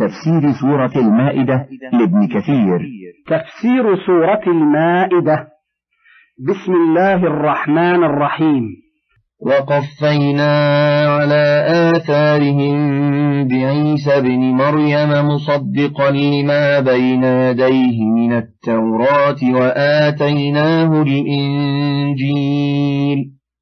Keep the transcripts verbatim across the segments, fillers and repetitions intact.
تفسير سورة المائدة لابن كثير. تفسير سورة المائدة. بسم الله الرحمن الرحيم. وقفينا على آثارهم بعيسى بن مريم مصدقا لما بين يديه من التوراة وآتيناه الإنجيل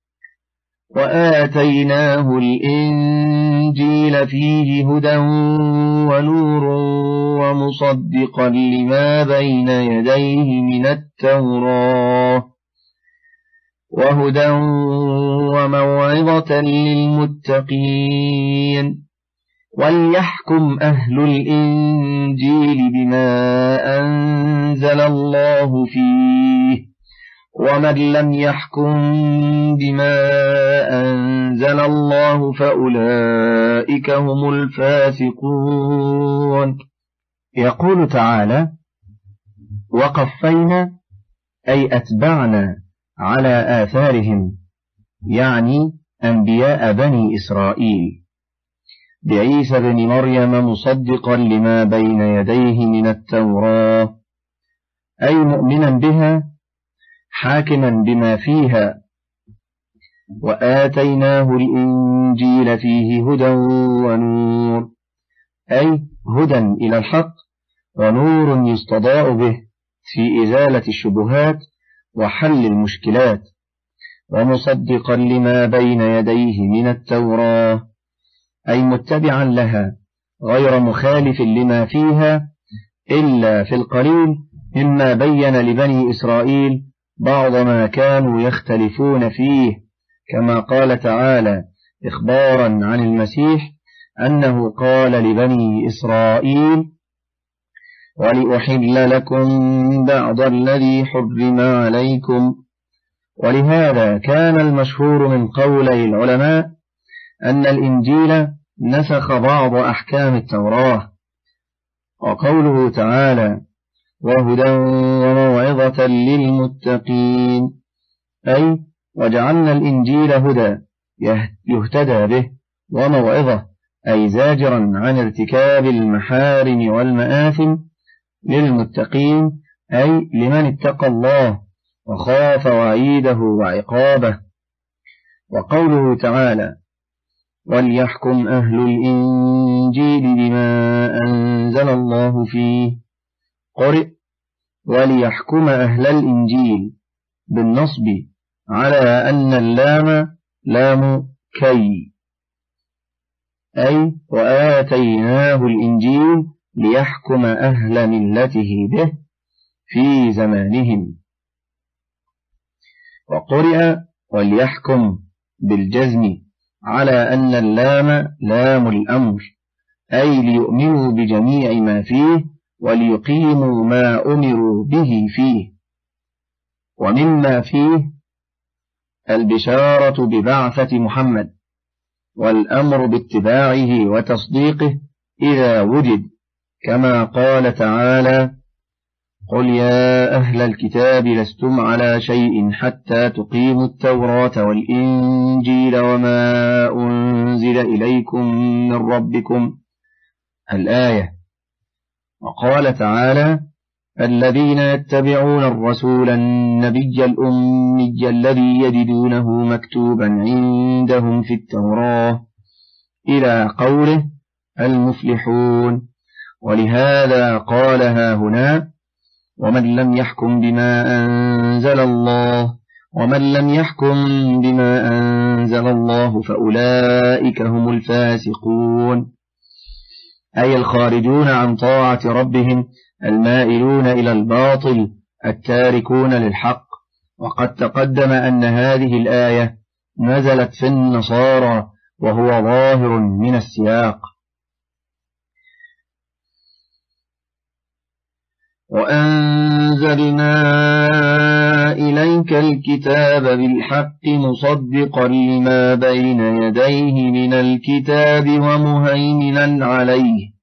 وآتيناه الإنجيل فيه هدى ونور ومصدقا لما بين يديه من التوراة وهدى وموعظة للمتقين وليحكم أهل الإنجيل بما أنزل الله فيه ومن لم يحكم بما أنزل الله فأولئك هم الفاسقون. يقول تعالى: وقفينا أي أتبعنا على آثارهم، يعني أنبياء بني إسرائيل، بعيسى بن مريم مصدقا لما بين يديه من التوراة، أي مؤمنا بها حاكما بما فيها، وآتيناه الإنجيل فيه هدى ونور، أي هدى إلى الحق ونور يستضاء به في إزالة الشبهات وحل المشكلات، ومصدقا لما بين يديه من التوراة، أي متبعا لها غير مخالف لما فيها إلا في القليل مما بين لبني إسرائيل بعض ما كانوا يختلفون فيه، كما قال تعالى إخبارا عن المسيح أنه قال لبني إسرائيل: ولأحل لكم بعض الذي حرم عليكم. ولهذا كان المشهور من قولي العلماء أن الإنجيل نسخ بعض أحكام التوراة. وقوله تعالى: وهدى وموعظة للمتقين، أي وجعلنا الإنجيل هدى يهتدى به، وموعظة أي زاجرا عن ارتكاب المحارم والمآثم للمتقين، أي لمن اتقى الله وخاف وعيده وعقابه. وقوله تعالى: وليحكم أهل الإنجيل بما أنزل الله فيه، قرئ وليحكم أهل الإنجيل بالنصب على أن اللام لام كي، أي وآتيناه الإنجيل ليحكم أهل ملته به في زمانهم. وقرئ وليحكم بالجزم على أن اللام لام الأمر، أي ليؤمنوا بجميع ما فيه وليقيموا ما أمروا به فيه. ومما فيه البشارة ببعثة محمد والأمر باتباعه وتصديقه إذا وجد، كما قال تعالى: قل يا أهل الكتاب لستم على شيء حتى تقيموا التوراة والإنجيل وما أنزل إليكم من ربكم، الآية. وقال تعالى: الذين يتبعون الرسول النبي الأمي الذي يجدونه مكتوبا عندهم في التوراة، إلى قوله المفلحون. ولهذا قالها هنا: ومن لم يحكم بما أنزل الله ومن لم يحكم بما أنزل الله فأولئك هم الفاسقون، أي الخارجون عن طاعة ربهم المائلون إلى الباطل التاركون للحق. وقد تقدم أن هذه الآية نزلت في النصارى، وهو ظاهر من السياق. وأنزلنا إليك الكتاب بالحق مصدقا لما بين يديه من الكتاب ومهيمنا عليه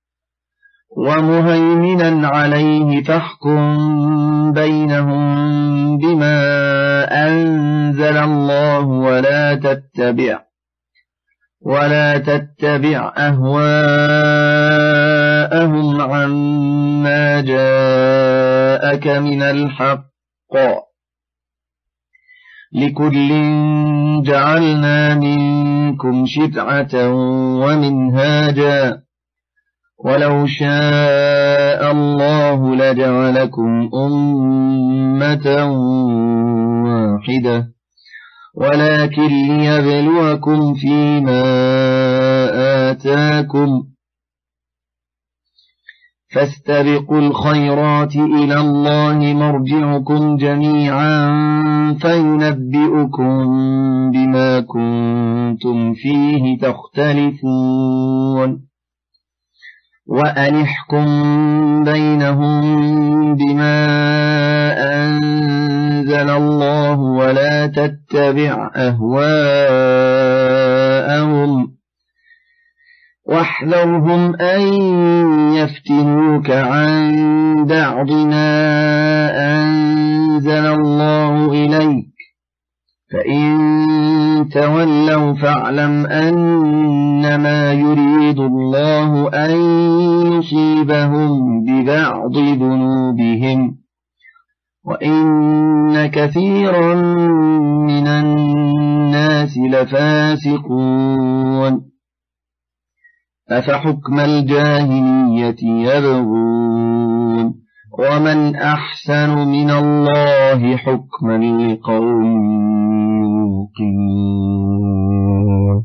ومهيمنا عليه فاحكم بينهم بما أنزل الله ولا تتبع ولا تتبع أهواءهم جاءك من الحق لكل جعلنا منكم شرعة ومنهاجا ولو شاء الله لجعلكم أمة واحدة ولكن ليبلوكم فيما آتاكم فاستبقوا الخيرات إلى الله مرجعكم جميعا فينبئكم بما كنتم فيه تختلفون وأنحكم بينهم بما أنزل الله ولا تتبع أهواءهم واحذرهم أن يفتنوك عن بعض ما أنزل الله إليك فإن تولوا فاعلم أنما يريد الله أن يصيبهم ببعض ذنوبهم وإن كثيرا من الناس لفاسقون أفحكم الجاهلية يبغون ومن أحسن من الله حكما لقوم يوقنون.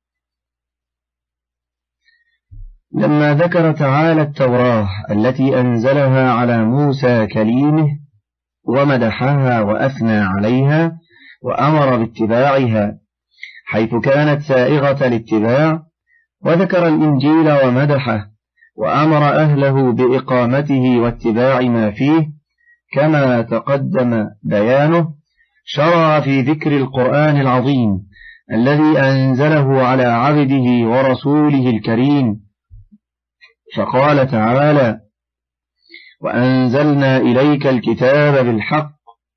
لما ذكر تعالى التوراة التي أنزلها على موسى كليمه ومدحها وأثنى عليها وأمر باتباعها حيث كانت سائغة الاتباع، وذكر الإنجيل ومدحه وأمر أهله بإقامته واتباع ما فيه كما تقدم بيانه، شرع في ذكر القرآن العظيم الذي أنزله على عبده ورسوله الكريم، فقال تعالى: وأنزلنا إليك الكتاب بالحق،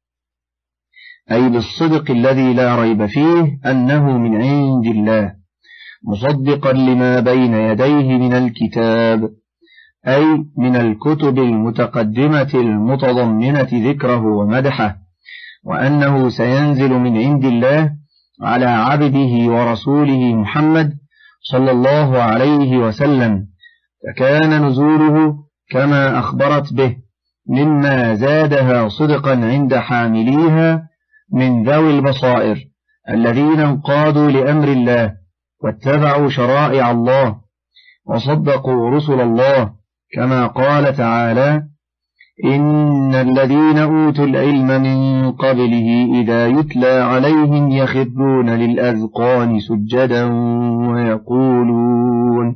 أي بالصدق الذي لا ريب فيه أنه من عند الله، مصدقا لما بين يديه من الكتاب، أي من الكتب المتقدمة المتضمنة ذكره ومدحه، وأنه سينزل من عند الله على عبده ورسوله محمد صلى الله عليه وسلم، فكان نزوله كما أخبرت به مما زادها صدقا عند حامليها من ذوي البصائر الذين انقادوا لأمر الله واتبعوا شرائع الله وصدقوا رسل الله، كما قال تعالى: إن الذين أوتوا العلم من قبله إذا يتلى عليهم يخرون للأذقان سجدا ويقولون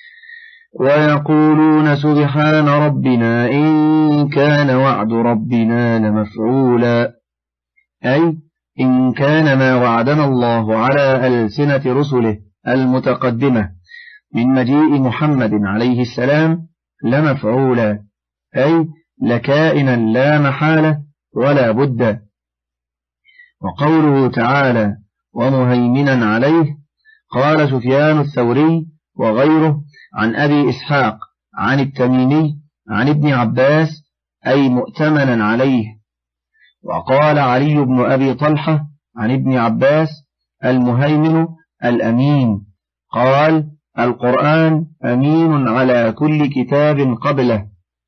ويقولون سبحان ربنا إن كان وعد ربنا لمفعولا، أي إن كان ما وعدنا الله على ألسنة رسله المتقدمة من مجيء محمد عليه السلام لمفعولا، أي لكائنا لا محالة ولا بد. وقوله تعالى: ومهيمنا عليه، قال سفيان الثوري وغيره عن أبي إسحاق عن التميمي عن ابن عباس، أي مؤتمنا عليه. وقال علي بن أبي طلحة عن ابن عباس: المهيمن الأمين. قال: القرآن أمين على كل كتاب قبله.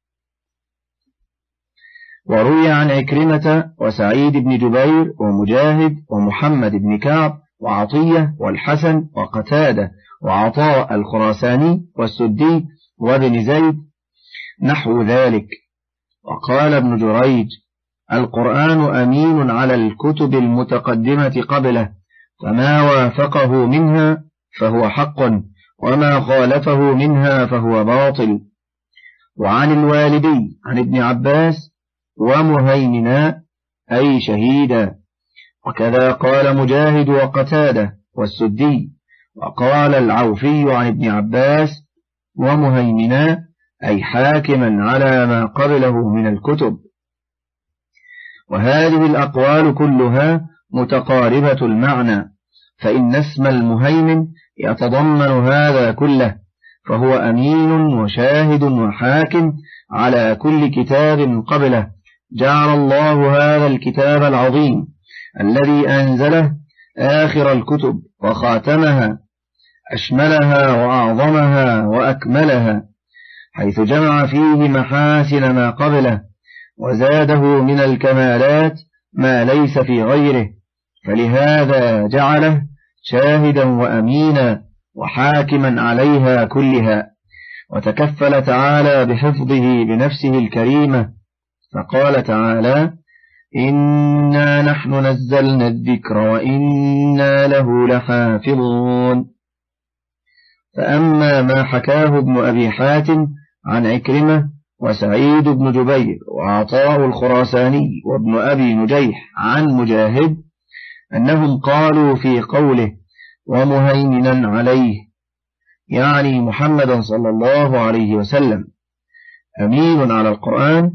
وروي عن عكرمة وسعيد بن جبير ومجاهد ومحمد بن كعب وعطية والحسن وقتادة وعطاء الخراساني والسدي وابن زيد نحو ذلك. وقال ابن جريج: القرآن أمين على الكتب المتقدمة قبله، فما وافقه منها فهو حق، وما خالفه منها فهو باطل. وعن الوالدي عن ابن عباس: ومهيمنا، أي شهيدا. وكذا قال مجاهد وقتادة والسدي. وقال العوفي عن ابن عباس: ومهيمنا، أي حاكما على ما قبله من الكتب. وهذه الأقوال كلها متقاربة المعنى، فإن اسم المهيمن يتضمن هذا كله، فهو أمين وشاهد وحاكم على كل كتاب قبله جعل الله هذا الكتاب العظيم الذي أنزله آخر الكتب وخاتمها، أشملها وأعظمها وأكملها، حيث جمع فيه محاسن ما قبله وزاده من الكمالات ما ليس في غيره، فلهذا جعله شاهدا وأمينا وحاكما عليها كلها، وتكفل تعالى بحفظه بنفسه الكريمة، فقال تعالى: إنا نحن نزلنا الذكر وإنا له لحافظون. فأما ما حكاه ابن أبي حاتم عن عكرمة وسعيد بن جبير وعطاء الخراساني وابن أبي نجيح عن مجاهد أنهم قالوا في قوله ومهيمنا عليه، يعني محمدا صلى الله عليه وسلم أمين على القرآن،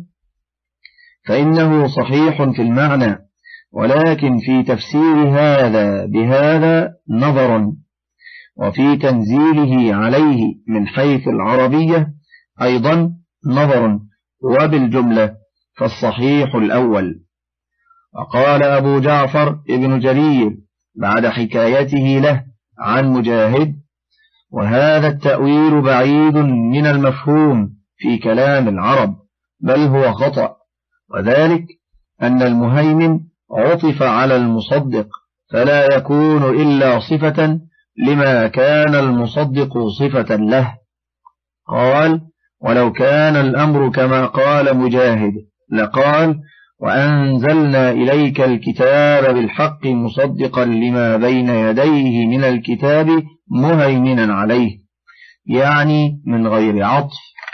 فإنه صحيح في المعنى، ولكن في تفسير هذا بهذا نظر، وفي تنزيله عليه من حيث العربية أيضا نظر، وبالجملة فالصحيح الأول. وقال أبو جعفر ابن جرير بعد حكايته له عن مجاهد: وهذا التأويل بعيد من المفهوم في كلام العرب، بل هو خطأ، وذلك أن المهيمن عطف على المصدق، فلا يكون إلا صفة لما كان المصدق صفة له. قال: ولو كان الأمر كما قال مجاهد لقال: وأنزلنا إليك الكتاب بالحق مصدقا لما بين يديه من الكتاب مهيمنا عليه، يعني من غير عطف.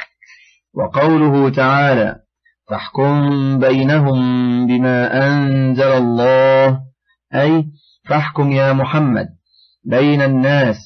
وقوله تعالى: فاحكم بينهم بما أنزل الله، أي فاحكم يا محمد بين الناس،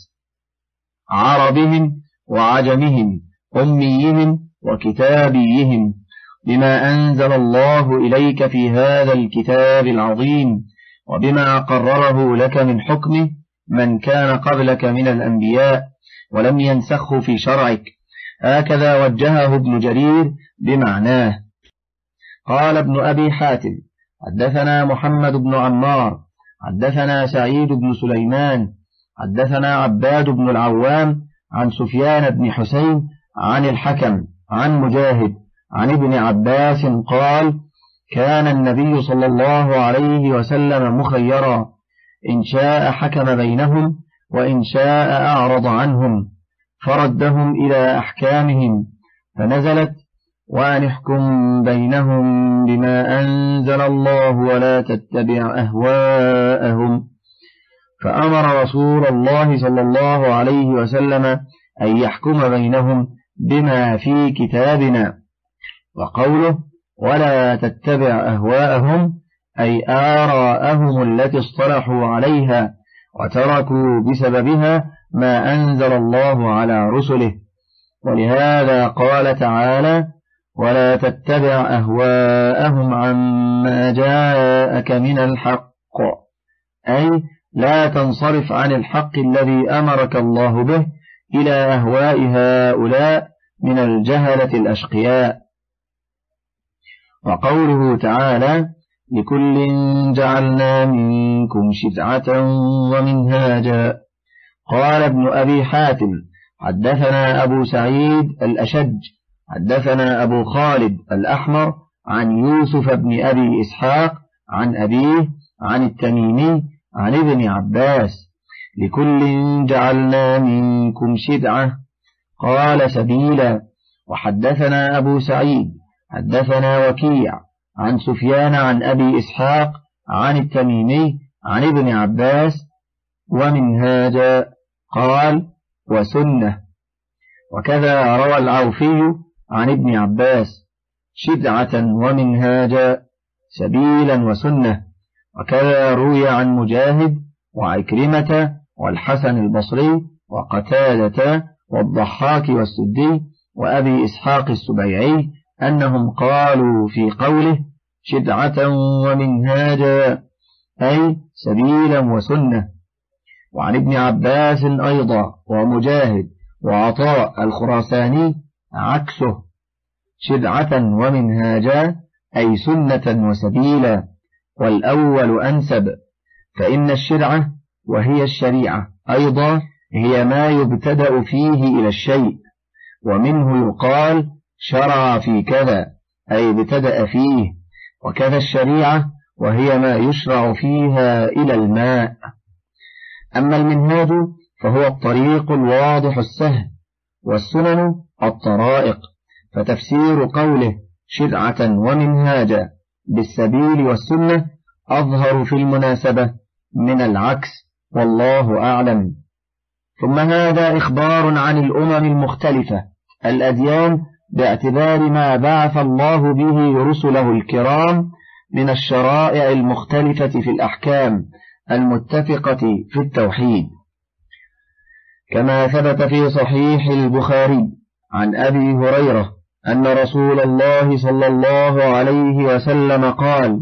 عربهم وعجمهم، أميهم وكتابيهم، بما أنزل الله إليك في هذا الكتاب العظيم، وبما قرره لك من حكمه من كان قبلك من الأنبياء ولم ينسخه في شرعك. هكذا وجهه ابن جرير بمعناه. قال ابن أبي حاتم: حدثنا محمد بن عمار حدثنا سعيد بن سليمان حدثنا عباد بن العوام عن سفيان بن حسين عن الحكم عن مجاهد عن ابن عباس قال: كان النبي صلى الله عليه وسلم مخيرا، إن شاء حكم بينهم وإن شاء أعرض عنهم، فردهم إلى أحكامهم، فنزلت: وأن احكم بينهم بما أنزل الله ولا تتبع أهواءهم. فأمر رسول الله صلى الله عليه وسلم أن يحكم بينهم بما في كتابنا. وقوله ولا تتبع أهواءهم أي آراءهم التي اصطلحوا عليها وتركوا بسببها ما أنزل الله على رسله. ولهذا قال تعالى: ولا تتبع أهواءهم عما جاءك من الحق، أي لا تنصرف عن الحق الذي أمرك الله به إلى أهواء هؤلاء من الجهلة الأشقياء. وقوله تعالى: لكل جعلنا منكم شرعة ومنهاجا. قال ابن أبي حاتم: حدثنا أبو سعيد الأشج حدثنا أبو خالد الأحمر عن يوسف بن أبي إسحاق عن أبيه عن التميمي عن ابن عباس: لكل جعلنا منكم شرعة، قال سبيلا. وحدثنا أبو سعيد حدثنا وكيع عن سفيان عن أبي إسحاق عن التميمي عن ابن عباس: ومنهاجا، قال: وسنة. وكذا روى العوفي عن ابن عباس: شدعة ومنهاجا، سبيلا وسنة. وكذا روي عن مجاهد وعكرمة والحسن البصري وقتادة والضحاك والسدي وأبي إسحاق السبيعي أنهم قالوا في قوله شدعة ومنهاجا أي سبيلا وسنة. وعن ابن عباس أيضا ومجاهد وعطاء الخراساني عكسه، شدعة ومنهاجا أي سنة وسبيلا، والأول أنسب، فإن الشرعة وهي الشريعة أيضا هي ما يبتدأ فيه إلى الشيء، ومنه يقال شرع في كذا أي ابتدأ فيه، وكذا الشريعة وهي ما يشرع فيها إلى الماء. أما المنهاج فهو الطريق الواضح السهل، والسنن الطرائق، فتفسير قوله شرعة ومنهاجا بالسبيل والسنة أظهر في المناسبة من العكس، والله أعلم. ثم هذا إخبار عن الأمم المختلفة الأديان باعتبار ما بعث الله به رسله الكرام من الشرائع المختلفة في الأحكام المتفقة في التوحيد، كما ثبت في صحيح البخاري عن أبي هريرة أن رسول الله صلى الله عليه وسلم قال: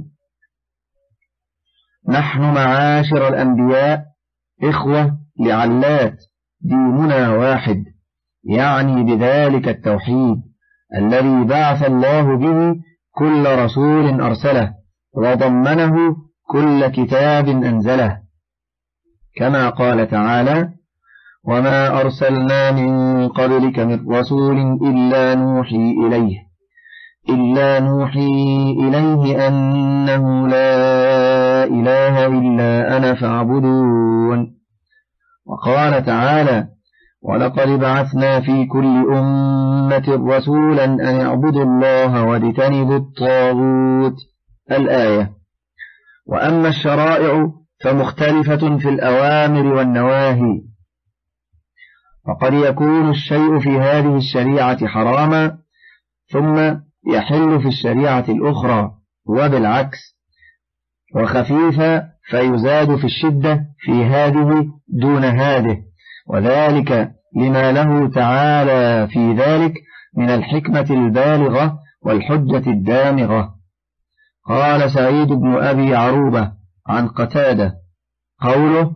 نحن معاشر الأنبياء إخوة لعلات، ديننا واحد، يعني بذلك التوحيد الذي بعث الله به كل رسول أرسله، وضمنه كل كتاب أنزله، كما قال تعالى: وما أرسلنا من قبلك من رسول إلا نوحي إليه إلا نوحي إليه أنه لا إله إلا أنا فاعبدون. وقال تعالى: ولقد بعثنا في كل أمة رسولا أن اعبدوا الله واجتنبوا الطاغوت، الآية. وأما الشرائع فمختلفة في الأوامر والنواهي، فقد يكون الشيء في هذه الشريعة حراما ثم يحل في الشريعة الأخرى، وبالعكس، وخفيفا فيزاد في الشدة في هذه دون هذه، وذلك لما له تعالى في ذلك من الحكمة البالغة والحجة الدامغة. قال سعيد بن أبي عروبة عن قتادة قوله: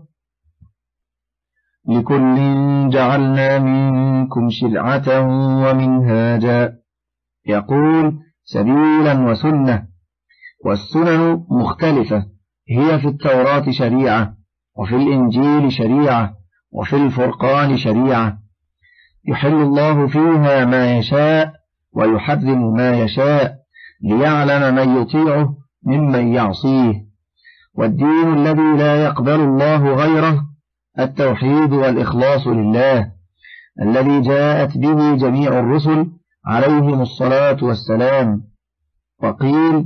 لكل جعلنا منكم شرعة ومنهاجا، يقول سبيلا وسنة، والسنن مختلفة، هي في التوراة شريعة، وفي الإنجيل شريعة، وفي الفرقان شريعة، يحل الله فيها ما يشاء ويحرم ما يشاء، ليعلم من يطيعه ممن يعصيه. والدين الذي لا يقبل الله غيره التوحيد والإخلاص لله، الذي جاءت به جميع الرسل عليهم الصلاة والسلام. وقيل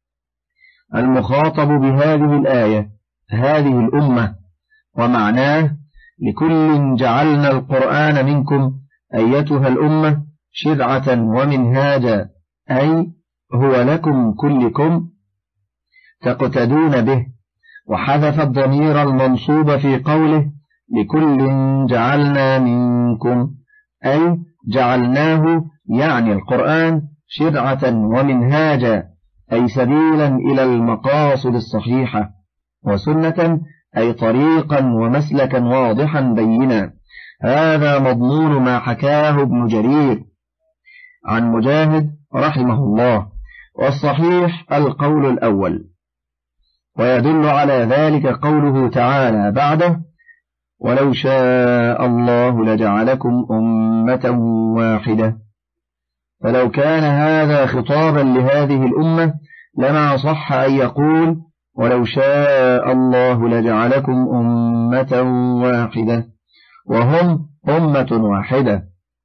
المخاطب بهذه الآية هذه الأمة، ومعناه لكل جعلنا القرآن منكم أيتها الأمة شرعة ومنهاجا، أي هو لكم كلكم تقتدون به. وحذف الضمير المنصوب في قوله لكل جعلنا منكم، أي جعلناه يعني القرآن شرعة ومنهاجا، أي سبيلا إلى المقاصد الصحيحة، وسنة أي طريقا ومسلكا واضحا بينا. هذا مضمون ما حكاه ابن جرير عن مجاهد رحمه الله، والصحيح القول الأول. ويدل على ذلك قوله تعالى بعده: ولو شاء الله لجعلكم أمة واحدة. فلو كان هذا خطابا لهذه الأمة لما صح أن يقول ولو شاء الله لجعلكم أمة واحدة، وهم أمة واحدة،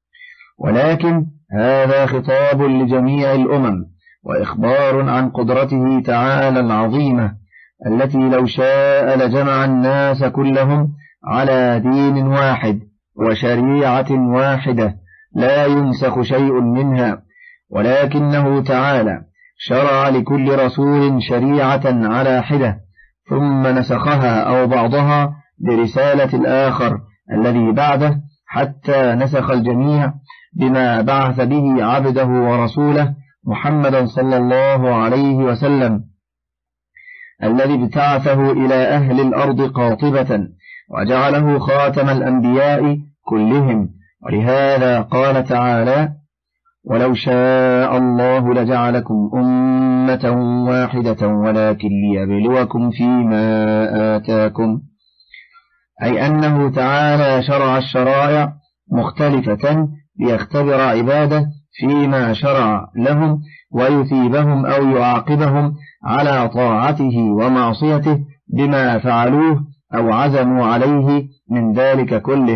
ولكن هذا خطاب لجميع الأمم، وإخبار عن قدرته تعالى العظيمة التي لو شاء لجمع الناس كلهم على دين واحد وشريعة واحدة لا ينسخ شيء منها، ولكنه تعالى شرع لكل رسول شريعة على حدة ثم نسخها أو بعضها برسالة الآخر الذي بعده، حتى نسخ الجميع بما بعث به عبده ورسوله محمدا صلى الله عليه وسلم، الذي ابتعثه إلى أهل الأرض قاطبة وجعله خاتم الأنبياء كلهم. ولهذا قال تعالى: ولو شاء الله لجعلكم أمة أمة واحدة ولكن ليبلوكم فيما آتاكم، أي أنه تعالى شرع الشرائع مختلفة ليختبر عباده فيما شرع لهم ويثيبهم أو يعاقبهم على طاعته ومعصيته بما فعلوه أو عزموا عليه من ذلك كله.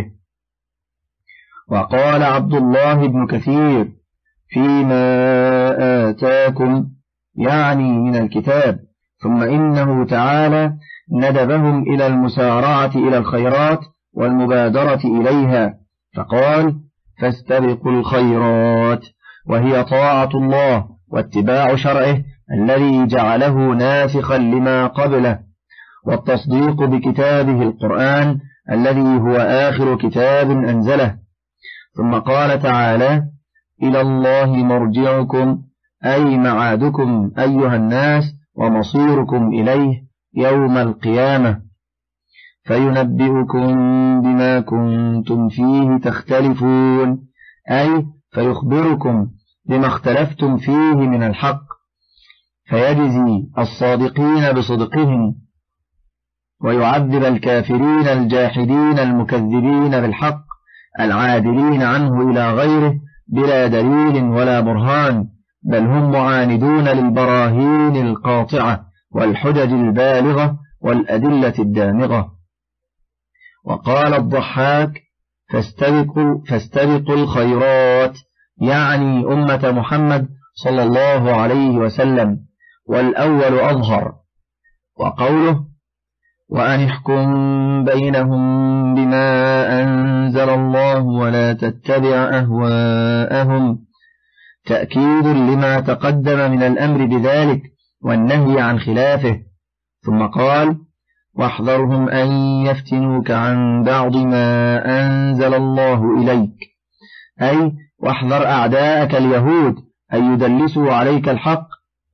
وقال عبد الله بن كثير فيما آتاكم يعني من الكتاب، ثم إنه تعالى ندبهم إلى المسارعة إلى الخيرات والمبادرة إليها، فقال فاستبقوا الخيرات، وهي طاعة الله واتباع شرعه الذي جعله ناسخا لما قبله، والتصديق بكتابه القرآن الذي هو آخر كتاب أنزله. ثم قال تعالى إلى الله مرجعكم أي معادكم أيها الناس ومصيركم إليه يوم القيامة، فينبئكم بما كنتم فيه تختلفون، أي فيخبركم بما اختلفتم فيه من الحق، فيجزي الصادقين بصدقهم ويعذب الكافرين الجاحدين المكذبين بالحق العادلين عنه إلى غيره بلا دليل ولا برهان، بل هم معاندون للبراهين القاطعة والحجج البالغة والأدلة الدامغة. وقال الضحاك فاستبقوا, فاستبقوا الخيرات يعني أمة محمد صلى الله عليه وسلم، والأول أظهر. وقوله وأن احكم بينهم بما أنزل الله ولا تتبع أهواءهم تأكيد لما تقدم من الأمر بذلك والنهي عن خلافه. ثم قال واحذرهم أن يفتنوك عن بعض ما أنزل الله إليك، أي واحذر أعداءك اليهود أن يدلسوا عليك الحق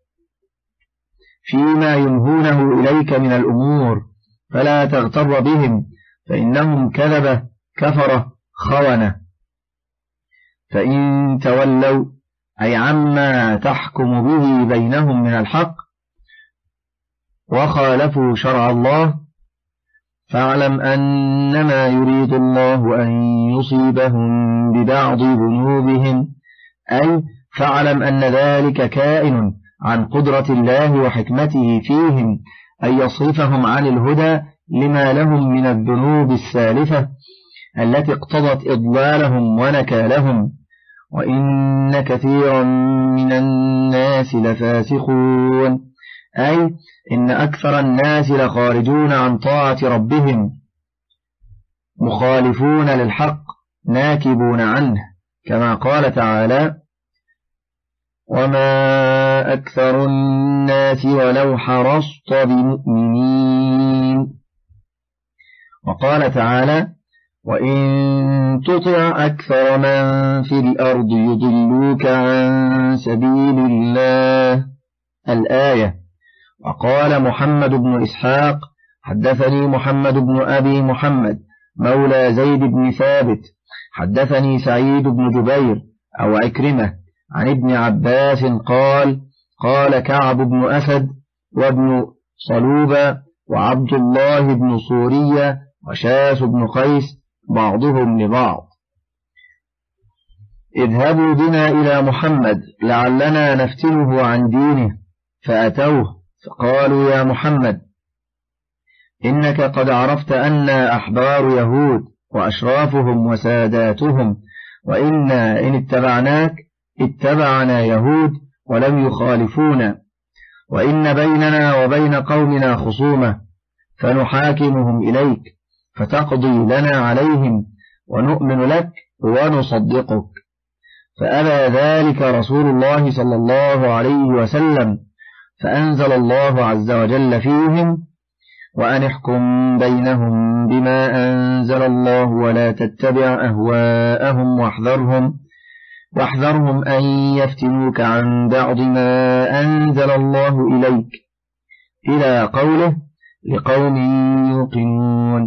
فيما ينهونه إليك من الأمور، فلا تغتر بهم فإنهم كذبة كفرة خونة. فإن تولوا أي عما تحكم به بينهم من الحق وخالفوا شرع الله، فاعلم أنما يريد الله أن يصيبهم ببعض ذنوبهم، أي فاعلم أن ذلك كائن عن قدرة الله وحكمته فيهم أن يصرفهم عن الهدى لما لهم من الذنوب السالفة التي اقتضت إضلالهم ونكالهم. وإن كثيرا من الناس لفاسقون، أي إن أكثر الناس لخارجون عن طاعة ربهم مخالفون للحق ناكبون عنه، كما قال تعالى وما أكثر الناس ولو حرصت بمؤمنين. وقال تعالى وإن تطع أكثر من في الأرض يضلوك عن سبيل الله، الآية. وقال محمد بن إسحاق حدثني محمد بن أبي محمد مولى زيد بن ثابت حدثني سعيد بن جبير أو عكرمة عن ابن عباس قال قال كعب بن أسد وابن صلوبة وعبد الله بن صورية وشاس بن قيس بعضهم لبعض اذهبوا بنا إلى محمد لعلنا نفتنه عن دينه، فأتوه فقالوا يا محمد إنك قد عرفت أنا أحبار يهود وأشرافهم وساداتهم، وإنا إن اتبعناك اتبعنا يهود ولم يخالفونا، وإن بيننا وبين قومنا خصومة فنحاكمهم إليك فتقضي لنا عليهم ونؤمن لك ونصدقك. فأبى ذلك رسول الله صلى الله عليه وسلم، فأنزل الله عز وجل فيهم وأن احكم بينهم بما أنزل الله ولا تتبع أهواءهم واحذرهم واحذرهم أن يفتنوك عن بعض ما أنزل الله إليك إلى قوله لقوم يوقنون.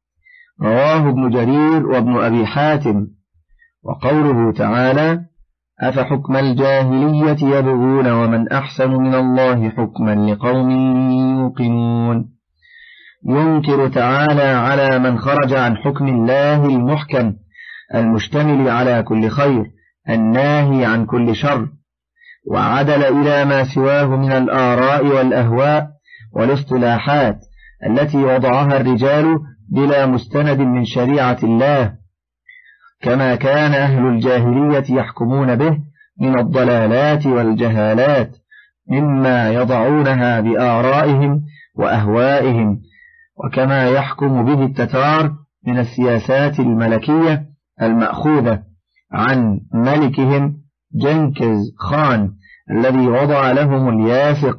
رواه ابن جرير وابن أبي حاتم. وقوله تعالى أفحكم الجاهلية يبغون ومن أحسن من الله حكما لقوم يوقنون. ينكر تعالى على من خرج عن حكم الله المحكم المشتمل على كل خير الناهي عن كل شر، وعدل إلى ما سواه من الآراء والأهواء والاصطلاحات التي وضعها الرجال بلا مستند من شريعة الله، كما كان أهل الجاهلية يحكمون به من الضلالات والجهالات مما يضعونها بآرائهم وأهوائهم، وكما يحكم به التتار من السياسات الملكية المأخوذة عن ملكهم جنكز خان الذي وضع لهم الياسق،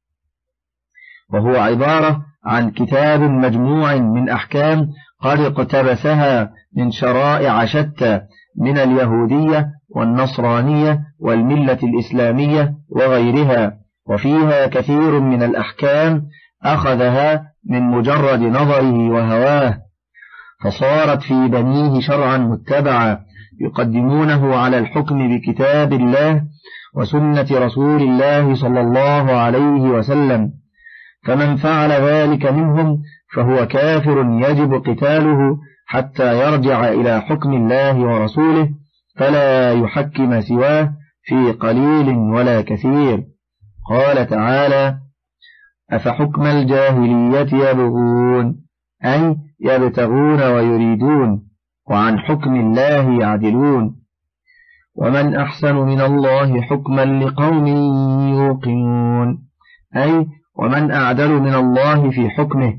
وهو عبارة عن كتاب مجموع من أحكام قد اقتبسها من شرائع شتى من اليهودية والنصرانية والملة الإسلامية وغيرها، وفيها كثير من الأحكام أخذها من مجرد نظره وهواه، فصارت في بنيه شرعا متبعا يقدمونه على الحكم بكتاب الله وسنة رسول الله صلى الله عليه وسلم، فمن فعل ذلك منهم فهو كافر يجب قتاله حتى يرجع إلى حكم الله ورسوله فلا يحكم سواه في قليل ولا كثير. قال تعالى: أفحكم الجاهلية يبغون، أي يبتغون ويريدون، وعن حكم الله يعدلون. ومن أحسن من الله حكما لقوم يوقنون، أي ومن أعدل من الله في حكمه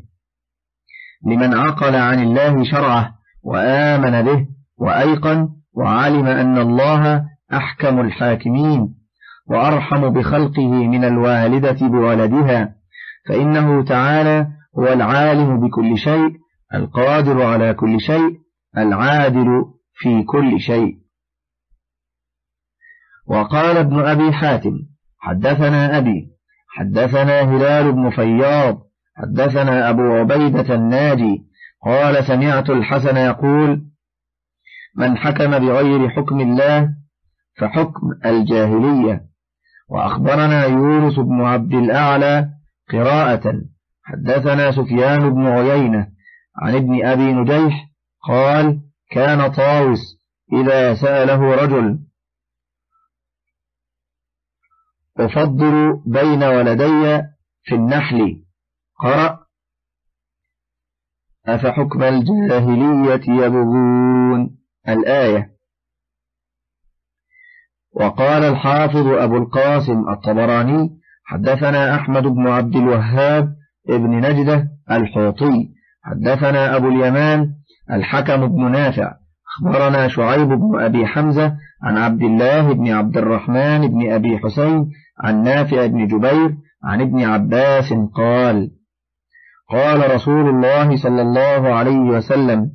لمن عقل عن الله شرعه وآمن به وأيقن وعلم أن الله أحكم الحاكمين وأرحم بخلقه من الوالدة بولدها، فإنه تعالى هو العالم بكل شيء القادر على كل شيء العادل في كل شيء. وقال ابن أبي حاتم: حدثنا أبي حدثنا هلال بن فياض حدثنا أبو عبيدة الناجي قال: سمعت الحسن يقول: من حكم بغير حكم الله فحكم الجاهلية. وأخبرنا يونس بن عبد الأعلى قراءة: حدثنا سفيان بن عيينة عن ابن أبي نجيح قال: كان طاوس إذا سأله رجل: أفضل بين ولدي في النحل، قرأ: أفحكم الجاهلية يبغون، الآية. وقال الحافظ أبو القاسم الطبراني: حدثنا أحمد بن عبد الوهاب ابن نجدة الحوطي حدثنا أبو اليمان الحكم بن نافع أخبرنا شعيب بن أبي حمزة عن عبد الله بن عبد الرحمن بن أبي حسين عن نافع بن جبير عن ابن عباس قال: قال رسول الله صلى الله عليه وسلم: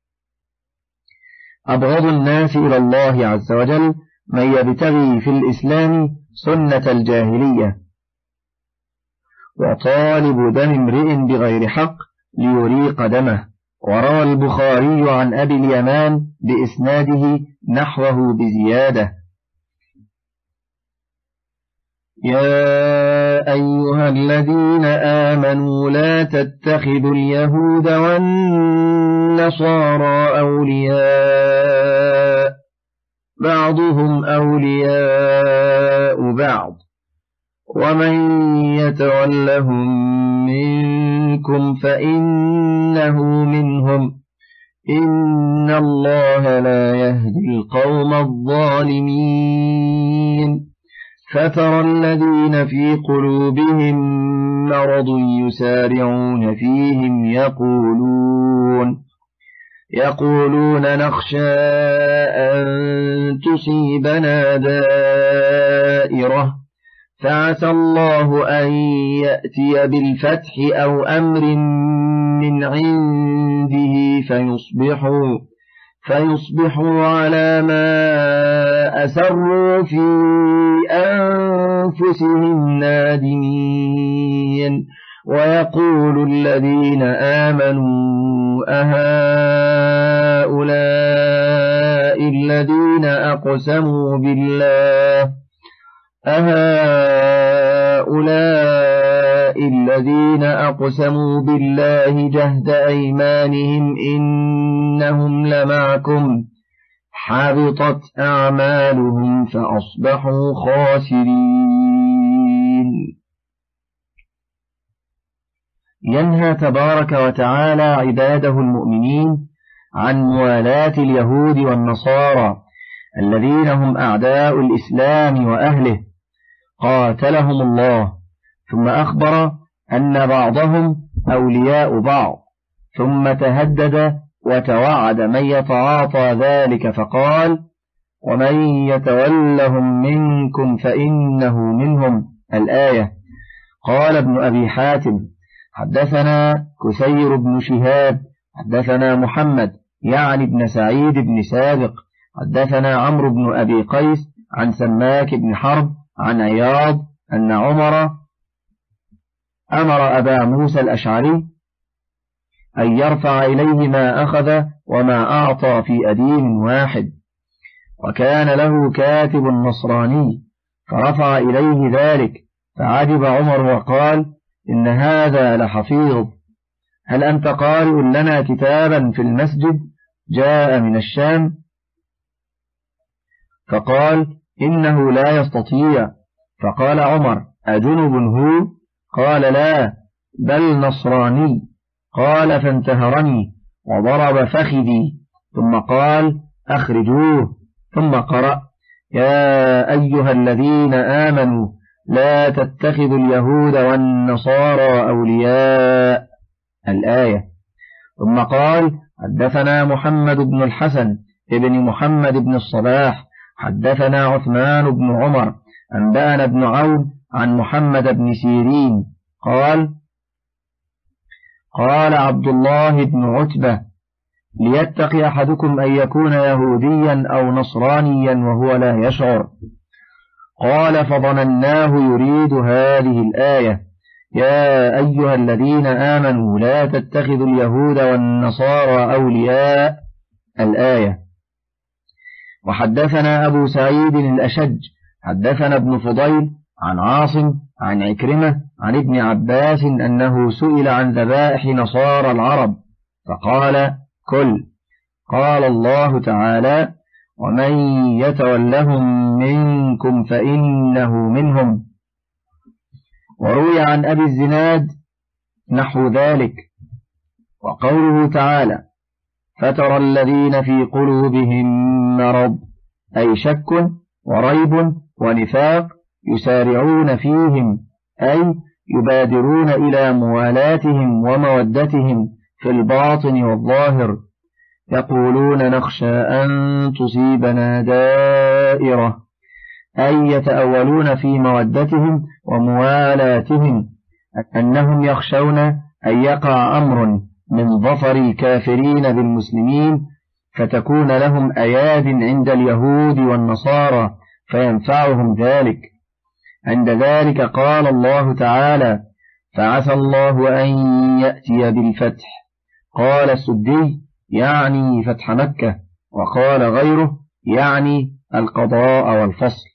أبغض الناس إلى الله عز وجل من يبتغي في الإسلام سنة الجاهلية، وطالب دم امرئ بغير حق ليريق دمه. وروى البخاري عن أبي اليمان بإسناده نحوه بزيادة. يا أيها الذين آمنوا لا تتخذوا اليهود والنصارى أولياء بعضهم أولياء بعض ومن يتولهم منكم فإنه منهم إن الله لا يهدي القوم الظالمين. فترى الذين في قلوبهم مرض يسارعون فيهم يقولون يقولون نخشى أن تصيبنا دائرة فعسى الله أن يأتي بالفتح أو أمر من عنده فيصبحوا فيصبحوا على ما أسروا في أنفسهم نادمين. ويقول الذين آمنوا أهؤلاء الذين أقسموا بالله أهؤلاء الذين أقسموا بالله جهد أيمانهم إنهم لمعكم حبطت أعمالهم فأصبحوا خاسرين. ينهى تبارك وتعالى عباده المؤمنين عن موالاة اليهود والنصارى الذين هم أعداء الإسلام وأهله قاتلهم الله، ثم أخبر أن بعضهم أولياء بعض، ثم تهدد وتوعد من يتعاطى ذلك فقال ومن يتولهم منكم فإنه منهم الآية. قال ابن أبي حاتم حدثنا كسير بن شهاب حدثنا محمد يعني ابن سعيد بن سابق حدثنا عمرو بن أبي قيس عن سماك بن حرب عن عياض أن عمر أمر أبا موسى الأشعري أن يرفع إليه ما أخذ وما أعطى في أدين واحد، وكان له كاتب نصراني فرفع إليه ذلك، فعجب عمر وقال إن هذا لحفيظ، هل أنت قارئ لنا كتابا في المسجد جاء من الشام؟ فقال إنه لا يستطيع. فقال عمر أجنب هو؟ قال لا بل نصراني. قال فانتهرني وضرب فخذي، ثم قال أخرجوه، ثم قرأ يا أيها الذين آمنوا لا تتخذوا اليهود والنصارى أولياء الآية. ثم قال حدثنا محمد بن الحسن ابن محمد بن الصباح حدثنا عثمان بن عمر أنبأنا بن عون عن محمد بن سيرين قال قال عبد الله بن عتبة ليتقي أحدكم أن يكون يهوديا أو نصرانيا وهو لا يشعر. قال فظنناه يريد هذه الآية يا أيها الذين آمنوا لا تتخذوا اليهود والنصارى أولياء الآية. وحدثنا أبو سعيد الأشج حدثنا ابن فضيل عن عاصم عن عكرمة عن ابن عباس أنه سئل عن ذبائح نصارى العرب فقال كل. قال الله تعالى ومن يتولهم منكم فإنه منهم. وروي عن أبي الزناد نحو ذلك. وقوله تعالى فترى الذين في قلوبهم مرض أي شك وريب ونفاق يسارعون فيهم أي يبادرون إلى موالاتهم ومودتهم في الباطن والظاهر، يقولون نخشى أن تصيبنا دائرة أي يتأولون في مودتهم وموالاتهم أنهم يخشون أن يقع أمر من ظفر الكافرين بالمسلمين فتكون لهم أياد عند اليهود والنصارى فينفعهم ذلك. عند ذلك قال الله تعالى فعسى الله أن يأتي بالفتح. قال السدي يعني فتح مكة، وقال غيره يعني القضاء والفصل.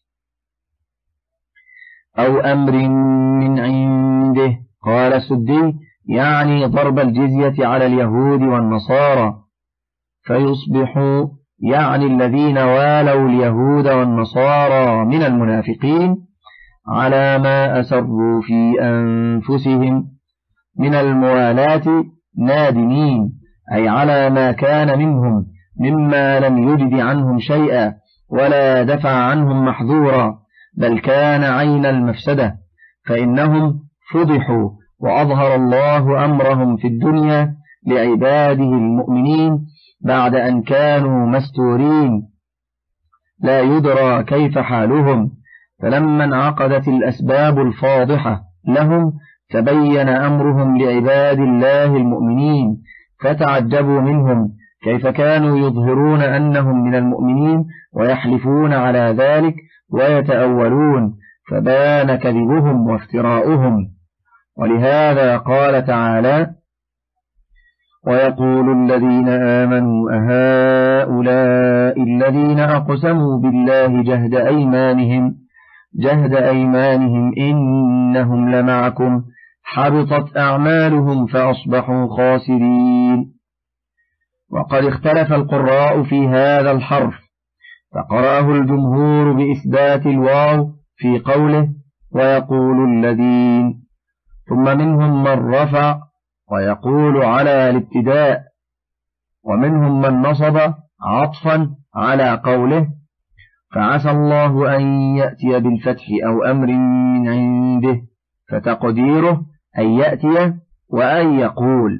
أو أمر من عنده. قال السدي يعني ضرب الجزية على اليهود والنصارى فيصبحوا يعني الذين والوا اليهود والنصارى من المنافقين على ما أسروا في أنفسهم من الموالاة نادمين أي على ما كان منهم مما لم يجد عنهم شيئا ولا دفع عنهم محذورا بل كان عين المفسدة، فإنهم فضحوا وأظهر الله أمرهم في الدنيا لعباده المؤمنين بعد أن كانوا مستورين لا يدرى كيف حالهم، فلما انعقدت الأسباب الفاضحة لهم تبين أمرهم لعباد الله المؤمنين فتعجبوا منهم كيف كانوا يظهرون أنهم من المؤمنين ويحلفون على ذلك ويتأولون، فبان كذبهم وافتراؤهم. ولهذا قال تعالى ويقول الذين آمنوا أهؤلاء هؤلاء الذين أقسموا بالله جهد أيمانهم جهد أيمانهم إنهم لمعكم حبطت أعمالهم فأصبحوا خاسرين. وقد اختلف القراء في هذا الحرف، فقرأه الجمهور بإثبات الواو في قوله ويقول الذين، ثم منهم من رفع ويقول على الابتداء، ومنهم من نصب عطفا على قوله فعسى الله أن يأتي بالفتح أو أمر من عنده، فتقديره أن يأتي وأن يقول.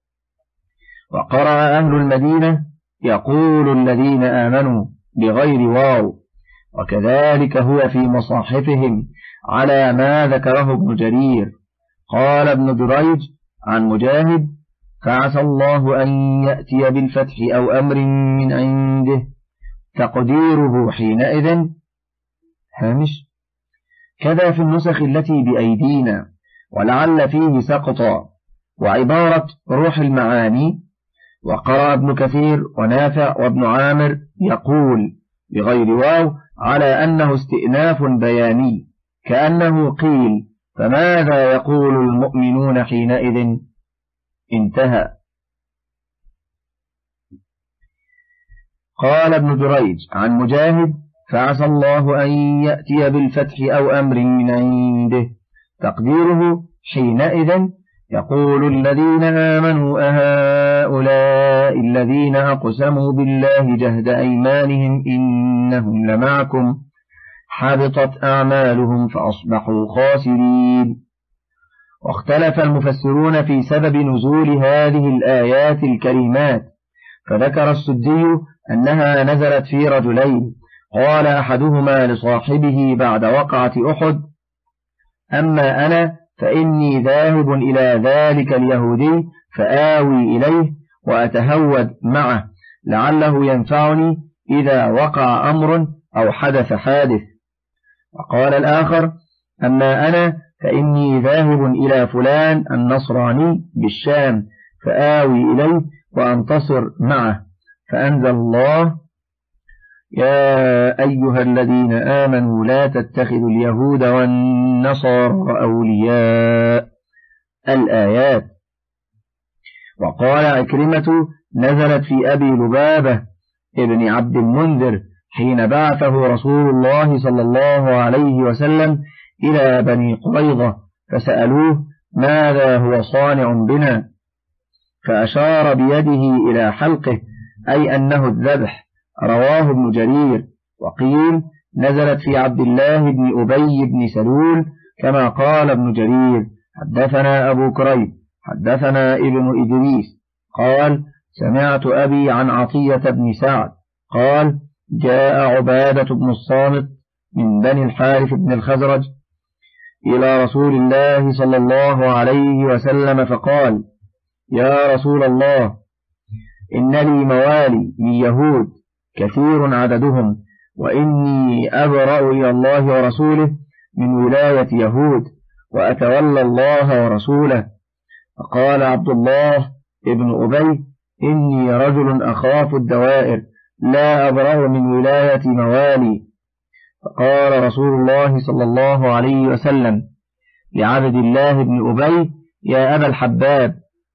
وقرأ أهل المدينة يقول الذين آمنوا بغير واو، وكذلك هو في مصاحفهم على ما ذكره ابن جرير. قال ابن جريج عن مجاهد فعسى الله أن يأتي بالفتح أو أمر من عنده، تقديره حينئذ هامش. كذا في النسخ التي بأيدينا، ولعل فيه سقطا وعبارة روح المعاني. وقرأ ابن كثير ونافع وابن عامر يقول بغير واو على أنه استئناف بياني، كأنه قيل فماذا يقول المؤمنون حينئذ؟ انتهى. قال ابن جريج عن مجاهد فعسى الله أن يأتي بالفتح أو أمر من عنده، تقديره حينئذ يقول الذين آمنوا أهؤلاء الذين أقسموا بالله جهد أيمانهم إنهم لمعكم حبطت أعمالهم فأصبحوا خاسرين. واختلف المفسرون في سبب نزول هذه الآيات الكريمات، فذكر السدي أنها نزلت في رجلين، قال أحدهما لصاحبه بعد وقعة أحد أما أنا فإني ذاهب إلى ذلك اليهودي فآوي إليه وأتهود معه لعله ينفعني إذا وقع أمر أو حدث حادث. وقال الآخر أما أنا فإني ذاهب إلى فلان النصراني بالشام فآوي إليه وأنتصر معه، فأنزل الله يا أيها الذين آمنوا لا تتخذوا اليهود والنصارى أولياء الآيات. وقال عكرمة نزلت في أبي لبابة ابن عبد المنذر حين بعثه رسول الله صلى الله عليه وسلم إلى بني قريظة فسألوه ماذا هو صانع بنا، فأشار بيده إلى حلقه أي أنه الذبح، رواه ابن جرير. وقيل نزلت في عبد الله بن أبي بن سلول كما قال ابن جرير. حدثنا أبو كريب حدثنا ابن إدريس قال سمعت أبي عن عطية بن سعد قال جاء عبادة بن الصامت من بني الحارث بن الخزرج إلى رسول الله صلى الله عليه وسلم فقال يا رسول الله إن لي موالي من يهود كثير عددهم، وإني أبرأ إلى الله ورسوله من ولاية يهود وأتولى الله ورسوله. فقال عبد الله ابن أبي إني رجل أخاف الدوائر لا أبرأ من ولاية موالي. فقال رسول الله صلى الله عليه وسلم لعبد الله بن أبي يا أبا الحباب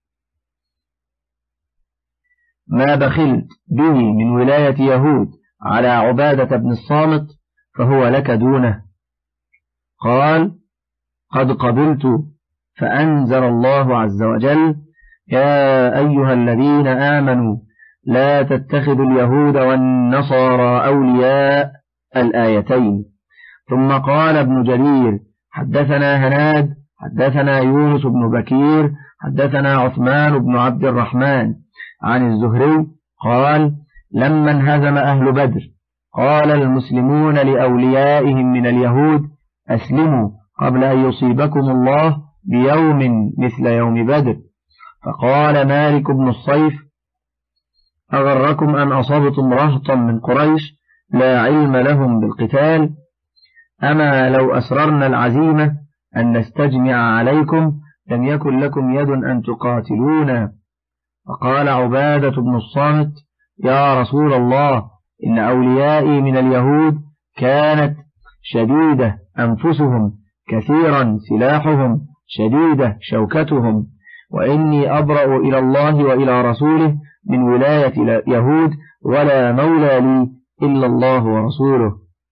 ما بخلت به من ولاية يهود على عبادة بن الصامت فهو لك دونه. قال قد قبلت. فأنزل الله عز وجل يا أيها الذين آمنوا لا تتخذوا اليهود والنصارى أولياء الآيتين. ثم قال ابن جرير حدثنا هناد حدثنا يونس بن بكير حدثنا عثمان بن عبد الرحمن عن الزهري قال لما انهزم أهل بدر قال المسلمون لأوليائهم من اليهود أسلموا قبل أن يصيبكم الله بيوم مثل يوم بدر. فقال مالك بن الصيف أغركم أن أصبتم رهطا من قريش لا علم لهم بالقتال، أما لو أسررنا العزيمة أن نستجمع عليكم لم يكن لكم يد أن تقاتلونا. فقال عبادة بن الصامت يا رسول الله إن أوليائي من اليهود كانت شديدة أنفسهم، كثيرا سلاحهم، شديدة شوكتهم، وإني أبرأ إلى الله وإلى رسوله من ولاية يهود، ولا مولى لي إلا الله ورسوله.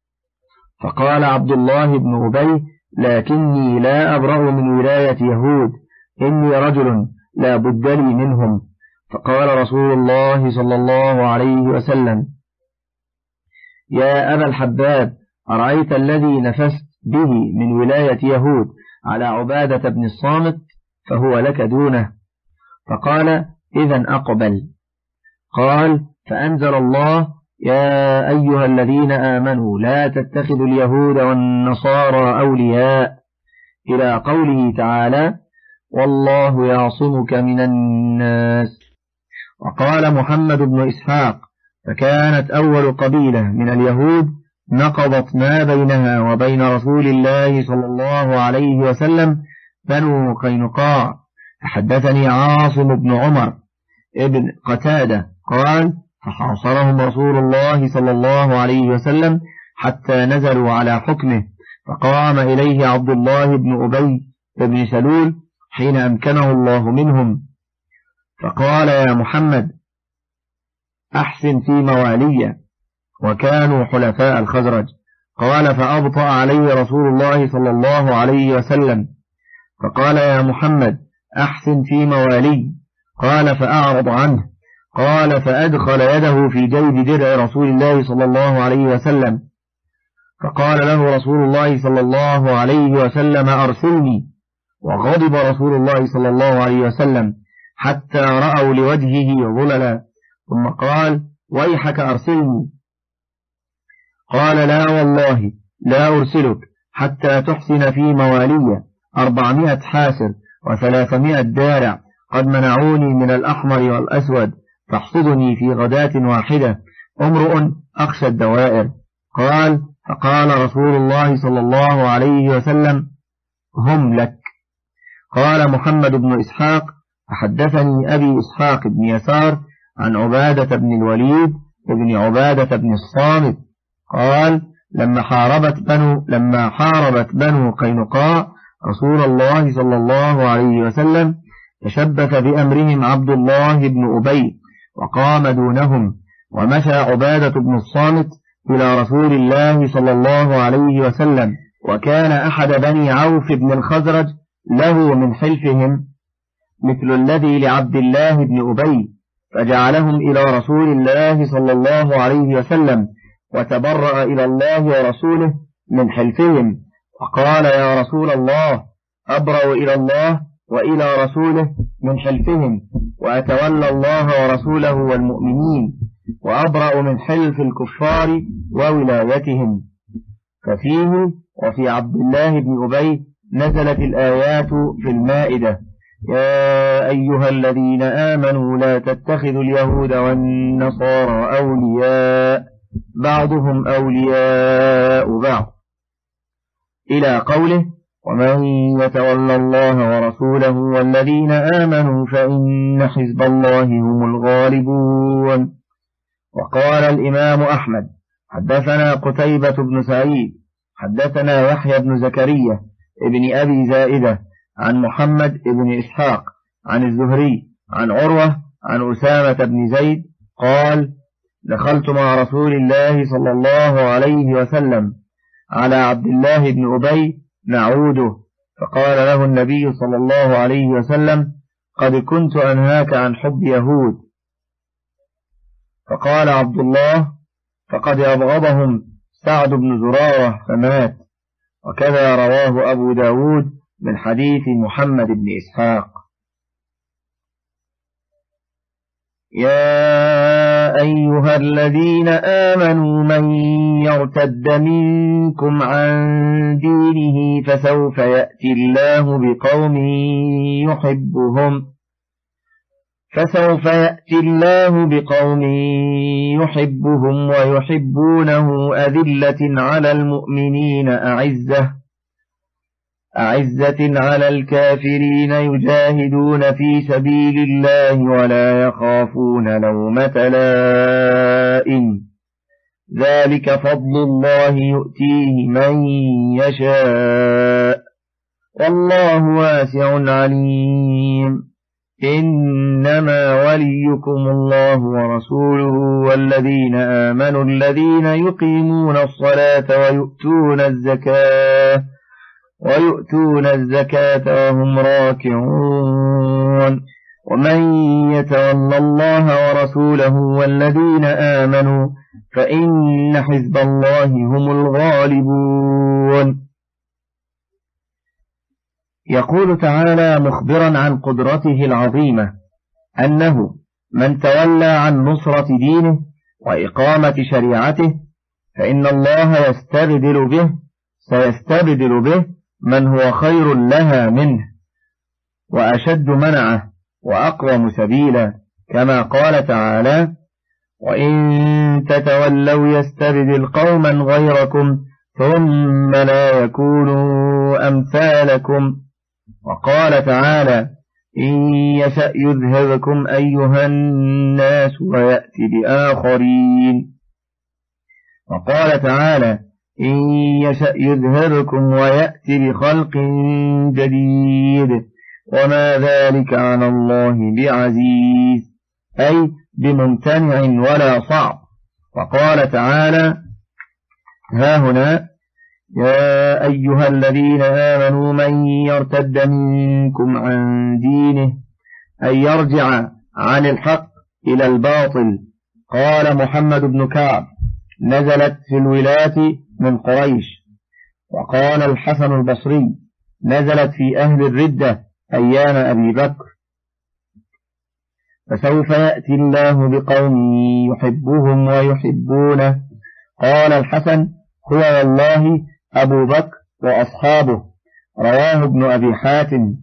فقال عبد الله بن أبي: لكني لا أبرأ من ولاية يهود، إني رجل لا بد لي منهم. فقال رسول الله صلى الله عليه وسلم: يا أبا الحباب، أرأيت الذي نفست به من ولاية يهود على عبادة بن الصامت، فهو لك دونه. فقال: إذن أقبل. قال: فأنزل الله: يا أيها الذين آمنوا لا تتخذوا اليهود والنصارى أولياء، إلى قوله تعالى: والله يعصمك من الناس. وقال محمد بن إسحاق: فكانت أول قبيلة من اليهود نقضت ما بينها وبين رسول الله صلى الله عليه وسلم بنو قينقاع. حدثني عاصم بن عمر ابن قتادة قال: فحاصرهم رسول الله صلى الله عليه وسلم حتى نزلوا على حكمه، فقام إليه عبد الله بن أبي بن سلول حين أمكنه الله منهم، فقال: يا محمد أحسن في موالي، وكانوا حلفاء الخزرج. قال: فأبطأ عليه رسول الله صلى الله عليه وسلم، فقال: يا محمد أحسن في موالي. قال: فأعرض عنه. قال: فأدخل يده في جيب درع رسول الله صلى الله عليه وسلم، فقال له رسول الله صلى الله عليه وسلم: أرسلني. وغضب رسول الله صلى الله عليه وسلم حتى رأوا لوجهه ظللا، ثم قال: ويحك أرسلني. قال: لا والله لا أرسلك حتى تحسن في موالي أربعمائة حاسر وثلاثمائة دارع قد منعوني من الأحمر والأسود، تحصدني في غداة واحدة، امرؤ أخشى الدوائر. قال: فقال رسول الله صلى الله عليه وسلم: هم لك. قال محمد بن إسحاق: فحدثني أبي إسحاق بن يسار عن عبادة بن الوليد بن عبادة بن الصامت قال: لما حاربت بنو لما حاربت بنو قينقاع رسول الله صلى الله عليه وسلم، تشبث بأمرهم عبد الله بن أبي وقام دونهم، ومشى عبادة بن الصامت إلى رسول الله صلى الله عليه وسلم، وكان أحد بني عوف بن الخزرج له من حلفهم مثل الذي لعبد الله بن أبي، فجعلهم إلى رسول الله صلى الله عليه وسلم، وتبرأ إلى الله ورسوله من حلفهم، وقال: يا رسول الله، أبرأ إلى الله وإلى رسوله من حلفهم، وأتولى الله ورسوله والمؤمنين، وأبرأ من حلف الكفار وولايتهم. ففيه وفي عبد الله بن أبي نزلت الآيات في المائدة: يا أيها الذين آمنوا لا تتخذوا اليهود والنصارى أولياء بعضهم أولياء بعض، إلى قوله: ومن يتولى الله ورسوله والذين آمنوا فإن حزب الله هم الغالبون. وقال الإمام أحمد: حدثنا قتيبة بن سعيد حدثنا يحيى بن زكريا ابن أبي زائدة عن محمد بن إسحاق عن الزهري عن عروة عن أسامة بن زيد قال: دخلت مع رسول الله صلى الله عليه وسلم على عبد الله بن أبي نعوده، فقال له النبي صلى الله عليه وسلم: قد كنت أنهاك عن حب يهود. فقال عبد الله: فقد أبغضهم سعد بن زرارة فمات. وكذا رواه أبو داود من حديث محمد بن إسحاق. يا أيها الذين آمنوا من يرتد منكم عن دينه فسوف يأتي الله بقوم يحبهم فسوف يأتي الله بقوم يحبهم ويحبونه أذلة على المؤمنين أعزة أعزة على الكافرين يجاهدون في سبيل الله ولا يخافون لومة لائم ذلك فضل الله يؤتيه من يشاء والله واسع عليم إنما وليكم الله ورسوله والذين آمنوا الذين يقيمون الصلاة ويؤتون الزكاة ويؤتون الزكاة وهم راكعون ومن يتول الله ورسوله والذين آمنوا فإن حزب الله هم الغالبون. يقول تعالى مخبرا عن قدرته العظيمة أنه من تولى عن نصرة دينه وإقامة شريعته فإن الله يستبدل به سيستبدل به من هو خير لها منه وأشد منعه وأقوم سبيلا كما قال تعالى وإن تتولوا يستبدل قوما غيركم ثم لا يكونوا أمثالكم. وقال تعالى إن يشأ يذهبكم أيها الناس ويأتي بآخرين. وقال تعالى إن يشأ يذهبكم ويأتي بخلق جديد وما ذلك على الله بعزيز أي بممتنع ولا صعب. وقال تعالى ها هنا يا أيها الذين آمنوا من يرتد منكم عن دينه أن يرجع عن الحق إلى الباطل. قال محمد بن كعب نزلت في الولاة من قريش. وقال الحسن البصري نزلت في أهل الردة أيام أبي بكر. فسوف يأتي الله بقوم يحبهم ويحبونه. قال الحسن هو والله أبو بكر وأصحابه. رواه ابن أبي حاتم.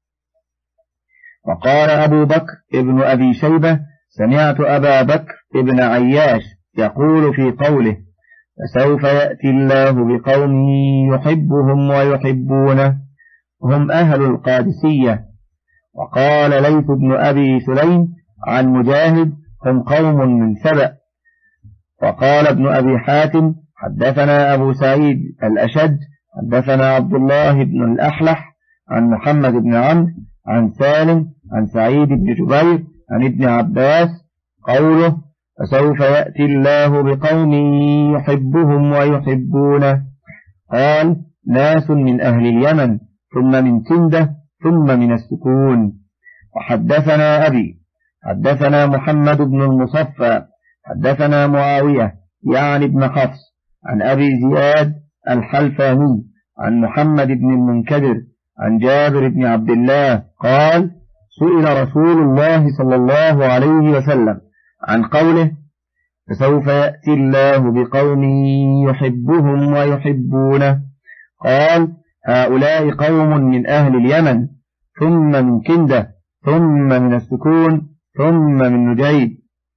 وقال أبو بكر ابن أبي شيبة سمعت أبا بكر ابن عياش يقول في قوله فسوف يأتي الله بقوم يحبهم ويحبونه هم أهل القادسية. وقال ليث بن أبي سليم عن مجاهد هم قوم من سبأ. وقال ابن أبي حاتم حدثنا أبو سعيد الأشج حدثنا عبد الله بن الأحلح عن محمد بن عمرو عن سالم عن سعيد بن جبير عن ابن عباس قوله فسوف يأتي الله بقوم يحبهم ويحبونه. قال ناس من أهل اليمن ثم من كندة ثم من السكون. وحدثنا أبي حدثنا محمد بن المصفى حدثنا معاوية يعني ابن حفص عن أبي زياد الحلفاني عن محمد بن المنكدر عن جابر بن عبد الله قال سئل رسول الله صلى الله عليه وسلم عن قوله فسوف يأتي الله بقوم يحبهم ويحبونه. قال هؤلاء قوم من أهل اليمن ثم من كندة ثم من السكون ثم من نجيد.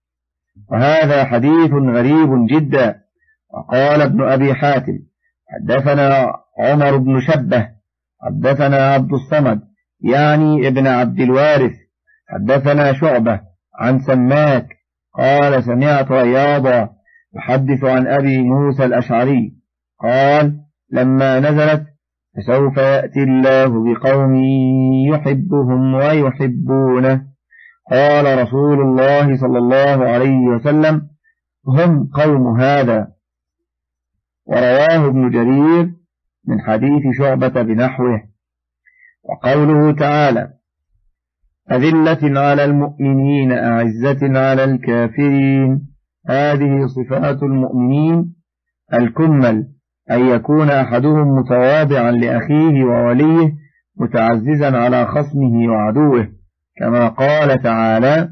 وهذا حديث غريب جدا. وقال ابن أبي حاتم حدثنا عمر بن شبه حدثنا عبد الصمد يعني ابن عبد الوارث حدثنا شعبة عن سماك قال سمعت عياضا يحدث عن أبي موسى الأشعري قال لما نزلت فسوف يأتي الله بقوم يحبهم ويحبونه قال رسول الله صلى الله عليه وسلم هم قوم هذا. ورواه ابن جرير من حديث شعبة بنحوه. وقوله تعالى أذلة على المؤمنين أعزة على الكافرين هذه صفات المؤمنين الكمل أن يكون أحدهم متواضعا لأخيه ووليه متعززا على خصمه وعدوه كما قال تعالى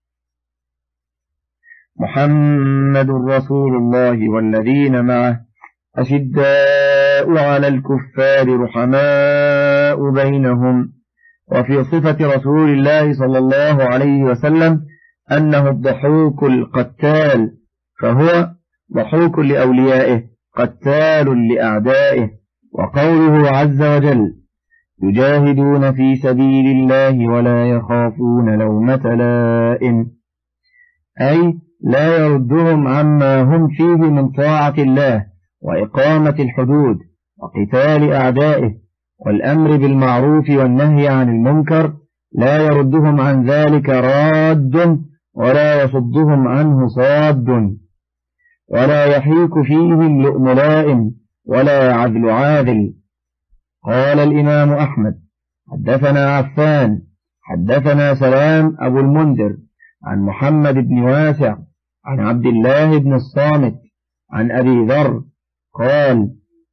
محمد رسول الله والذين معه أشداء على الكفار رحماء بينهم. وفي صفة رسول الله صلى الله عليه وسلم أنه الضحوك القتال فهو ضحوك لأوليائه قتال لأعدائه. وقوله عز وجل يجاهدون في سبيل الله ولا يخافون لومة لائم، أي لا يردهم عما هم فيه من طاعة الله وإقامة الحدود وقتال أعدائه والأمر بالمعروف والنهي عن المنكر، لا يردهم عن ذلك راد ولا يصدهم عنه صاد، ولا يحيك فيهم لؤم لائم ولا عذل عاذل. قال الإمام أحمد: حدثنا عفان حدثنا سلام أبو المنذر عن محمد بن واسع عن عبد الله بن الصامت عن أبي ذر قال: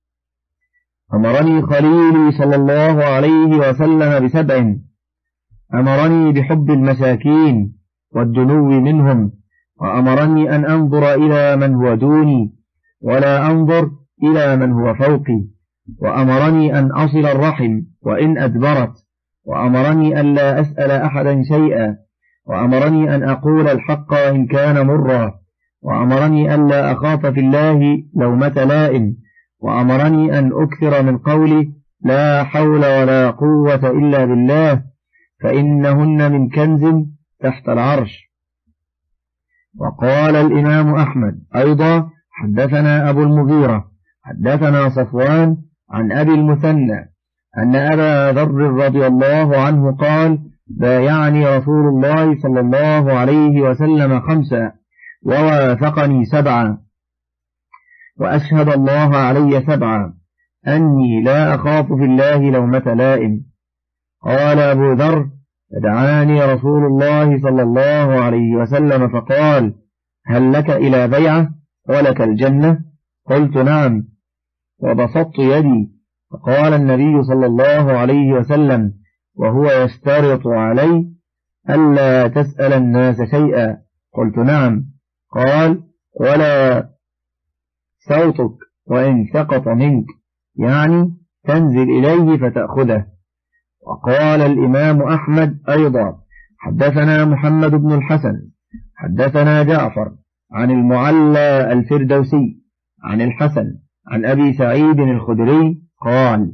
أمرني خليلي صلى الله عليه وسلم بسبع: أمرني بحب المساكين والدنو منهم، وأمرني أن أنظر إلى من هو دوني ولا أنظر إلى من هو فوقي، وأمرني أن أصل الرحم وإن أدبرت، وأمرني أن لا أسأل أحدا شيئا، وأمرني أن أقول الحق وإن كان مرا، وأمرني أن لا أخاف في الله لومة لائم، وأمرني أن أكثر من قولي لا حول ولا قوة إلا بالله، فإنهن من كنز تحت العرش. وقال الإمام أحمد أيضا: حدثنا أبو المغيرة حدثنا صفوان عن أبي المثنى أن أبا ذر رضي الله عنه قال: بايعني رسول الله صلى الله عليه وسلم خمسا ووافقني سبعا، وأشهد الله علي سبعا أني لا أخاف في الله لومة لائم. قال أبو ذر: فدعاني رسول الله صلى الله عليه وسلم فقال: هل لك إلى بيعة ولك الجنة؟ قلت: نعم. وبسطت يدي، فقال النبي صلى الله عليه وسلم وهو يشترط علي: ألا تسأل الناس شيئا؟ قلت: نعم. قال: ولا صوتك وإن سقط منك، يعني تنزل إليه فتأخذه. وقال الإمام أحمد أيضا: حدثنا محمد بن الحسن حدثنا جعفر عن المعلى الفردوسي عن الحسن عن أبي سعيد الخدري قال: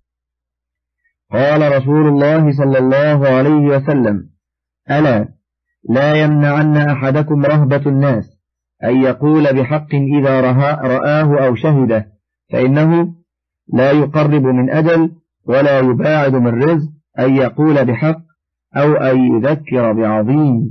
قال رسول الله صلى الله عليه وسلم: ألا لا يمنعن أحدكم رهبة الناس أن يقول بحق إذا رآه أو شهده، فإنه لا يقرب من أجل ولا يباعد من رزق أن يقول بحق أو أن يذكر بعظيم.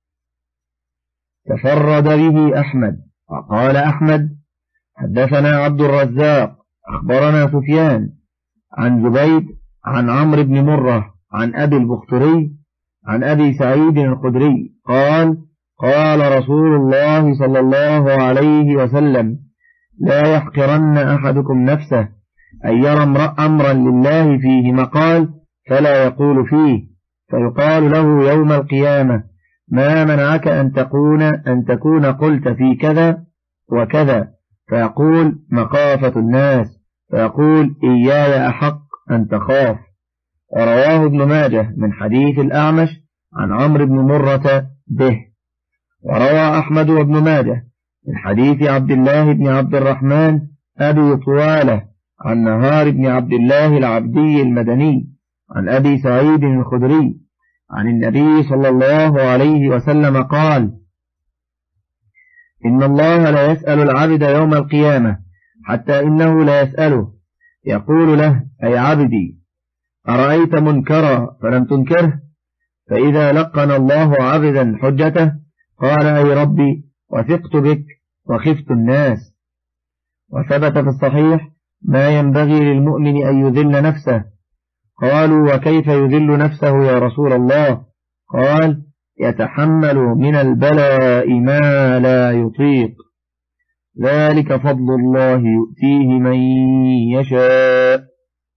تفرد به أحمد. وقال أحمد: حدثنا عبد الرزاق أخبرنا سفيان عن زبيد عن عمرو بن مرة عن أبي البختري عن أبي سعيد الخدري قال: قال رسول الله صلى الله عليه وسلم: لا يحقرن أحدكم نفسه أن يرى أمرا لله فيه مقال فلا يقول فيه، فيقال له يوم القيامة: ما منعك أن تكون أن تكون قلت في كذا وكذا؟ فيقول: مخافة الناس، فيقول: إياي أحق أن تخاف. ورواه ابن ماجه من حديث الأعمش عن عمرو بن مرة به. وروى أحمد وابن ماجه من حديث عبد الله بن عبد الرحمن أبي طوالة عن نهار بن عبد الله العبدي المدني عن أبي سعيد الخدري عن النبي صلى الله عليه وسلم قال: إن الله لا يسأل العبد يوم القيامة حتى إنه لا يسأله، يقول له: أي عبدي، أرأيت منكرا فلم تنكره؟ فإذا لقن الله عبدا حجته قال: أي ربي، وثقت بك وخفت الناس. وثبت في الصحيح: ما ينبغي للمؤمن أن يذل نفسه. قالوا: وكيف يذل نفسه يا رسول الله؟ قال: يتحمل من البلاء ما لا يطيق، ذلك فضل الله يؤتيه من يشاء.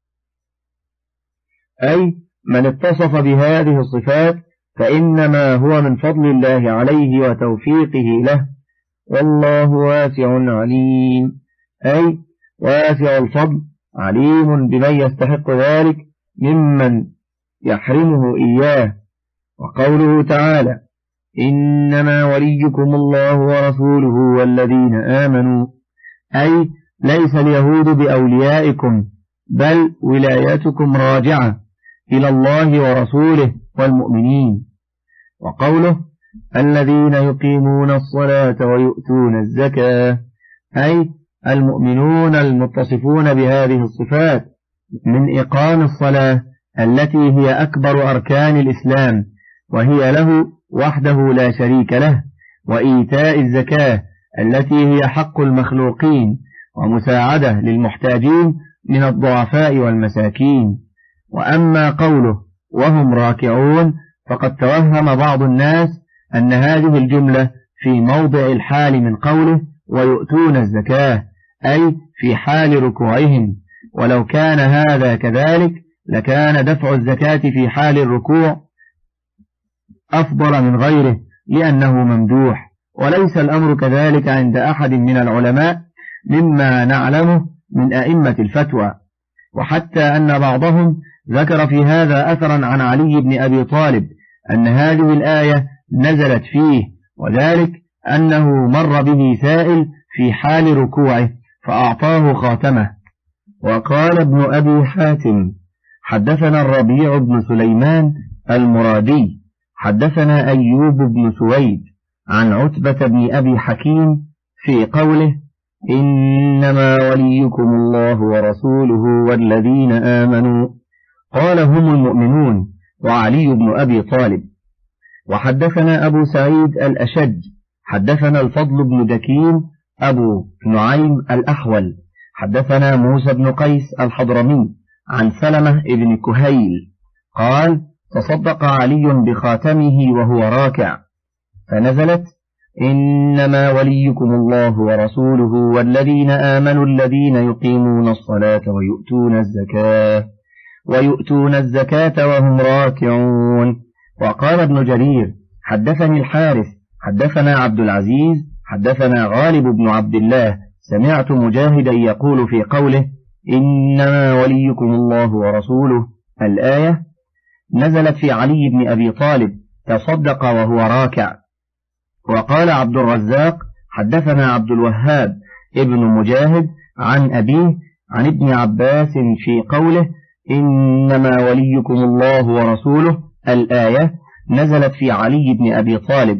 أي من اتصف بهذه الصفات فإنما هو من فضل الله عليه وتوفيقه له، والله واسع عليم، أي واسع الفضل عليم بمن يستحق ذلك ممن يحرمه إياه. وقوله تعالى: إنما وليكم الله ورسوله والذين آمنوا، أي ليس اليهود بأوليائكم بل ولايتكم راجعة إلى الله ورسوله والمؤمنين. وقوله الذين يقيمون الصلاة ويؤتون الزكاة، أي المؤمنون المتصفون بهذه الصفات من إقام الصلاة التي هي أكبر أركان الإسلام وهي له وحده لا شريك له، وإيتاء الزكاة التي هي حق المخلوقين ومساعدة للمحتاجين من الضعفاء والمساكين. وأما قوله وهم راكعون فقد توهم بعض الناس أن هذه الجملة في موضع الحال من قوله ويؤتون الزكاة، أي في حال ركوعهم، ولو كان هذا كذلك لكان دفع الزكاة في حال الركوع أفضل من غيره لأنه ممدوح، وليس الأمر كذلك عند أحد من العلماء مما نعلمه من أئمة الفتوى. وحتى أن بعضهم ذكر في هذا أثرا عن علي بن أبي طالب أن هذه الآية نزلت فيه، وذلك أنه مر به سائل في حال ركوعه فأعطاه خاتمه. وقال ابن أبي حاتم حدثنا الربيع بن سليمان المرادي حدثنا أيوب بن سويد عن عتبة بن أبي حكيم في قوله إنما وليكم الله ورسوله والذين آمنوا، قال هم المؤمنون وعلي بن أبي طالب. وحدثنا أبو سعيد الأشج حدثنا الفضل بن دكين أبو نعيم الأحول حدثنا موسى بن قيس الحضرمي عن سلمة بن كهيل قال تصدق علي بخاتمه وهو راكع، فنزلت إنما وليكم الله ورسوله والذين آمنوا الذين يقيمون الصلاة ويؤتون الزكاة ويؤتون الزكاة وهم راكعون. وقال ابن جرير حدثني الحارث حدثنا عبد العزيز حدثنا غالب بن عبد الله سمعت مجاهدا يقول في قوله إنما وليكم الله ورسوله الآية نزلت في علي بن أبي طالب تصدق وهو راكع. وقال عبد الرزاق حدثنا عبد الوهاب ابن مجاهد عن أبيه عن ابن عباس في قوله إنما وليكم الله ورسوله الآية نزلت في علي بن أبي طالب.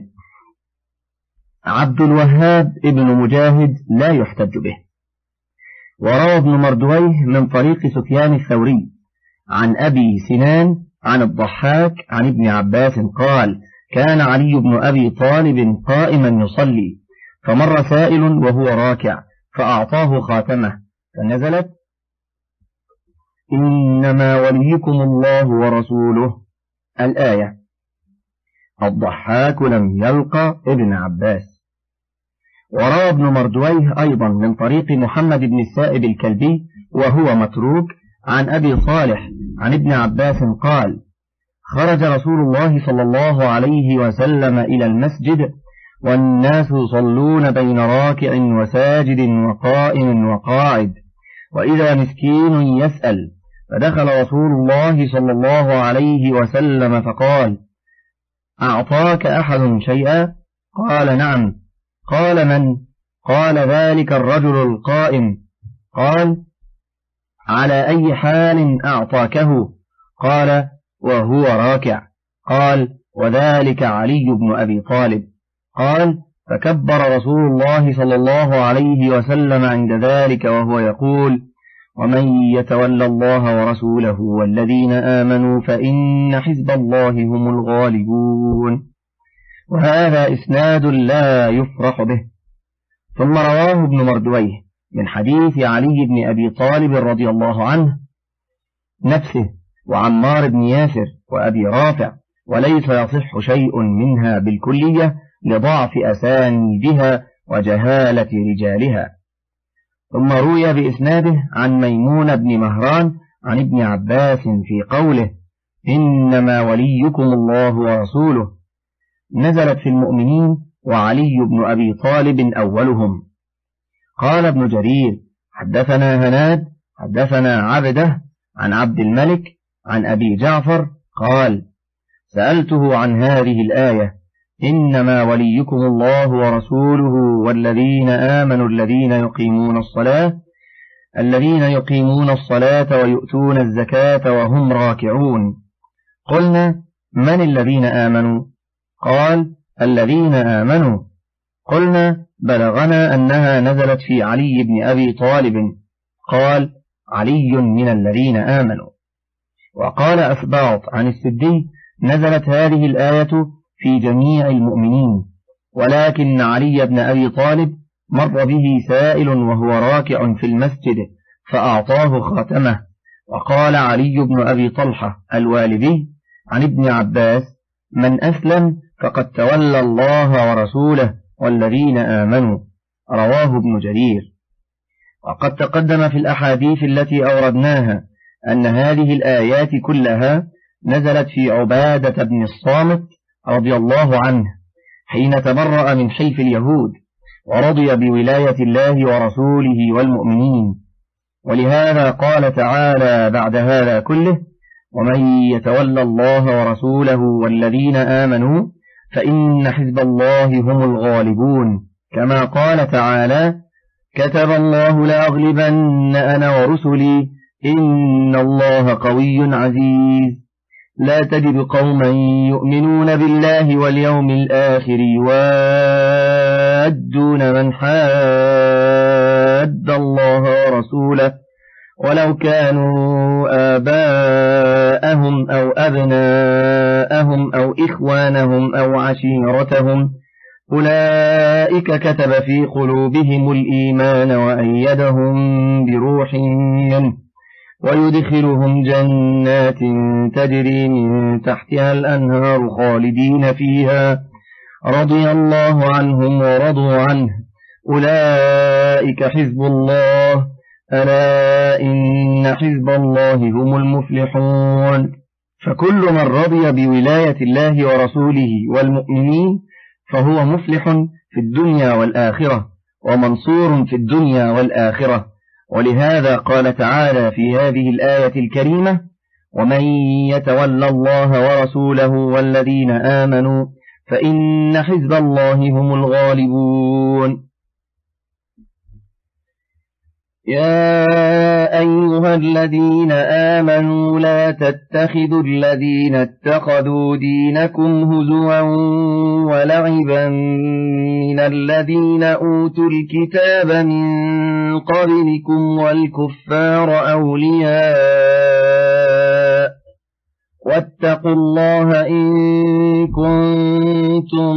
عبد الوهاب ابن مجاهد لا يحتج به. وروى ابن مردويه من طريق سفيان الثوري عن أبي سنان عن الضحاك عن ابن عباس قال كان علي بن أبي طالب قائما يصلي فمر سائل وهو راكع فأعطاه خاتمه فنزلت إنما وليكم الله ورسوله الآية. الضحاك لم يلقى ابن عباس. وروى ابن مردويه أيضا من طريق محمد بن السائب الكلبي وهو متروك عن أبي صالح عن ابن عباس قال خرج رسول الله صلى الله عليه وسلم إلى المسجد والناس يصلون بين راكع وساجد وقائم وقاعد، وإذا مسكين يسأل، فدخل رسول الله صلى الله عليه وسلم فقال أعطاك أحد شيئا؟ قال نعم. قال من؟ قال ذلك الرجل القائم. قال على أي حال أعطاكه؟ قال وهو راكع. قال وذلك علي بن أبي طالب. قال فكبر رسول الله صلى الله عليه وسلم عند ذلك وهو يقول ومن يتولى الله ورسوله والذين آمنوا فإن حزب الله هم الغالبون. وهذا إسناد لا يفرح به. ثم رواه ابن مردويه من حديث علي بن أبي طالب رضي الله عنه نفسه وعمار بن ياسر وأبي رافع، وليس يصح شيء منها بالكلية لضعف أسانيدها وجهالة رجالها. ثم روي بإسناده عن ميمون بن مهران عن ابن عباس في قوله إنما وليكم الله ورسوله نزلت في المؤمنين وعلي بن أبي طالب أولهم. قال ابن جرير حدثنا هناد حدثنا عبده عن عبد الملك عن أبي جعفر قال سألته عن هذه الآية إنما وليكم الله ورسوله والذين آمنوا الذين يقيمون الصلاة الذين يقيمون الصلاة ويؤتون الزكاة وهم راكعون. قلنا: من الذين آمنوا؟ قال: الذين آمنوا. قلنا: بلغنا أنها نزلت في علي بن أبي طالب. قال: علي من الذين آمنوا. وقال أسباط عن السدي: نزلت هذه الآية في جميع المؤمنين، ولكن علي بن أبي طالب مر به سائل وهو راكع في المسجد فأعطاه خاتمه. وقال علي بن أبي طلحة الوالدي عن ابن عباس: من أسلم فقد تولى الله ورسوله والذين آمنوا. رواه ابن جرير. وقد تقدم في الأحاديث التي أوردناها أن هذه الآيات كلها نزلت في عبادة بن الصامت رضي الله عنه حين تبرأ من حلف اليهود ورضي بولاية الله ورسوله والمؤمنين. ولهذا قال تعالى بعد هذا كله: ومن يتولى الله ورسوله والذين آمنوا فإن حزب الله هم الغالبون. كما قال تعالى: كتب الله لأغلبن أنا ورسلي إن الله قوي عزيز. لا تجد قوما يؤمنون بالله واليوم الآخر يوادون من حاد الله ورسوله ولو كانوا آباءهم أو أبناءهم أو إخوانهم أو عشيرتهم أولئك كتب في قلوبهم الإيمان وأيدهم بروح منه ويدخلهم جنات تجري من تحتها الأنهار خالدين فيها رضي الله عنهم ورضوا عنه أولئك حزب الله ألا إن حزب الله هم المفلحون. فكل من رضي بولاية الله ورسوله والمؤمنين فهو مفلح في الدنيا والآخرة ومنصور في الدنيا والآخرة. ولهذا قال تعالى في هذه الآية الكريمة: ومن يتولى الله ورسوله والذين آمنوا فإن حزب الله هم الغالبون. يا أيها الذين آمنوا لا تتخذوا الذين اتخذوا دينكم هزوا ولعبا من الذين أوتوا الكتاب من قبلكم والكفار أولياء واتقوا الله إن كنتم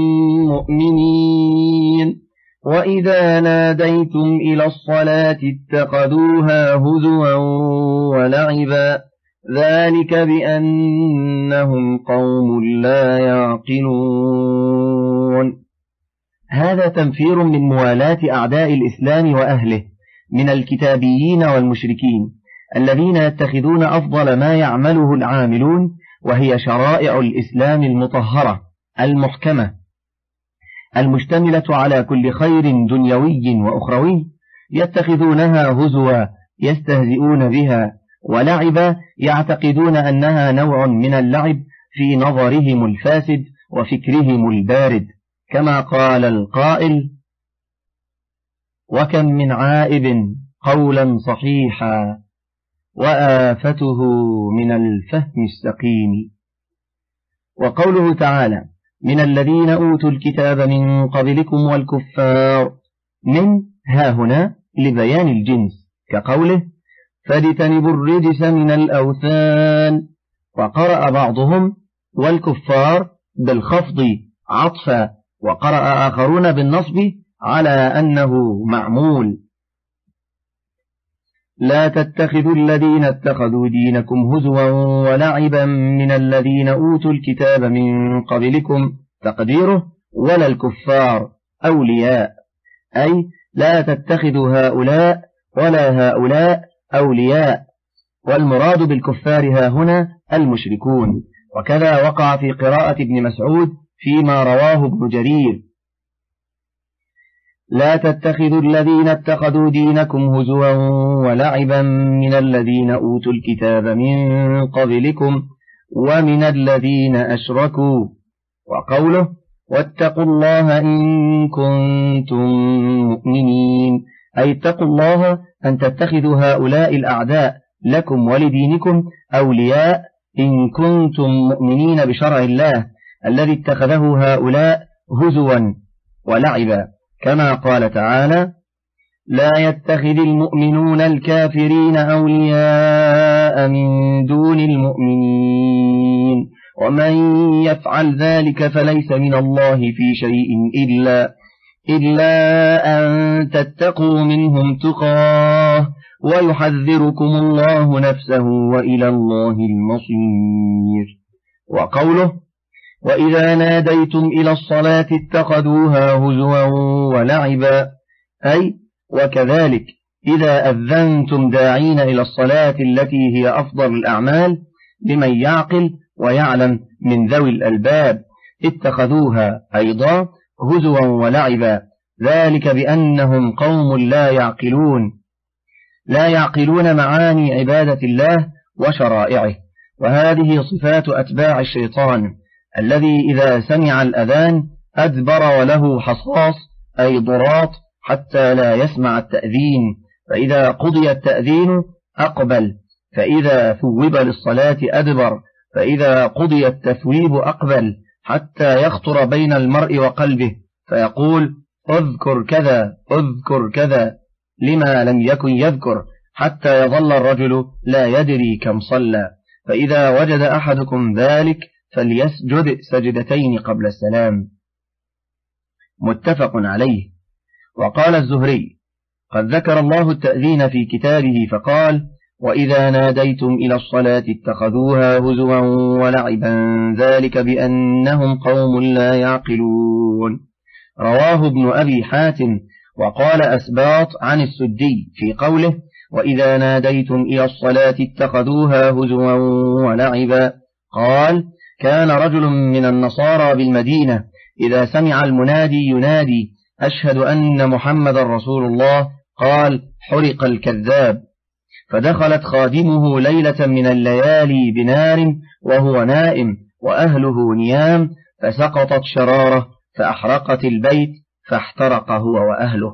مؤمنين. وإذا ناديتم إلى الصلاة اتخذوها هزوا ولعبا ذلك بأنهم قوم لا يعقلون. هذا تنفير من موالاة أعداء الإسلام وأهله من الكتابيين والمشركين الذين يتخذون أفضل ما يعمله العاملون وهي شرائع الإسلام المطهرة المحكمة المشتملة على كل خير دنيوي وأخروي يتخذونها هزوا يستهزئون بها، ولعبا يعتقدون أنها نوع من اللعب في نظرهم الفاسد وفكرهم البارد. كما قال القائل: وكم من عائب قولا صحيحا وآفته من الفهم السقيم. وقوله تعالى: من الذين أوتوا الكتاب من قبلكم والكفار، من ها هنا لبيان الجنس كقوله: فاجتنبوا الرجس من الأوثان. وقرأ بعضهم والكفار بالخفض عطفا، وقرأ آخرون بالنصب على أنه معمول. لا تتخذوا الذين اتخذوا دينكم هزوا ولعبا من الذين أوتوا الكتاب من قبلكم، تقديره: ولا الكفار أولياء، أي لا تتخذوا هؤلاء ولا هؤلاء أولياء. والمراد بالكفار ها هنا المشركون. وكذا وقع في قراءة ابن مسعود فيما رواه ابن جرير: لا تتخذوا الذين اتخذوا دينكم هزوا ولعبا من الذين أوتوا الكتاب من قبلكم ومن الذين أشركوا. وقوله: واتقوا الله إن كنتم مؤمنين، أي اتقوا الله أن تتخذوا هؤلاء الأعداء لكم ولدينكم أولياء إن كنتم مؤمنين بشرع الله الذي اتخذه هؤلاء هزوا ولعبا، كما قال تعالى: لا يتخذ المؤمنون الكافرين أولياء من دون المؤمنين ومن يفعل ذلك فليس من الله في شيء إلا, إلا أن تتقوا منهم تقاه ويحذركم الله نفسه وإلى الله المصير. وقوله: وإذا ناديتم إلى الصلاة اتخذوها هزوا ولعبا، أي وكذلك إذا أذنتم داعين إلى الصلاة التي هي أفضل الأعمال لمن يعقل ويعلم من ذوي الألباب اتخذوها أيضا هزوا ولعبا، ذلك بأنهم قوم لا يعقلون لا يعقلون معاني عبادة الله وشرائعه. وهذه صفات أتباع الشيطان الذي إذا سمع الأذان أدبر وله حصاص أي ضراط حتى لا يسمع التأذين، فإذا قضي التأذين أقبل، فإذا ثوب للصلاة أدبر، فإذا قضي التثويب أقبل، حتى يخطر بين المرء وقلبه فيقول: اذكر كذا اذكر كذا، لما لم يكن يذكر، حتى يظل الرجل لا يدري كم صلى. فإذا وجد أحدكم ذلك فليسجد سجدتين قبل السلام. متفق عليه. وقال الزهري: قد ذكر الله التأذين في كتابه فقال: وإذا ناديتم إلى الصلاة اتخذوها هزوا ولعبا، ذلك بأنهم قوم لا يعقلون. رواه ابن أبي حاتم. وقال أسباط عن السدي في قوله: وإذا ناديتم إلى الصلاة اتخذوها هزوا ولعبا، قال: كان رجل من النصارى بالمدينة إذا سمع المنادي ينادي: أشهد أن محمد رسول الله، قال: حرق الكذاب. فدخلت خادمه ليلة من الليالي بنار وهو نائم وأهله نيام، فسقطت شرارة فأحرقت البيت فاحترق هو وأهله.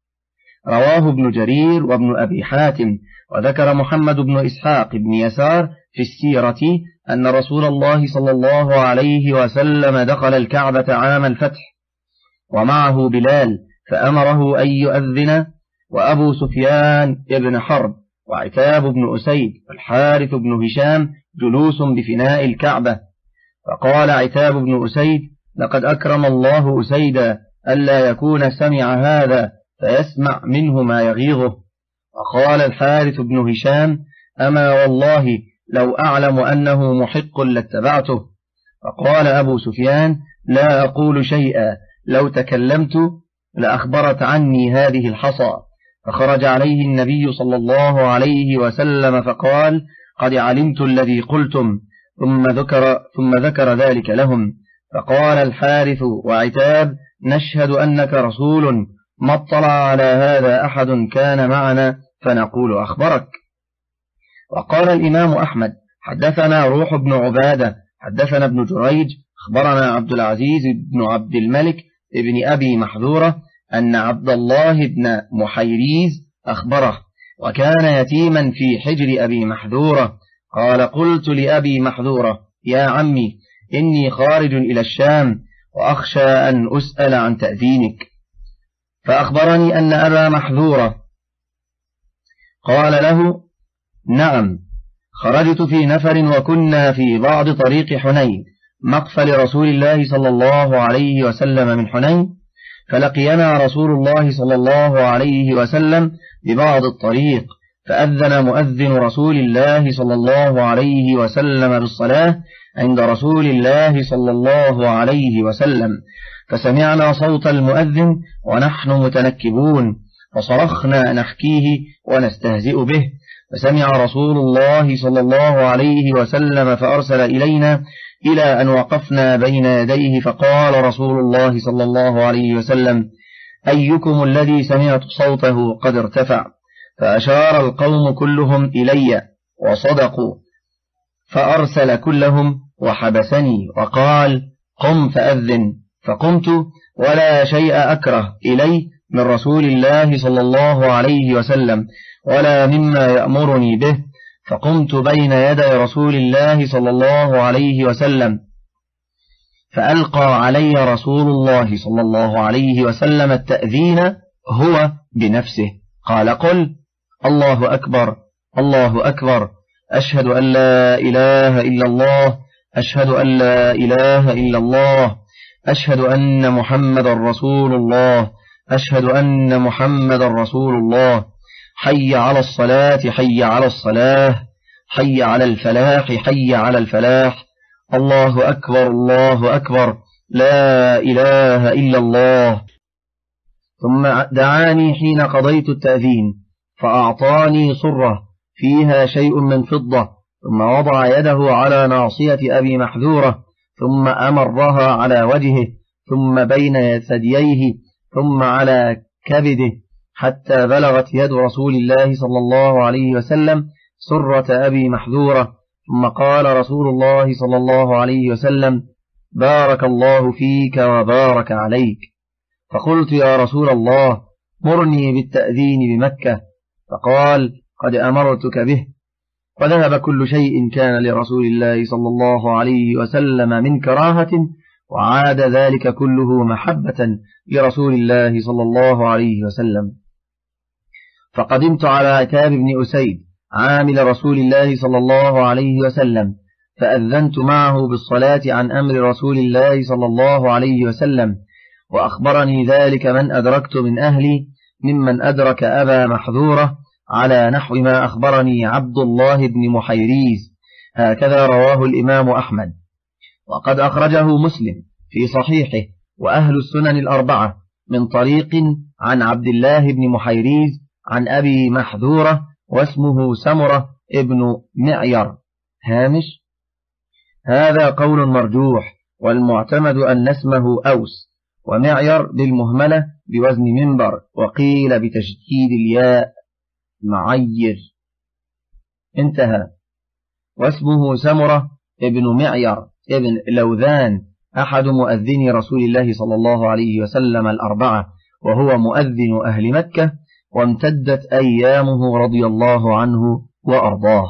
رواه ابن جرير وابن أبي حاتم. وذكر محمد بن إسحاق بن يسار في السيرة أن رسول الله صلى الله عليه وسلم دخل الكعبة عام الفتح ومعه بلال فأمره أن يؤذن، وأبو سفيان ابن حرب وعتاب بن أسيد والحارث بن هشام جلوس بفناء الكعبة. فقال عتاب بن أسيد: لقد أكرم الله أسيدا ألا يكون سمع هذا فيسمع منه ما يغيظه. وقال الحارث بن هشام: أما والله لو أعلم أنه محق لاتبعته. فقال أبو سفيان: لا أقول شيئا، لو تكلمت لأخبرت عني هذه الحصى. فخرج عليه النبي صلى الله عليه وسلم فقال: قد علمت الذي قلتم، ثم ذكر, ثم ذكر ذلك لهم. فقال الحارث وعتاب: نشهد أنك رسول، ما اطلع على هذا أحد كان معنا فنقول أخبرك. وقال الإمام أحمد: حدثنا روح بن عبادة حدثنا ابن جريج أخبرنا عبد العزيز بن عبد الملك ابن أبي محذورة أن عبد الله بن محيريز أخبره، وكان يتيما في حجر أبي محذورة. قال: قلت لأبي محذورة: يا عمي، إني خارج إلى الشام وأخشى أن أسأل عن تأذينك. فأخبرني أن أبا محذورة قال له: نعم، خرجت في نفر وكنا في بعض طريق حنين مقفل رسول الله صلى الله عليه وسلم من حنين، فلقينا رسول الله صلى الله عليه وسلم ببعض الطريق، فأذن مؤذن رسول الله صلى الله عليه وسلم بالصلاة عند رسول الله صلى الله عليه وسلم، فسمعنا صوت المؤذن ونحن متنكبون، فصرخنا نحكيه ونستهزئ به، فسمع رسول الله صلى الله عليه وسلم فأرسل إلينا إلى أن وقفنا بين يديه، فقال رسول الله صلى الله عليه وسلم: أيكم الذي سمعت صوته قد ارتفع؟ فأشار القوم كلهم إلي وصدقوا، فأرسل كلهم وحبسني وقال: قم فأذن. فقمت، ولا شيء أكره إلي من رسول الله صلى الله عليه وسلم ولا مما يأمرني به، فقمت بين يدي رسول الله صلى الله عليه وسلم فألقى علي رسول الله صلى الله عليه وسلم التأذين هو بنفسه، قال: قل الله أكبر الله أكبر، أشهد أن لا إله إلا الله، أشهد أن لا إله إلا الله، أشهد أن محمد رسول الله، أشهد أن محمد رسول الله، حي على الصلاة حي على الصلاة، حي على الفلاح حي على الفلاح، الله أكبر الله أكبر، لا إله إلا الله. ثم دعاني حين قضيت التأذين فأعطاني صرة فيها شيء من فضة، ثم وضع يده على ناصية أبي محذورة، ثم أمرها على وجهه، ثم بين ثدييه، ثم على كبده، حتى بلغت يد رسول الله صلى الله عليه وسلم سرة أبي محذورة، ثم قال رسول الله صلى الله عليه وسلم: بارك الله فيك وبارك عليك. فقلت: يا رسول الله، مرني بالتأذين بمكة. فقال: قد أمرتك به. وذهب كل شيء كان لرسول الله صلى الله عليه وسلم من كراهة، وعاد ذلك كله محبة لرسول الله صلى الله عليه وسلم. فقدمت على عتاب بن أسيد عامل رسول الله صلى الله عليه وسلم، فأذنت معه بالصلاة عن أمر رسول الله صلى الله عليه وسلم، وأخبرني ذلك من أدركت من أهلي ممن أدرك أبا محذورة على نحو ما أخبرني عبد الله بن محيريز، هكذا رواه الإمام أحمد. وقد أخرجه مسلم في صحيحه وأهل السنن الأربعة من طريق عن عبد الله بن محيريز عن أبي محذورة واسمه سمرة ابن معير. هامش: هذا قول مرجوح، والمعتمد أن اسمه أوس، ومعير بالمهملة بوزن منبر، وقيل بتشديد الياء معير. انتهى. واسمه سمرة ابن معير ابن لوذان، أحد مؤذني رسول الله صلى الله عليه وسلم الأربعة، وهو مؤذن أهل مكة، وامتدت أيامه رضي الله عنه وأرضاه.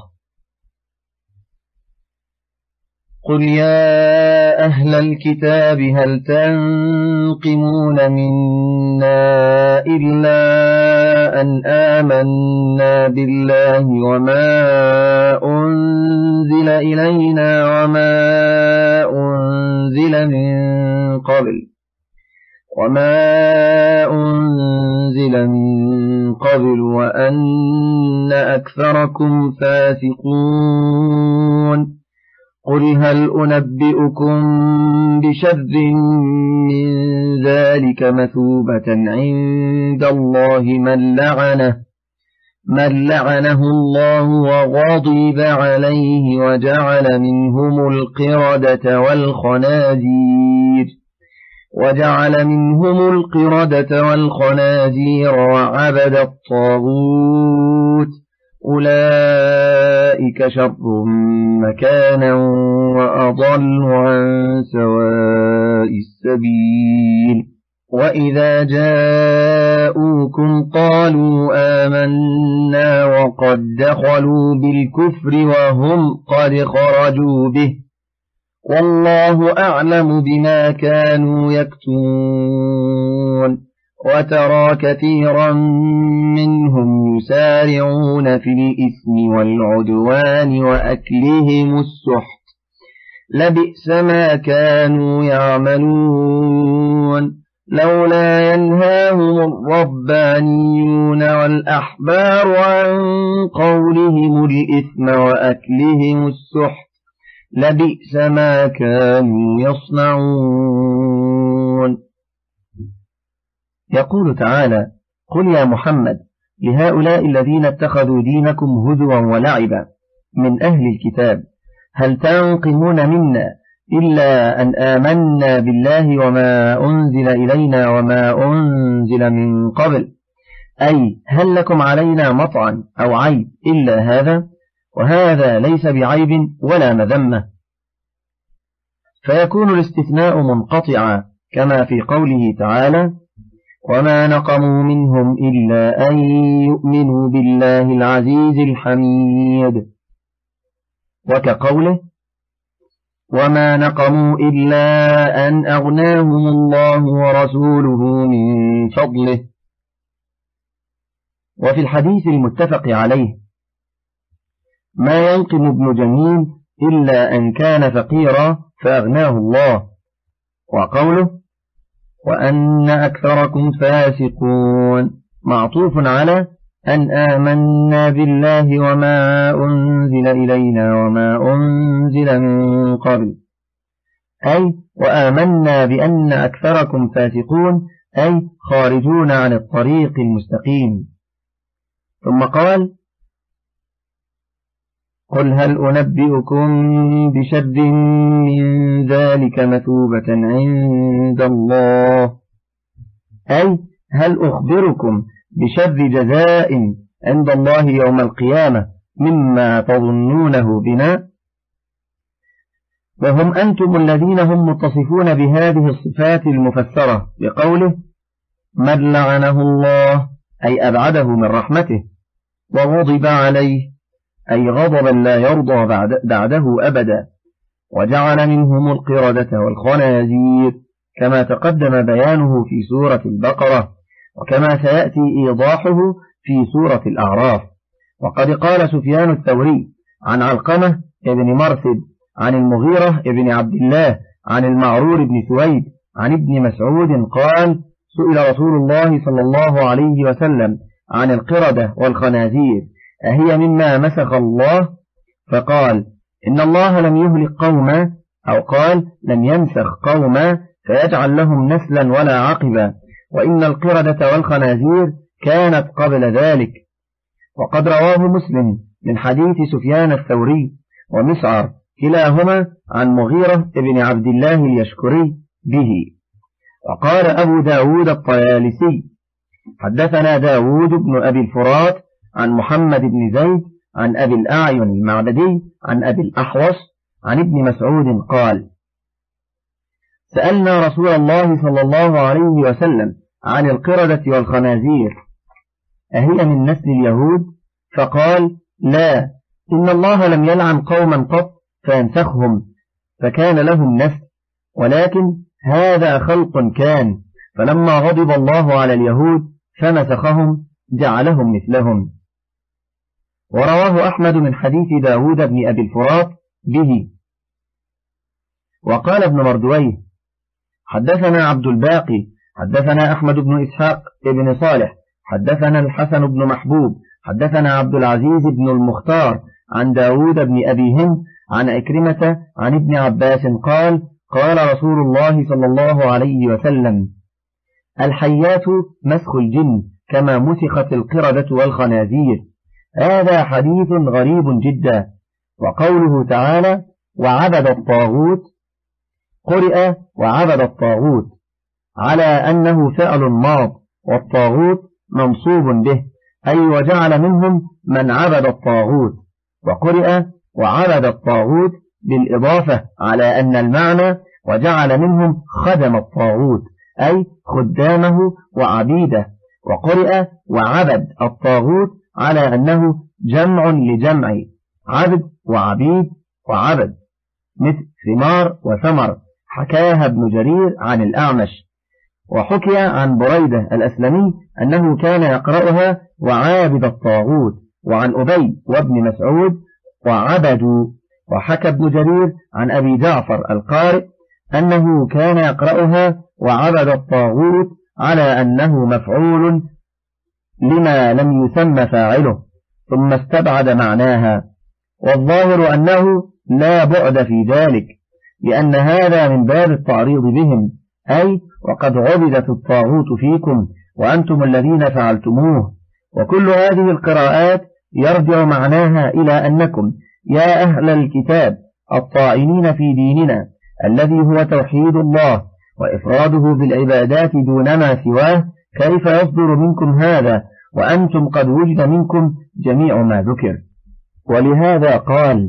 قل يا أهل الكتاب هل تنقمون منا إلا أن آمنا بالله وما أنزل إلينا وما أنزل من قبل وما أنزل من قبل وأن أكثركم فاسقون. قل هل أنبئكم بشر من ذلك مثوبة عند الله من لعنه من لعنه الله وغضب عليه وجعل منهم القردة والخنازير وجعل منهم القردة والخنازير وعبد الطاغوت، أولئك شر مكانا وأضل عن سواء السبيل. وإذا جاءوكم قالوا آمنا وقد دخلوا بالكفر وهم قد خرجوا به، والله أعلم بما كانوا يكتمون. وترى كثيرا منهم يسارعون في الإثم والعدوان وأكلهم السحت، لبئس ما كانوا يعملون. لولا ينهاهم الربانيون والأحبار عن قولهم الإثم وأكلهم السحت، لبئس ما كانوا يصنعون. يقول تعالى: قل يا محمد لهؤلاء الذين اتخذوا دينكم هزوا ولعبا من أهل الكتاب هل تنقمون منا إلا أن آمنا بالله وما أنزل إلينا وما أنزل من قبل، أي هل لكم علينا مطعن أو عيب إلا هذا؟ وهذا ليس بعيب ولا مذمة، فيكون الاستثناء منقطعا كما في قوله تعالى: وما نقموا منهم إلا أن يؤمنوا بالله العزيز الحميد. وكقوله وما نقموا إلا أن أغناهم الله ورسوله من فضله. وفي الحديث المتفق عليه ما ينقم ابن جميل إلا أن كان فقيرا فأغناه الله. وقوله وأن أكثركم فاسقون معطوف على أن آمنا بالله وما أنزل إلينا وما أنزل من قبل، أي وآمنا بأن أكثركم فاسقون أي خارجون عن الطريق المستقيم. ثم قال قل هل أنبئكم بشر من ذلك مثوبة عند الله، أي هل أخبركم بشر جزاء عند الله يوم القيامة مما تظنونه بنا؟ وهم أنتم الذين هم متصفون بهذه الصفات المفسرة بقوله من لعنه الله أي أبعده من رحمته، وغضب عليه أي غضبا لا يرضى بعد بعده أبدا، وجعل منهم القردة والخنازير كما تقدم بيانه في سورة البقرة، وكما سيأتي إيضاحه في سورة الأعراف. وقد قال سفيان الثوري عن علقمة ابن مرثد عن المغيرة ابن عبد الله عن المعرور بن سويد عن ابن مسعود قال سئل رسول الله صلى الله عليه وسلم عن القردة والخنازير أهي مما مسخ الله؟ فقال إن الله لم يهلك قوما، أو قال لم يمسخ قوما فيجعل لهم نسلا ولا عقبا، وإن القردة والخنازير كانت قبل ذلك. وقد رواه مسلم من حديث سفيان الثوري ومسعر كلاهما عن مغيرة ابن عبد الله اليشكري به. وقال أبو داود الطيالسي حدثنا داود بن أبي الفرات عن محمد بن زيد عن أبي الأعين المعبدي عن أبي الأحوص عن ابن مسعود قال سألنا رسول الله صلى الله عليه وسلم عن القردة والخنازير أهي من نسل اليهود؟ فقال لا، إن الله لم يلعن قوما قط فينسخهم فكان لهم نسل، ولكن هذا خلق كان، فلما غضب الله على اليهود فمسخهم جعلهم مثلهم. ورواه أحمد من حديث داود بن أبي الفرات به. وقال ابن مردويه حدثنا عبد الباقي حدثنا أحمد بن إسحاق بن صالح حدثنا الحسن بن محبوب حدثنا عبد العزيز بن المختار عن داود بن أبي هند عن إكرمة عن ابن عباس قال قال رسول الله صلى الله عليه وسلم الحيات مسخ الجن كما مسخت القردة والخنازير. هذا حديث غريب جدا. وقوله تعالى وعبد الطاغوت قرئ وعبد الطاغوت على أنه فعل ماض، والطاغوت منصوب به أي وجعل منهم من عبد الطاغوت، وقرئ وعبد الطاغوت بالإضافة على أن المعنى وجعل منهم خدم الطاغوت أي خدامه وعبيده، وقرئ وعبد الطاغوت على أنه جمع لجمع عبد وعبيد وعبد مثل ثمار وثمر، حكاها ابن جرير عن الأعمش. وحكي عن بريدة الأسلمي أنه كان يقرأها وعابد الطاغوت، وعن أبي وابن مسعود وعبدوا. وحكى ابن جرير عن أبي جعفر القارئ أنه كان يقرأها وعبد الطاغوت على أنه مفعول لما لم يسمى فاعله، ثم استبعد معناها. والظاهر أنه لا بعد في ذلك، لأن هذا من باب التعريض بهم، أي وقد عبدت الطاغوت فيكم وأنتم الذين فعلتموه. وكل هذه القراءات يرجع معناها إلى أنكم يا أهل الكتاب الطاعنين في ديننا الذي هو توحيد الله وإفراده بالعبادات دون ما سواه، كيف يصدر منكم هذا وأنتم قد وجد منكم جميع ما ذكر؟ ولهذا قال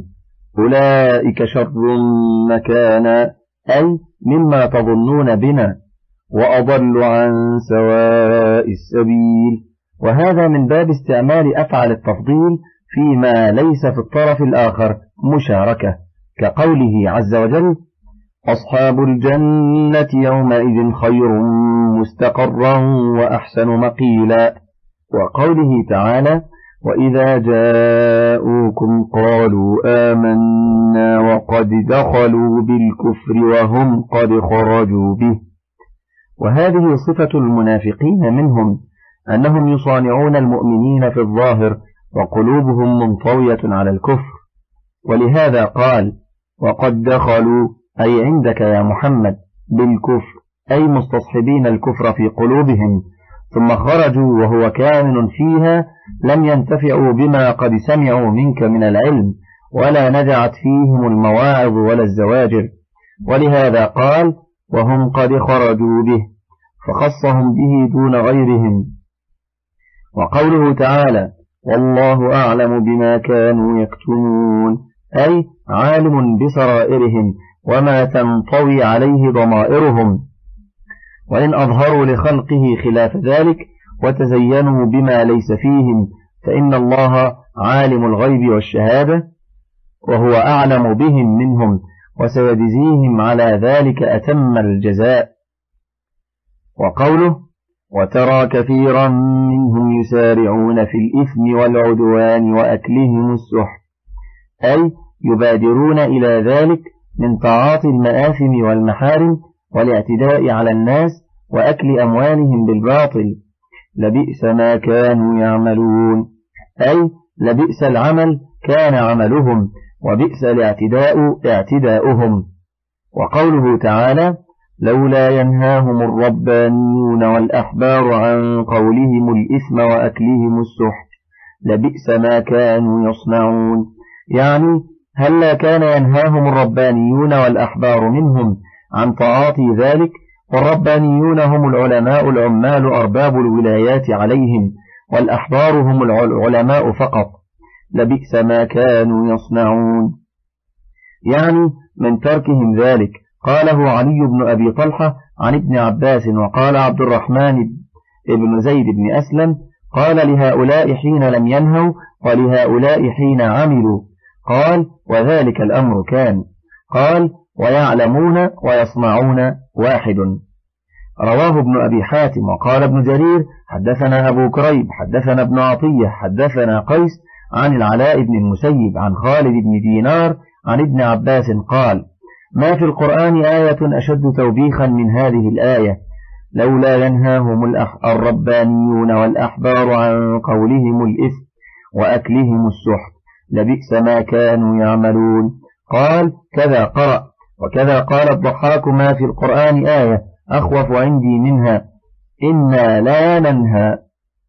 أولئك شر مكانا أي مما تظنون بنا. وأضل عن سواء السبيل. وهذا من باب استعمال أفعل التفضيل فيما ليس في الطرف الآخر مشاركة، كقوله عز وجل: أصحاب الجنة يومئذ خير مستقرا وأحسن مقيلا. وقوله تعالى: وإذا جاءوكم قالوا آمنا وقد دخلوا بالكفر وهم قد خرجوا به. وهذه صفة المنافقين منهم، أنهم يصانعون المؤمنين في الظاهر وقلوبهم منطوية على الكفر. ولهذا قال: وقد دخلوا، أي عندك يا محمد، بالكفر، أي مستصحبين الكفر في قلوبهم، ثم خرجوا وهو كامن فيها، لم ينتفعوا بما قد سمعوا منك من العلم، ولا نجعت فيهم المواعظ ولا الزواجر. ولهذا قال: وهم قد خرجوا به، فخصهم به دون غيرهم. وقوله تعالى: والله أعلم بما كانوا يكتمون، أي عالم بسرائرهم وما تنطوي عليه ضمائرهم، وإن أظهروا لخلقه خلاف ذلك وتزينوا بما ليس فيهم، فإن الله عالم الغيب والشهادة، وهو أعلم بهم منهم، وسيجزيهم على ذلك أتم الجزاء. وقوله: وترى كثيرا منهم يسارعون في الإثم والعدوان وأكلهم السحت، أي يبادرون إلى ذلك من تعاطي المآثم والمحارم والاعتداء على الناس وأكل أموالهم بالباطل. لبئس ما كانوا يعملون، أي لبئس العمل كان عملهم، وبئس الاعتداء اعتداؤهم. وقوله تعالى: لولا ينهاهم الربانيون والأحبار عن قولهم الإثم وأكلهم السحت لبئس ما كانوا يصنعون، يعني هلا كان ينهاهم الربانيون والأحبار منهم عن تعاطي ذلك، والربانيون هم العلماء العمال أرباب الولايات عليهم، والأحبار هم العلماء فقط. لبئس ما كانوا يصنعون، يعني من تركهم ذلك. قاله علي بن أبي طلحة عن ابن عباس. وقال عبد الرحمن بن زيد بن أسلم: قال لهؤلاء حين لم ينهوا، ولهؤلاء حين عملوا. قال: وذلك الأمر كان. قال: ويعلمون ويصنعون واحد. رواه ابن أبي حاتم. وقال ابن جرير: حدثنا أبو كريب حدثنا ابن عطية حدثنا قيس عن العلاء بن المسيب عن خالد بن دينار عن ابن عباس قال: ما في القرآن آية أشد توبيخا من هذه الآية: لولا ينهاهم الربانيون والأحبار عن قولهم الإثم وأكلهم السحت لبئس ما كانوا يعملون. قال: كذا قرأ. وكذا قال الضحاك: ما في القرآن آية أخوف عندي منها: إنا لا ننهى.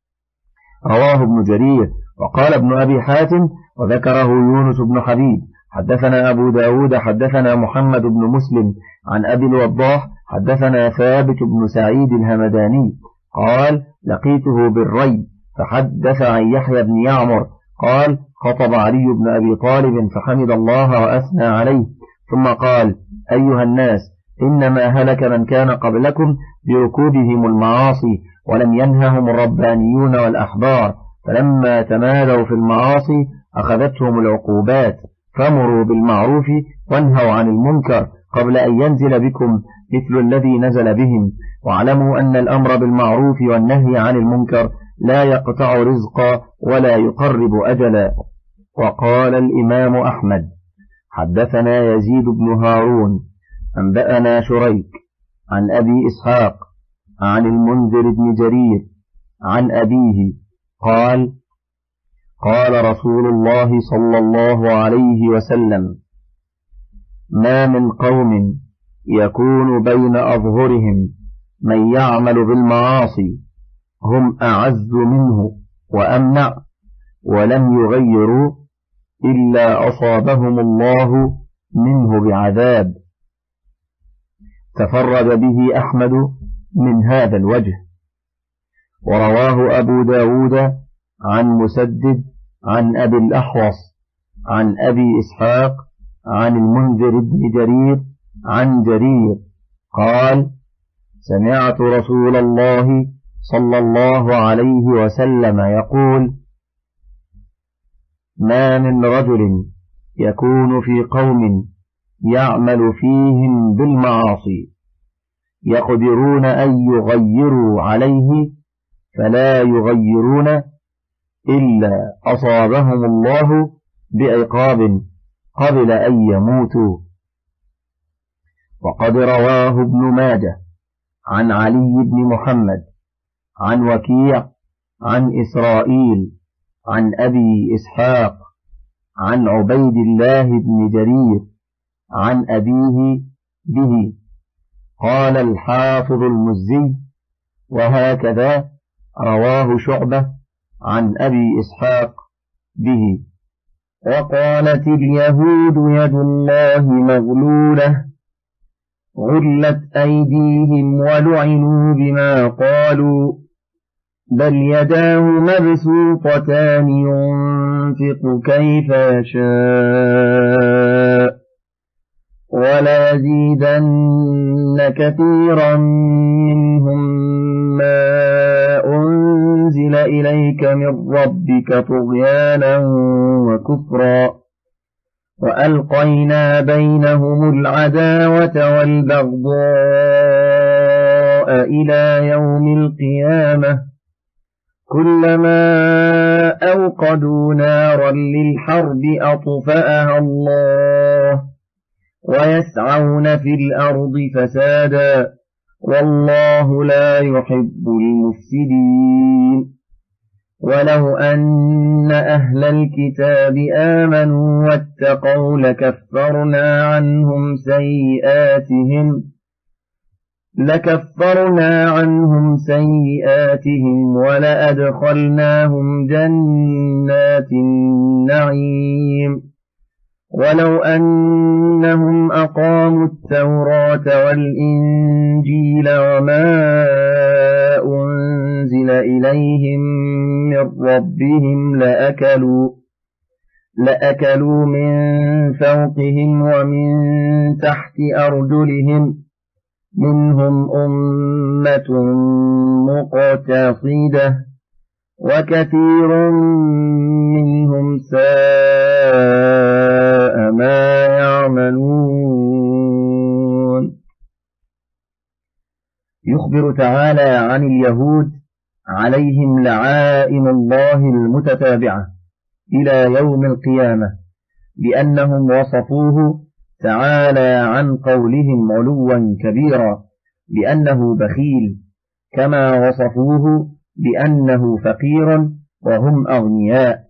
رواه ابن جرير. وقال ابن أبي حاتم: وذكره يونس بن حبيب حدثنا أبو داود حدثنا محمد بن مسلم عن أبي الوضاح حدثنا ثابت بن سعيد الهمداني قال: لقيته بالري فحدث عن يحيى بن يعمر قال: خطب علي بن أبي طالب فحمد الله وأثنى عليه، ثم قال: أيها الناس، إنما هلك من كان قبلكم بركوبهم المعاصي، ولم ينههم الربانيون والأحبار، فلما تمادوا في المعاصي أخذتهم العقوبات، فامروا بالمعروف وانهوا عن المنكر قبل أن ينزل بكم مثل الذي نزل بهم، واعلموا أن الأمر بالمعروف والنهي عن المنكر لا يقطع رزقا ولا يقرب أجلا. وقال الإمام أحمد: حدثنا يزيد بن هارون أنبأنا شريك عن أبي إسحاق عن المنذر بن جرير عن أبيه قال: قال رسول الله صلى الله عليه وسلم: ما من قوم يكون بين أظهرهم من يعمل بالمعاصي هم أعز منه وأمنع ولم يغيروا إلا أصابهم الله منه بعذاب. تفرد به أحمد من هذا الوجه. ورواه أبو داود عن مسدد عن أبي الأحوص عن أبي إسحاق عن المنذر بن جرير عن جرير قال: سمعت رسول الله صلى الله عليه وسلم يقول: ما من رجل يكون في قوم يعمل فيهم بالمعاصي يقدرون أن يغيروا عليه فلا يغيرون إلا أصابهم الله بعقاب قبل أن يموتوا. وقد رواه ابن ماجه عن علي بن محمد عن وكيع عن إسرائيل عن أبي إسحاق عن عبيد الله بن جرير عن أبيه به. قال الحافظ المزي: وهكذا رواه شعبة عن أبي إسحاق به. وقالت اليهود يد الله مغلولة غلت أيديهم ولعنوا بما قالوا بل يداه مبسوطتان ينفق كيف يشاء وليزيدن كثيرا منهم ما أنزل إليك من ربك طغيانا وكفرا وألقينا بينهم العداوة والبغضاء إلى يوم القيامة كلما أوقدوا نارا للحرب أطفأها الله ويسعون في الأرض فسادا والله لا يحب المفسدين. ولو أن أهل الكتاب آمنوا واتقوا لكفرنا عنهم سيئاتهم لكفرنا عنهم سيئاتهم ولأدخلناهم جنات النعيم ولو أنهم أقاموا التوراة والإنجيل وما أنزل إليهم من ربهم لأكلوا لأكلوا من فوقهم ومن تحت أرجلهم منهم أمة مقتصدة وكثير منهم ساء ما يعملون. يخبر تعالى عن اليهود عليهم لعائن الله المتتابعة إلى يوم القيامة بأنهم وصفوه تعالى عن قولهم علوا كبيرا بأنه بخيل كما وصفوه بأنه فقير وهم أغنياء.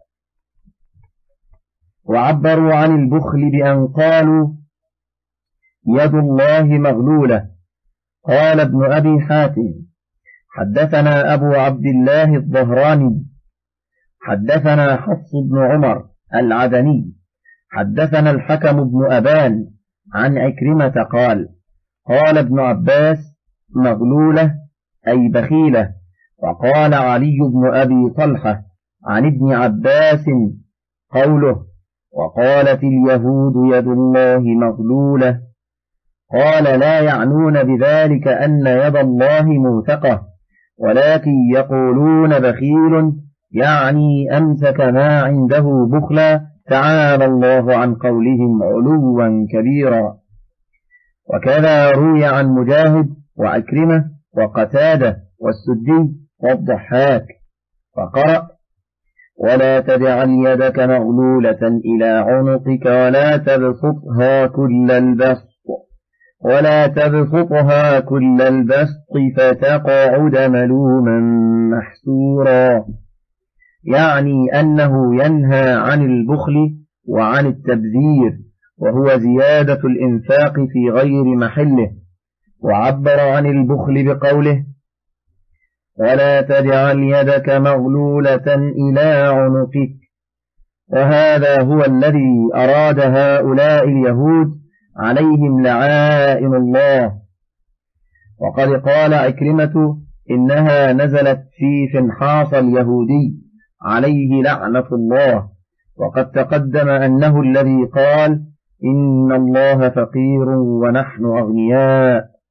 وعبروا عن البخل بأن قالوا يد الله مغلولة. قال ابن أبي حاتم حدثنا أبو عبد الله الظهراني حدثنا حفص بن عمر العدني حدثنا الحكم بن أبان عن عكرمة قال قال ابن عباس مغلولة أي بخيلة. وقال علي بن أبي طلحة عن ابن عباس قوله وقالت اليهود يد الله مغلولة قال لا يعنون بذلك أن يد الله موثقة ولكن يقولون بخيل يعني أمسك ما عنده بخلا تعالى الله عن قولهم علوا كبيرا. وكذا روي عن مجاهد وعكرمة وقتادة والسدي والضحاك فقرأ ولا تجعل يدك مغلولة إلى عنقك ولا تبسطها كل البسط ولا تبسطها كل البسط فتقعد ملوما محسورا، يعني أنه ينهى عن البخل وعن التبذير وهو زيادة الإنفاق في غير محله. وعبر عن البخل بقوله ولا تجعل يدك مغلولة إلى عنقك، وهذا هو الذي أراد هؤلاء اليهود عليهم لعائن الله. وقد قال عكرمة إنها نزلت في فنحاص اليهودي عليه لعنة الله، وقد تقدم أنه الذي قال إن الله فقير ونحن أغنياء.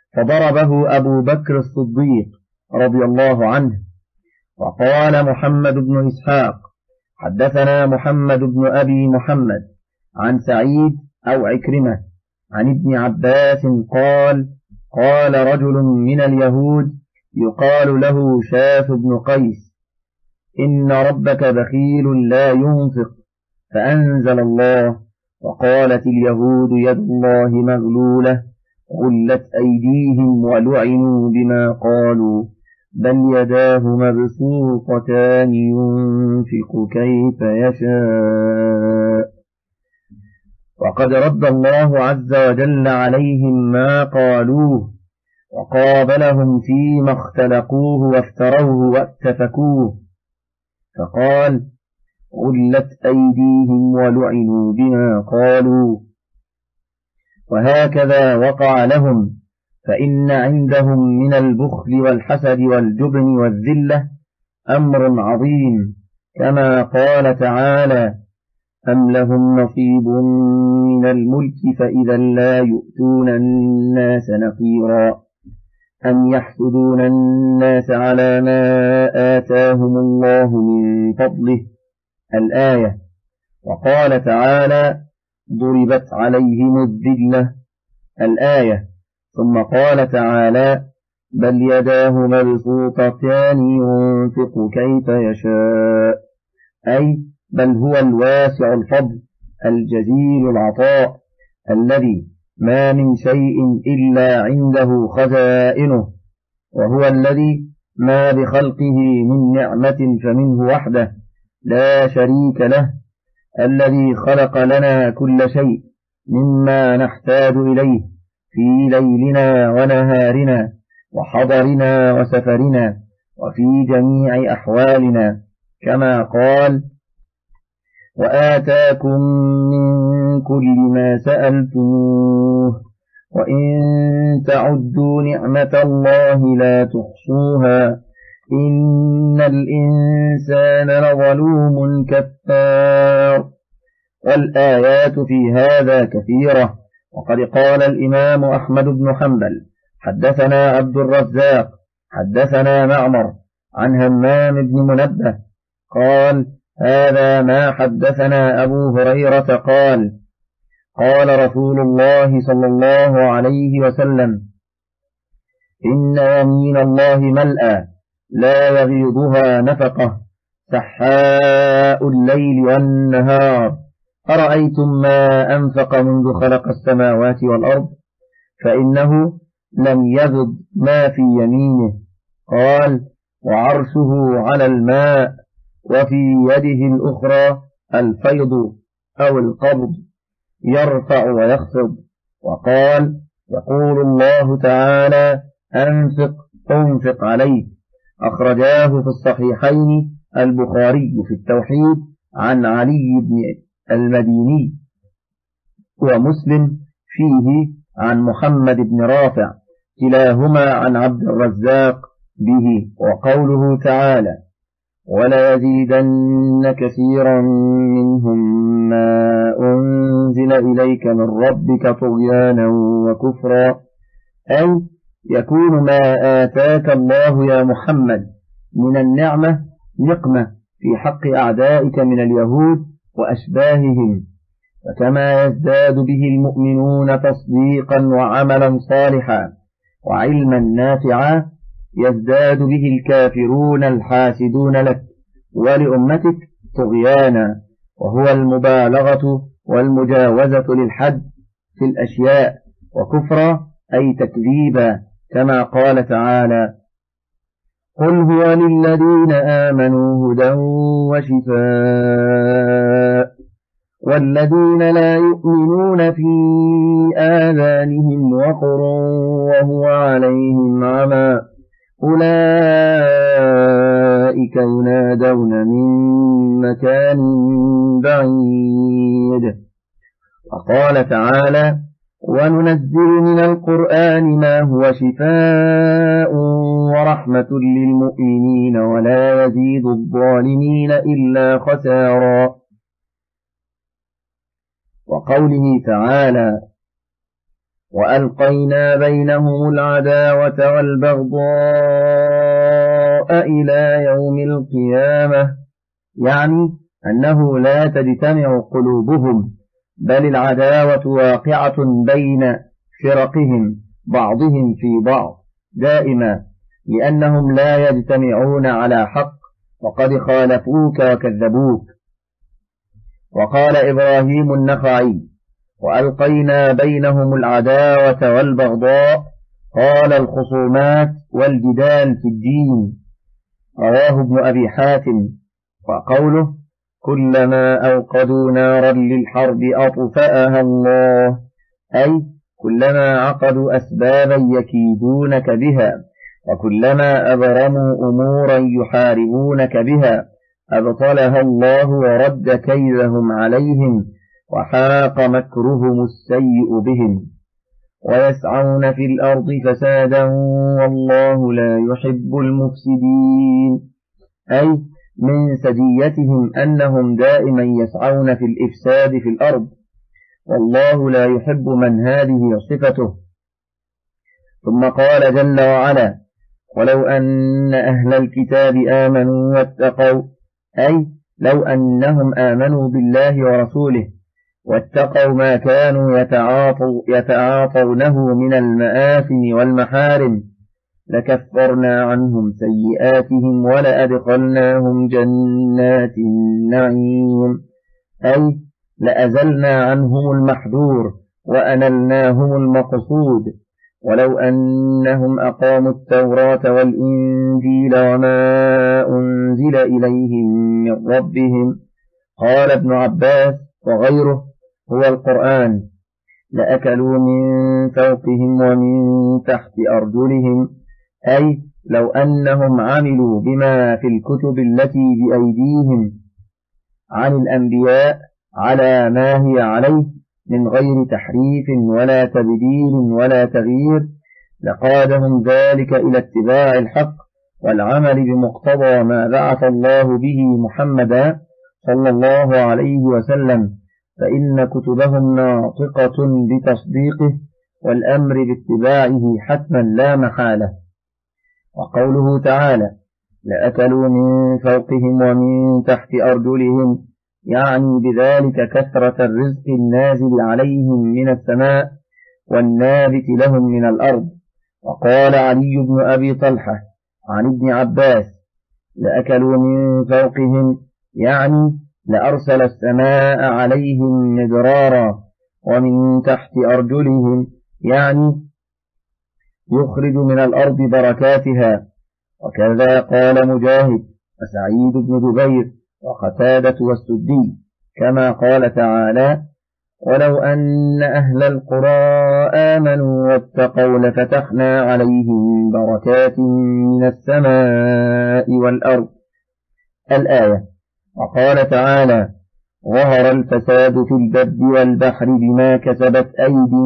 فضربه أبو بكر الصديق رضي الله عنه. وقال محمد بن إسحاق حدثنا محمد بن أبي محمد عن سعيد أو عكرمة عن ابن عباس قال قال رجل من اليهود يقال له شاف بن قيس إن ربك بخيل لا ينفق، فأنزل الله وقالت اليهود يد الله مغلولة غلت أيديهم ولعنوا بما قالوا بل يداه مبسوطتان ينفق كيف يشاء. وقد رد الله عز وجل عليهم ما قالوه وقابلهم فيما اختلقوه وافتروه واتفكوه، فقال غلت أيديهم ولعنوا بما قالوا. وهكذا وقع لهم، فإن عندهم من البخل والحسد والجبن والذلة أمر عظيم، كما قال تعالى أم لهم نصيب من الملك فإذا لا يؤتون الناس نقيرا أم يحسدون الناس على ما آتاهم الله من فضله الآية. وقال تعالى ضربت عليهم الذلة الآية. ثم قال تعالى بل يداه مبسوطتان ينفق كيف يشاء، أي بل هو الواسع الفضل الجزيل العطاء الذي ما من شيء إلا عنده خزائنه، وهو الذي ما بخلقه من نعمة فمنه وحده لا شريك له، الذي خلق لنا كل شيء مما نحتاج إليه في ليلنا ونهارنا وحضرنا وسفرنا وفي جميع أحوالنا، كما قال وآتاكم من كل ما سألتموه وإن تعدوا نعمة الله لا تحصوها إن الإنسان لظلوم كفار. والآيات في هذا كثيرة. وقد قال الإمام أحمد بن حنبل حدثنا عبد الرزاق حدثنا معمر عن همام بن منبه قال هذا ما حدثنا أبو هريرة قال قال رسول الله صلى الله عليه وسلم إن يمين الله ملأى لا يغيضها نفقة سحاء الليل والنهار، أرأيتم ما أنفق منذ خلق السماوات والأرض فإنه لم يغض ما في يمينه. قال وعرشه على الماء وفي يده الأخرى الفيض أو القبض يرفع ويخفض. وقال يقول الله تعالى أنفق أنفق عليه. أخرجاه في الصحيحين البخاري في التوحيد عن علي بن المديني ومسلم فيه عن محمد بن رافع كلاهما عن عبد الرزاق به. وقوله تعالى ولا يزيدن كثيرا منهم ما أنزل إليك من ربك طغيانا وكفرا، أي يكون ما آتاك الله يا محمد من النعمة نقمة في حق أعدائك من اليهود وأشباههم، فكما يزداد به المؤمنون تصديقا وعملا صالحا وعلما نافعا يزداد به الكافرون الحاسدون لك ولأمتك طغيانا، وهو المبالغة والمجاوزة للحد في الأشياء، وكفرا أي تكذيبا، كما قال تعالى قل هو للذين آمنوا هدى وشفاء والذين لا يؤمنون في آذانهم وقر وهو عليهم عمى أولئك ينادون من مكان بعيد. وقال تعالى وننزل من القرآن ما هو شفاء ورحمة للمؤمنين ولا يزيد الظالمين إلا خسارا. وقوله تعالى وألقينا بينهم العداوة والبغضاء إلى يوم القيامة، يعني أنه لا تجتمع قلوبهم، بل العداوة واقعة بين فرقهم بعضهم في بعض دائما، لأنهم لا يجتمعون على حق وقد خالفوك وكذبوك. وقال إبراهيم النخعي: وألقينا بينهم العداوة والبغضاء، قال الخصومات والجدال في الدين. رواه ابن أبي حاتم. وقوله: كلما أوقدوا نارا للحرب أطفأها الله، أي كلما عقدوا أسبابا يكيدونك بها، وكلما أبرموا أمورا يحاربونك بها أبطلها الله ورد كيدهم عليهم، وحاق مكرهم السيء بهم. ويسعون في الأرض فسادا والله لا يحب المفسدين، أي من سجيتهم أنهم دائما يسعون في الإفساد في الأرض، والله لا يحب من هذه صفته. ثم قال جل وعلا: ولو أن أهل الكتاب آمنوا واتقوا، أي لو أنهم آمنوا بالله ورسوله واتقوا ما كانوا يتعاطوا يتعاطونه من المآثم والمحارم لكفرنا عنهم سيئاتهم ولأدخلناهم جنات النعيم، أي لأزلنا عنهم المحذور وأنلناهم المقصود. ولو أنهم أقاموا التوراة والإنجيل وما أنزل إليهم من ربهم، قال ابن عباس وغيره هو القرآن، لأكلوا من فوقهم ومن تحت أرجلهم، أي لو أنهم عملوا بما في الكتب التي بأيديهم عن الأنبياء على ما هي عليه من غير تحريف ولا تبديل ولا تغيير، لقادهم ذلك إلى اتباع الحق والعمل بمقتضى ما بعث الله به محمدا صلى الله عليه وسلم، فإن كتبهم ناطقة بتصديقه والأمر باتباعه حتما لا محالة. وقوله تعالى: لأكلوا من فوقهم ومن تحت أرجلهم، يعني بذلك كثرة الرزق النازل عليهم من السماء والنابت لهم من الأرض. وقال علي بن أبي طلحة عن ابن عباس: لأكلوا من فوقهم، يعني لأرسل السماء عليهم مدرارا، ومن تحت أرجلهم يعني يخرج من الأرض بركاتها. وكذا قال مجاهد وسعيد بن جبير وقتادة والسدي، كما قال تعالى: ولو أن أهل القرى آمنوا واتقوا لفتحنا عليهم بركات من السماء والأرض، الآية. وقال تعالى: ظهر الفساد في البر والبحر بما كسبت أيدي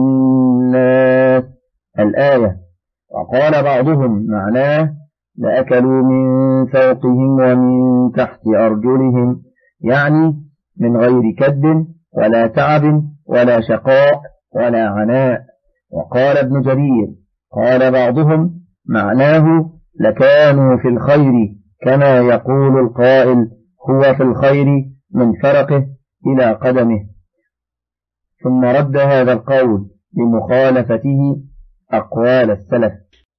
الناس، الآية. وقال بعضهم معناه: لأكلوا من فوقهم ومن تحت أرجلهم، يعني من غير كد ولا تعب ولا شقاء ولا عناء. وقال ابن جرير: قال بعضهم معناه: لكانوا في الخير، كما يقول القائل: هو في الخير من فرقه إلى قدمه. ثم رد هذا القول لمخالفته أقوال السلف.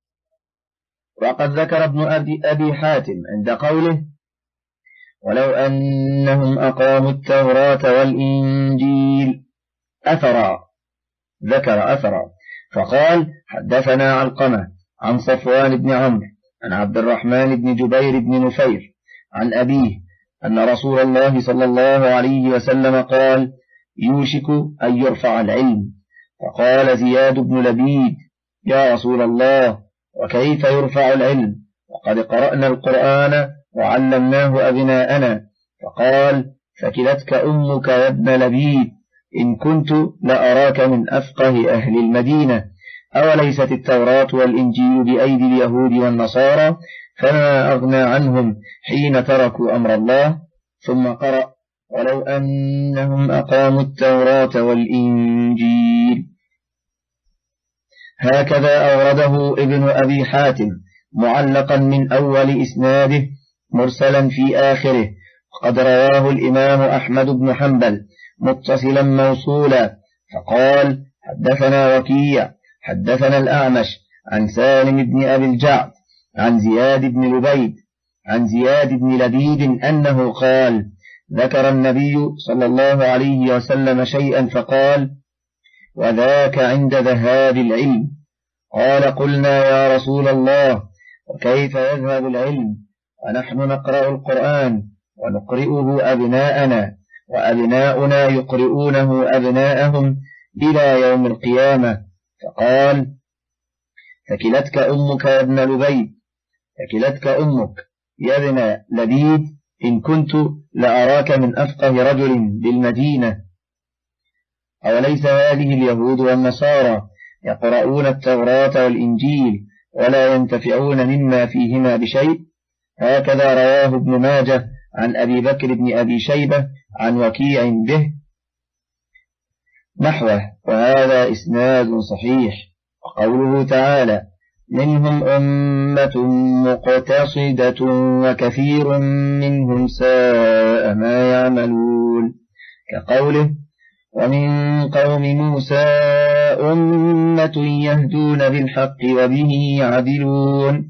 وقد ذكر ابن أبي حاتم عند قوله: ولو أنهم أقاموا التوراة والإنجيل أثرا، ذكر أثرا، فقال: حدثنا علقمة عن صفوان بن عمرو عن عبد الرحمن بن جبير بن نفير عن أبيه أن رسول الله صلى الله عليه وسلم قال: يوشك أن يرفع العلم. فقال زياد بن لبيد: يا رسول الله، وكيف يرفع العلم وقد قرأنا القرآن وعلمناه أبناءنا؟ فقال: فكلتك أمك يا ابن لبيد، إن كنت لأراك من أفقه أهل المدينة. أوليست التوراة والإنجيل بأيدي اليهود والنصارى؟ فما أغنى عنهم حين تركوا أمر الله. ثم قرأ: ولو أنهم أقاموا التوراة والإنجيل. هكذا أورده ابن أبي حاتم معلقا من أول إسناده مرسلا في آخره، وقد رواه الإمام أحمد بن حنبل متصلا موصولا فقال حدثنا وكيع حدثنا الأعمش عن سالم بن أبي الجعد عن زياد بن لبيد عن زياد بن لبيد أنه قال ذكر النبي صلى الله عليه وسلم شيئا فقال وذاك عند ذهاب العلم. قال قلنا يا رسول الله وكيف يذهب العلم ونحن نقرأ القرآن ونقرئه أبناءنا وأبناؤنا يقرؤونه أبناءهم إلى يوم القيامة. فقال ثكلتك أمك يا ابن لبيد ثكلتك أمك يا ابن لبيد إن كنت لأراك من أفقه رجل بالمدينة. أوليس هذه اليهود والنصارى يقرؤون التوراة والإنجيل ولا ينتفعون مما فيهما بشيء؟ هكذا رواه ابن ماجه عن أبي بكر بن أبي شيبة عن وكيع به نحوه، وهذا إسناد صحيح. وقوله تعالى منهم أمة مقتصدة وكثير منهم ساء ما يعملون، كقوله ومن قوم موسى أمة يهدون بالحق وبه يعدلون،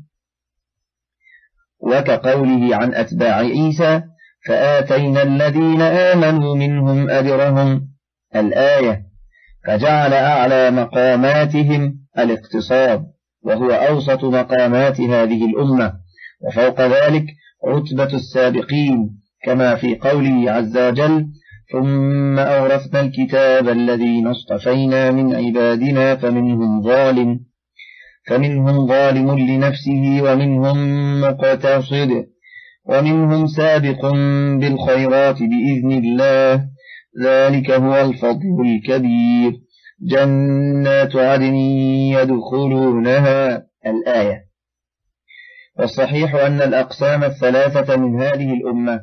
وكقوله عن أتباع عيسى فآتينا الذين آمنوا منهم أجرهم الآية، فجعل أعلى مقاماتهم الاقتصاد وهو أوسط مقامات هذه الأمة، وفوق ذلك رتبة السابقين كما في قوله عز وجل ثم أورثنا الكتاب الذين اصطفينا من عبادنا فمنهم ظالم فمنهم ظالم لنفسه ومنهم مقتصد ومنهم سابق بالخيرات بإذن الله ذلك هو الفضل الكبير جنات عدن يدخلونها الآية. والصحيح أن الأقسام الثلاثة من هذه الأمة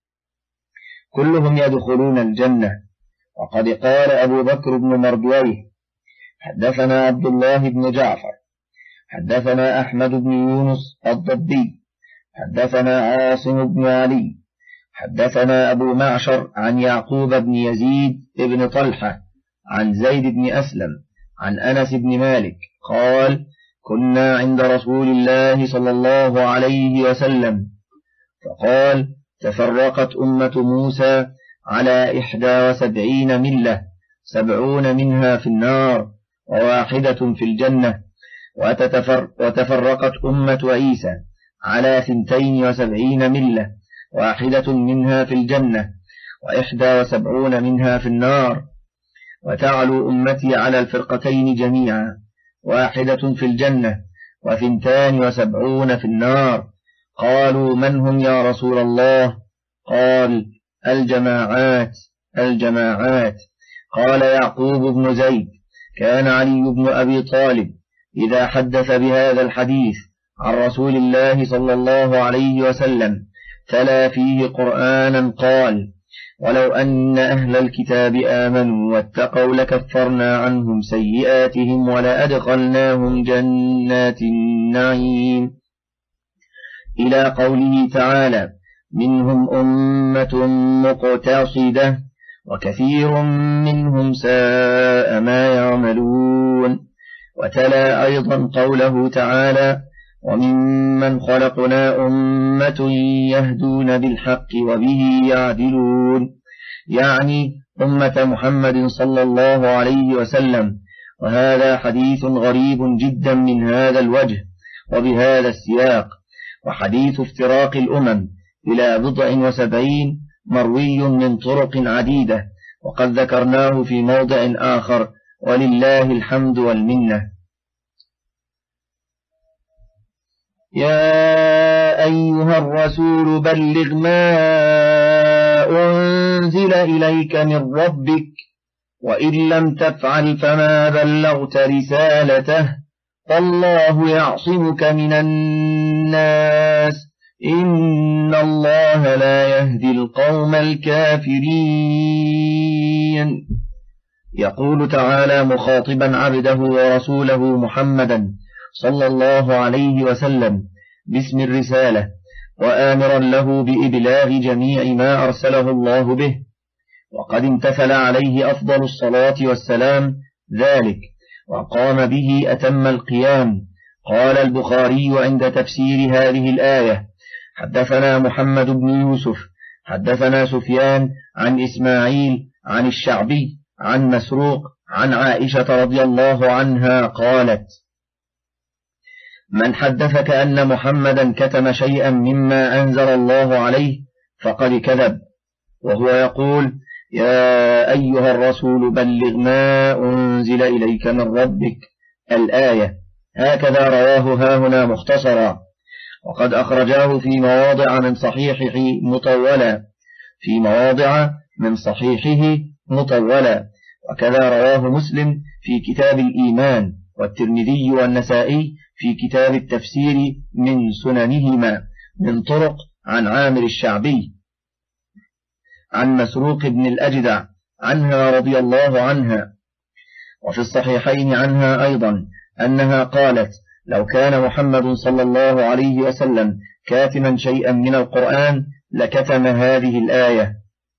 كلهم يدخلون الجنة. وقد قال أبو بكر بن مردويه حدثنا عبد الله بن جعفر حدثنا أحمد بن يونس الضبي حدثنا عاصم بن علي حدثنا أبو معشر عن يعقوب بن يزيد بن طلحة عن زيد بن أسلم عن أنس بن مالك قال كنا عند رسول الله صلى الله عليه وسلم فقال تفرقت أمة موسى على إحدى وسبعين ملة سبعون منها في النار وواحدة في الجنة، وتتفر وتفرقت أمة عيسى على ثنتين وسبعين ملة واحدة منها في الجنة وإحدى وسبعون منها في النار، وتعلو أمتي على الفرقتين جميعا واحدة في الجنة وثنتان وسبعون في النار. قالوا من هم يا رسول الله؟ قال الجماعات الجماعات. قال يعقوب بن زيد كان علي بن أبي طالب إذا حدث بهذا الحديث عن رسول الله صلى الله عليه وسلم تلا فيه قرآنا قال ولو أن أهل الكتاب آمنوا واتقوا لكفرنا عنهم سيئاتهم ولأدخلناهم جنات النعيم، إلى قوله تعالى منهم أمة مقتصدة وكثير منهم ساء ما يعملون. وتلا أيضا قوله تعالى وممن خلقنا أمة يهدون بالحق وبه يعدلون، يعني أمة محمد صلى الله عليه وسلم. وهذا حديث غريب جدا من هذا الوجه وبهذا السياق. وحديث افتراق الأمم إلى بضع وسبعين مروي من طرق عديدة وقد ذكرناه في موضع آخر ولله الحمد والمنة. يا أيها الرسول بلغ ما أنزل إليك من ربك وإن لم تفعل فما بلغت رسالته والله يعصمك من الناس إن الله لا يهدي القوم الكافرين. يقول تعالى مخاطبا عبده ورسوله محمدا صلى الله عليه وسلم باسم الرسالة، وآمرا له بإبلاغ جميع ما أرسله الله به، وقد امتثل عليه أفضل الصلاة والسلام ذلك وقام به أتم القيام. قال البخاري عند تفسير هذه الآية: حدثنا محمد بن يوسف حدثنا سفيان عن إسماعيل عن الشعبي عن مسروق عن عائشة رضي الله عنها قالت: من حدثك أن محمدا كتم شيئا مما أنزل الله عليه فقد كذب، وهو يقول: يا أيها الرسول بلغ ما أنزل إليك من ربك، الآية. هكذا رواه هاهنا مختصرا، وقد أخرجاه في مواضع من صحيحه مطولا في مواضع من صحيحه مطولا وكذا رواه مسلم في كتاب الإيمان، والترمذي والنسائي في كتاب التفسير من سننهما من طرق عن عامر الشعبي عن مسروق بن الأجدع عنها رضي الله عنها. وفي الصحيحين عنها أيضا أنها قالت: لو كان محمد صلى الله عليه وسلم كاتما شيئا من القرآن لكتم هذه الآية: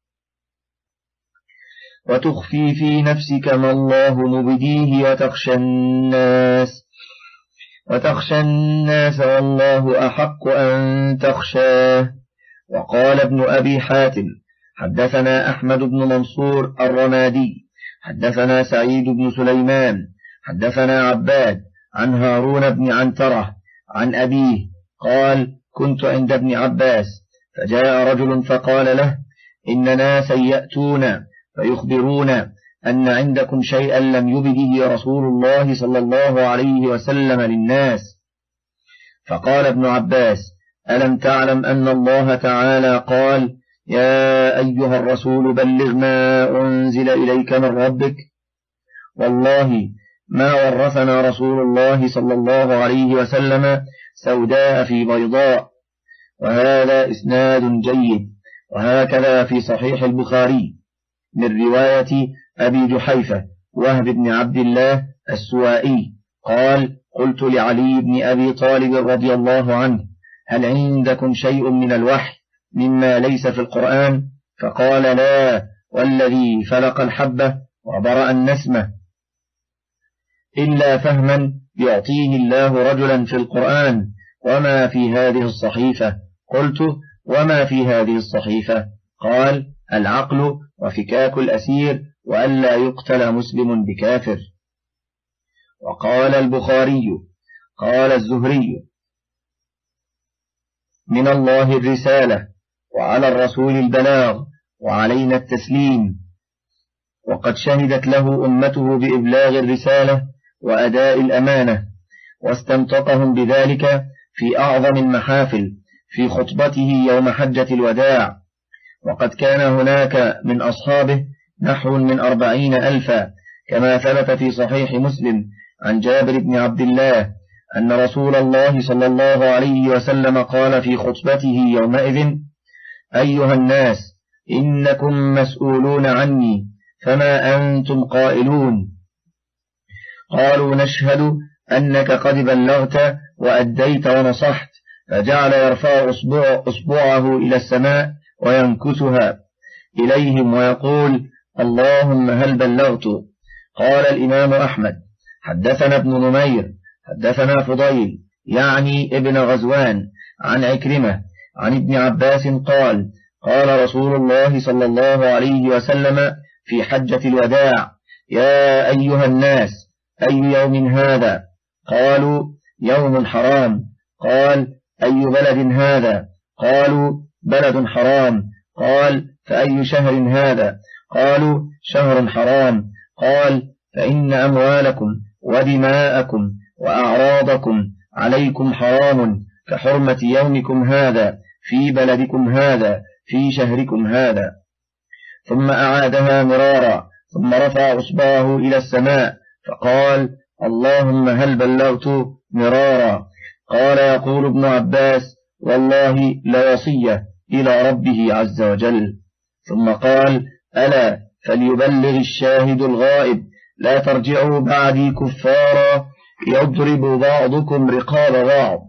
وتخفي في نفسك ما الله مبديه وتخشى الناس وتخشى الناس والله أحق أن تخشاه. وقال ابن أبي حاتم: حدثنا أحمد بن منصور الرمادي حدثنا سعيد بن سليمان حدثنا عباد عن هارون بن عنترة عن أبيه قال: كنت عند ابن عباس فجاء رجل فقال له: إن ناسا يأتون فيخبرون أن عندكم شيئا لم يبده رسول الله صلى الله عليه وسلم للناس. فقال ابن عباس: ألم تعلم أن الله تعالى قال: يا أيها الرسول بلغ ما أنزل إليك من ربك؟ والله ما ورثنا رسول الله صلى الله عليه وسلم سوداء في بيضاء. وهذا إسناد جيد. وهكذا في صحيح البخاري من رواية أبي جحيفة وهب بن عبد الله السوائي قال: قلت لعلي بن أبي طالب رضي الله عنه: هل عندكم شيء من الوحي مما ليس في القرآن؟ فقال: لا، والذي فلق الحبة وبرأ النسمة، إلا فهما يعطيه الله رجلا في القرآن. وما في هذه الصحيفة؟ قلت: وما في هذه الصحيفة؟ قال: العقل وفكاك الأسير وألا يقتل مسلم بكافر. وقال البخاري: قال الزهري: من الله الرسالة، وعلى الرسول البلاغ، وعلينا التسليم. وقد شهدت له أمته بإبلاغ الرسالة وأداء الأمانة، واستنطقهم بذلك في أعظم المحافل في خطبته يوم حجة الوداع. وقد كان هناك من أصحابه نحو من أربعين ألفا، كما ثبت في صحيح مسلم عن جابر بن عبد الله أن رسول الله صلى الله عليه وسلم قال في خطبته يومئذ: أيها الناس، إنكم مسؤولون عني، فما أنتم قائلون؟ قالوا: نشهد أنك قد بلغت وأديت ونصحت. فجعل يرفع أصبع أصبعه إلى السماء وينكسها إليهم ويقول: اللهم هل بلغت؟ قال الإمام أحمد: حدثنا ابن نمير حدثنا فضيل يعني ابن غزوان عن عكرمة عن ابن عباس قال: قال رسول الله صلى الله عليه وسلم في حجة الوداع: يا أيها الناس، أي يوم هذا؟ قالوا: يوم حرام. قال: أي بلد هذا؟ قالوا: بلد حرام. قال: فأي شهر هذا؟ قالوا: شهر حرام. قال: فإن أموالكم ودماءكم وأعراضكم عليكم حرام كحرمة يومكم هذا في بلدكم هذا في شهركم هذا. ثم أعادها مرارا، ثم رفع أصبعه إلى السماء فقال: اللهم هل بلغت؟ مرارا. قال يقول ابن عباس: والله لوصية إلى ربه عز وجل. ثم قال: ألا فليبلغ الشاهد الغائب لا ترجعوا بعدي كفارا يضرب بعضكم رقاب بعض.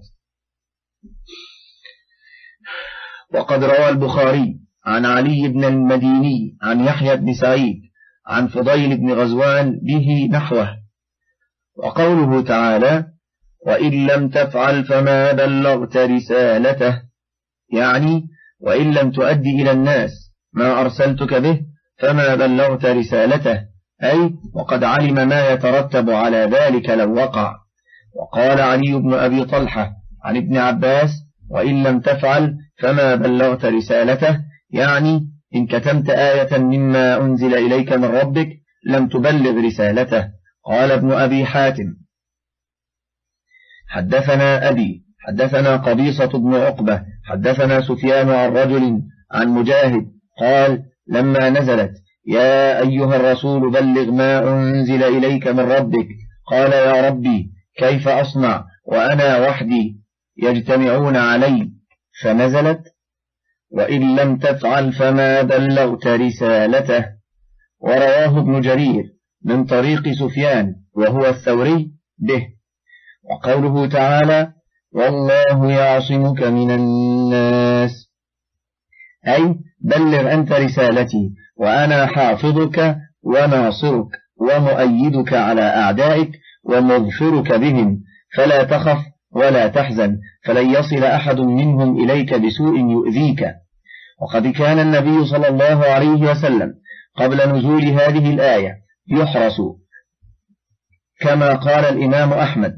وقد روى البخاري عن علي بن المديني عن يحيى بن سعيد عن فضيل بن غزوان به نحوه. وقوله تعالى وإن لم تفعل فما بلغت رسالته، يعني وإن لم تؤدي إلى الناس ما أرسلتك به فما بلغت رسالته، أي وقد علم ما يترتب على ذلك لو وقع. وقال علي بن أبي طلحة عن ابن عباس وإن لم تفعل فما بلغت رسالته، يعني إن كتمت آية مما أنزل إليك من ربك لم تبلغ رسالته. قال ابن أبي حاتم حدثنا أبي حدثنا قبيصة بن عقبة حدثنا سفيان عن رجل عن مجاهد قال لما نزلت يا أيها الرسول بلغ ما أنزل إليك من ربك، قال يا ربي كيف أصنع وأنا وحدي يجتمعون علي، فنزلت وإن لم تفعل فما بلغت رسالته. ورواه ابن جرير من طريق سفيان وهو الثوري به. وقوله تعالى والله يعصمك من الناس، أي بلغ أنت رسالتي وأنا حافظك وناصرك ومؤيدك على أعدائك ومغفرك بهم، فلا تخف ولا تحزن، فلن يصل أحد منهم إليك بسوء يؤذيك. وقد كان النبي صلى الله عليه وسلم قبل نزول هذه الآية يحرس، كما قال الإمام أحمد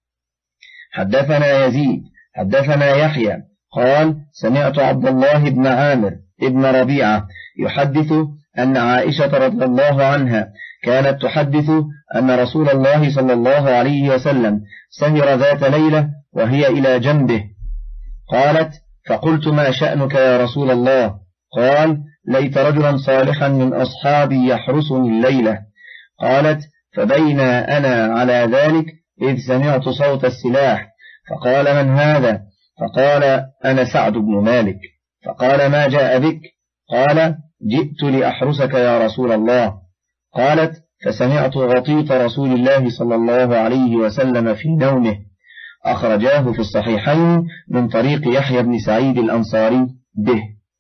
حدثنا يزيد حدثنا يحيى قال سمعت عبد الله بن عامر ابن ربيعة يحدث أن عائشة رضي الله عنها كانت تحدث أن رسول الله صلى الله عليه وسلم سهر ذات ليلة وهي إلى جنبه. قالت فقلت ما شأنك يا رسول الله؟ قال ليت رجلا صالحا من أصحابي يحرسني الليلة. قالت فبين أنا على ذلك إذ سمعت صوت السلاح، فقال من هذا؟ فقال أنا سعد بن مالك. فقال ما جاء بك؟ قال جئت لأحرسك يا رسول الله. قالت فسمعت غطيط رسول الله صلى الله عليه وسلم في نومه. أخرجاه في الصحيحين من طريق يحيى بن سعيد الأنصاري به.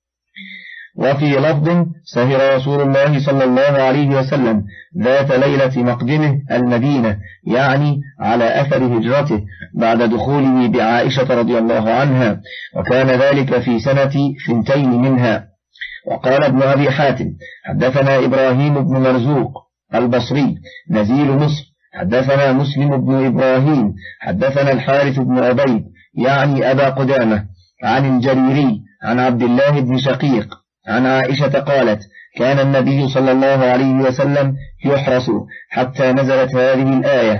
وفي لفظ سهر رسول الله صلى الله عليه وسلم ذات ليلة مقدمه المدينة، يعني على أثر هجرته بعد دخوله بعائشة رضي الله عنها، وكان ذلك في سنة ثنتين منها. وقال ابن أبي حاتم حدثنا إبراهيم بن مرزوق البصري نزيل مصر حدثنا مسلم بن إبراهيم حدثنا الحارث بن عبيد يعني أبا قدامة عن الجريري عن عبد الله بن شقيق عن عائشة قالت كان النبي صلى الله عليه وسلم يحرس حتى نزلت هذه الآية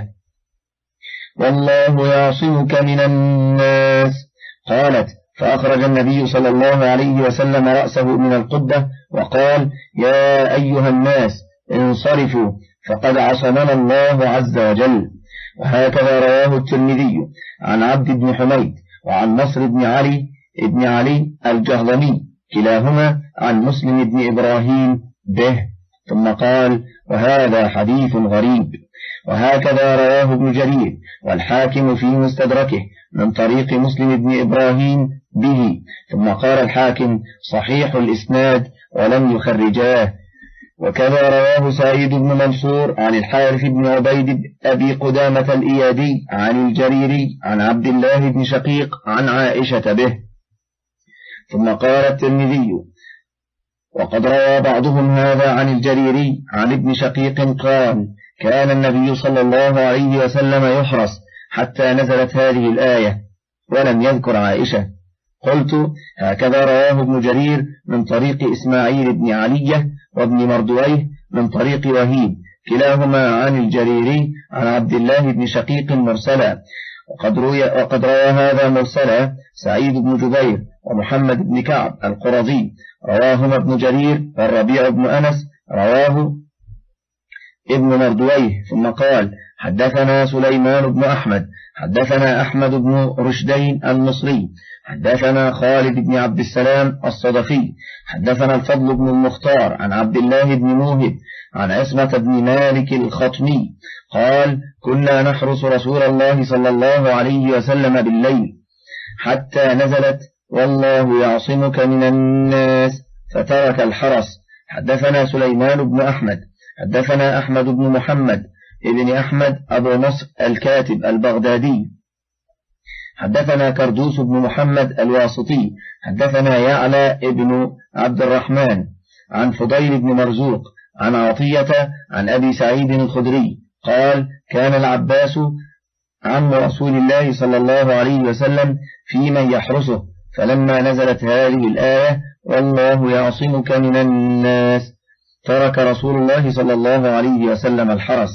والله يعصمك من الناس. قالت فأخرج النبي صلى الله عليه وسلم رأسه من القبة وقال يا أيها الناس انصرفوا فقد عصمنا الله عز وجل. وهكذا رواه الترمذي عن عبد بن حميد وعن نصر بن علي ابن علي الجهضمي كلاهما عن مسلم بن إبراهيم به. ثم قال وهذا حديث غريب. وهكذا رواه ابن جرير والحاكم في مستدركه من طريق مسلم بن إبراهيم به. ثم قال الحاكم صحيح الإسناد ولم يخرجاه. وكذا رواه سعيد بن منصور عن الحارث بن عبيد أبي قدامة الإيادي عن الجريري عن عبد الله بن شقيق عن عائشة به. ثم قال الترمذي وقد روى بعضهم هذا عن الجريري عن ابن شقيق قال كان النبي صلى الله عليه وسلم يحرس حتى نزلت هذه الآية ولم يذكر عائشة. قلت هكذا رواه ابن جرير من طريق إسماعيل بن علية وابن مردويه من طريق وهيب كلاهما عن الجريري عن عبد الله بن شقيق مرسلا. وقد روى, وقد روى هذا مرسلا سعيد بن جبير ومحمد بن كعب القرظي رواهما ابن جرير والربيع بن أنس رواه ابن مردويه ثم قال حدثنا سليمان بن أحمد حدثنا أحمد بن رشدين المصري حدثنا خالد بن عبد السلام الصدفي حدثنا الفضل بن المختار عن عبد الله بن موهب عن عصمة بن مالك الخطمي قال كنا نحرس رسول الله صلى الله عليه وسلم بالليل حتى نزلت والله يعصمك من الناس فترك الحرس. حدثنا سليمان بن أحمد حدثنا أحمد بن محمد ابن أحمد أبو نصر الكاتب البغدادي حدثنا كردوس بن محمد الواسطي حدثنا يعلى ابن عبد الرحمن عن فضيل بن مرزوق عن عطية عن أبي سعيد الخدري قال كان العباس عم رسول الله صلى الله عليه وسلم في من يحرسه، فلما نزلت هذه الآية والله يعصمك من الناس ترك رسول الله صلى الله عليه وسلم الحرس.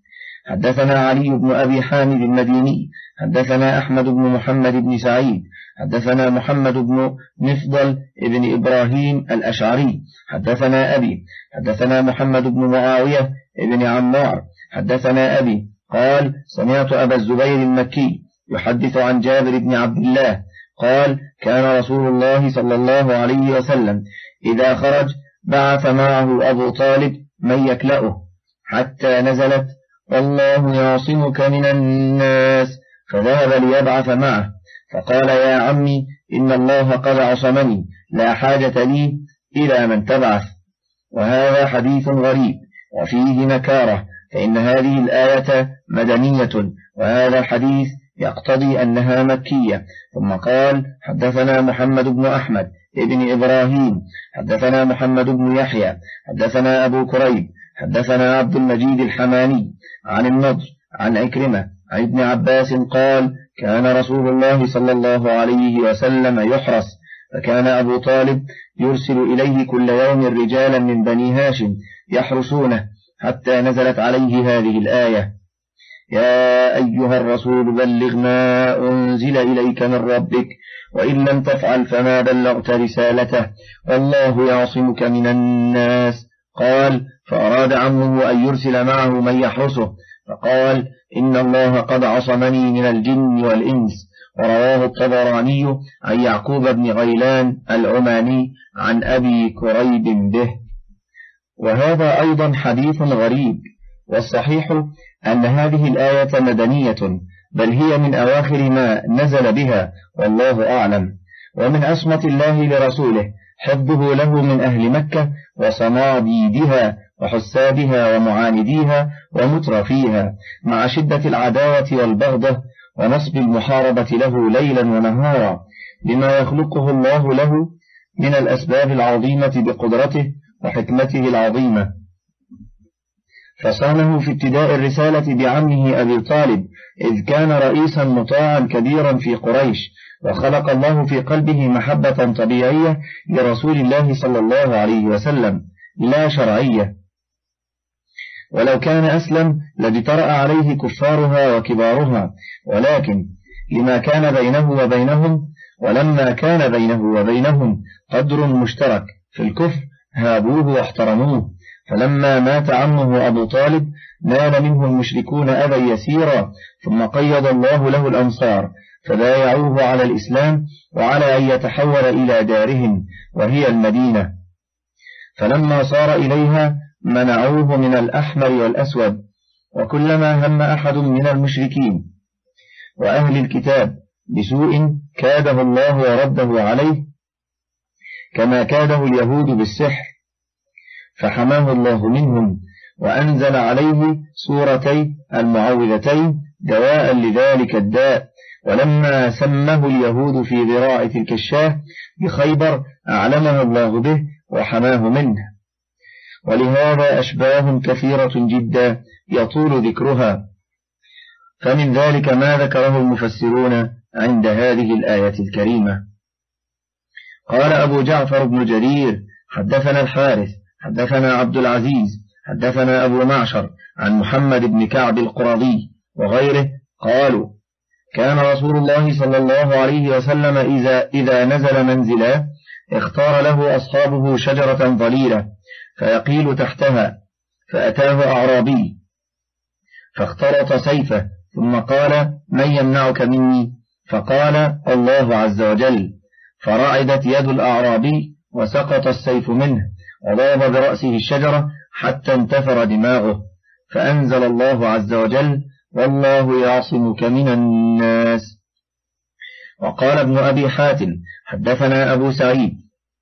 حدثنا علي بن أبي حامد المديني حدثنا أحمد بن محمد بن سعيد حدثنا محمد بن مفضل بن إبراهيم الأشعري حدثنا أبي حدثنا محمد بن معاوية بن عمار حدثنا أبي قال سمعت أبا الزبير المكي يحدث عن جابر بن عبد الله قال كان رسول الله صلى الله عليه وسلم إذا خرج بعث معه أبو طالب من يكلأه حتى نزلت والله يعصمك من الناس، فذهب ليبعث معه فقال يا عمي إن الله قد عصمني لا حاجة لي إلى من تبعث. وهذا حديث غريب وفيه نكارة، فإن هذه الآية مدنية وهذا الحديث يقتضي أنها مكية. ثم قال حدثنا محمد بن أحمد ابن إبراهيم حدثنا محمد بن يحيى حدثنا أبو كريب حدثنا عبد المجيد الحماني عن النضر عن عكرمة عن ابن عباس قال كان رسول الله صلى الله عليه وسلم يحرس، فكان أبو طالب يرسل إليه كل يوم رجالا من بني هاشم يحرسونه حتى نزلت عليه هذه الآية يا أيها الرسول بلغ ما أنزل إليك من ربك وإن لم تفعل فما بلغت رسالته والله يعصمك من الناس. قال فأراد عمه أن يرسل معه من يحرسه فقال إن الله قد عصمني من الجن والإنس. ورواه الطبراني عن يعقوب بن غيلان العماني عن أبي كريب به. وهذا أيضا حديث غريب، والصحيح أن هذه الآية مدنية، بل هي من أواخر ما نزل بها والله أعلم. ومن عصمة الله لرسوله حفظه له من أهل مكة وصناديدها وحسابها ومعانديها ومترفيها مع شدة العداوة والبغضة ونصب المحاربة له ليلا ونهارا، بما يخلقه الله له من الأسباب العظيمة بقدرته وحكمته العظيمة. فصانه في ابتداء الرسالة بعمه أبي طالب إذ كان رئيسا مطاعا كبيرا في قريش، وخلق الله في قلبه محبة طبيعية لرسول الله صلى الله عليه وسلم لا شرعية، ولو كان أسلم لاجترأ عليه كفارها وكبارها، ولكن لما كان بينه وبينهم ولما كان بينه وبينهم قدر مشترك في الكفر هابوه واحترموه. فلما مات عمه أبو طالب نال منه المشركون أذى يسيرا، ثم قيض الله له الأنصار فبايعوه على الإسلام وعلى أن يتحول إلى دارهم وهي المدينة. فلما صار إليها منعوه من الأحمر والأسود، وكلما هم أحد من المشركين وأهل الكتاب بسوء كاده الله ورده عليه كما كاده اليهود بالسحر، فحماه الله منهم وأنزل عليه سورتي المعوذتين دواء لذلك الداء. ولما سمه اليهود في ذراع تلك الشاه بخيبر أعلمه الله به وحماه منه. ولهذا أشباه كثيرة جدا يطول ذكرها، فمن ذلك ما ذكره المفسرون عند هذه الآية الكريمة. قال أبو جعفر بن جرير حدثنا الحارث حدثنا عبد العزيز حدثنا أبو معشر عن محمد بن كعب القرظي وغيره قالوا كان رسول الله صلى الله عليه وسلم إذا, إذا نزل منزلا اختار له أصحابه شجرة ظليلة فيقيل تحتها، فأتاه أعرابي فاخترط سيفه ثم قال: من يمنعك مني؟ فقال: الله عز وجل. فرعدت يد الأعرابي وسقط السيف منه وضرب برأسه الشجرة حتى انتثر دماغه، فأنزل الله عز وجل: والله يعصمك من الناس. وقال ابن أبي حاتم: حدثنا أبو سعيد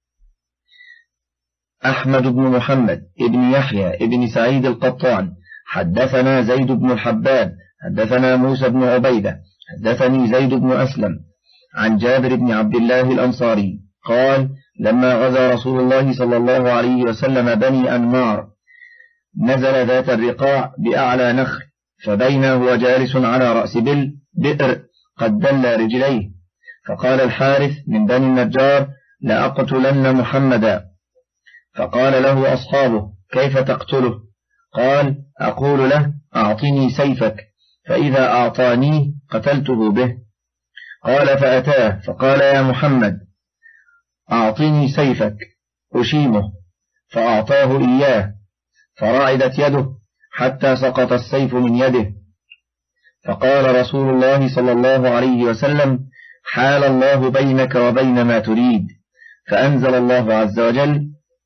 أحمد بن محمد ابن يحيى ابن سعيد القطان حدثنا زيد بن الحباب حدثنا موسى بن عبيدة حدثني زيد بن أسلم عن جابر بن عبد الله الأنصاري قال: لما غزا رسول الله صلى الله عليه وسلم بني أنمار نزل ذات الرقاع بأعلى نخل، فبينه هو جالس على رأس بل بئر قد دل رجليه، فقال الحارث من بني النجار: لأقتلن محمدا. فقال له أصحابه: كيف تقتله؟ قال: أقول له: أعطني سيفك، فإذا أعطانيه قتلته به. قال: فأتاه فقال: يا محمد أعطني سيفك أشيمه، فأعطاه إياه، فرعدت يده حتى سقط السيف من يده. فقال رسول الله صلى الله عليه وسلم: حال الله بينك وبين ما تريد. فأنزل الله عز وجل: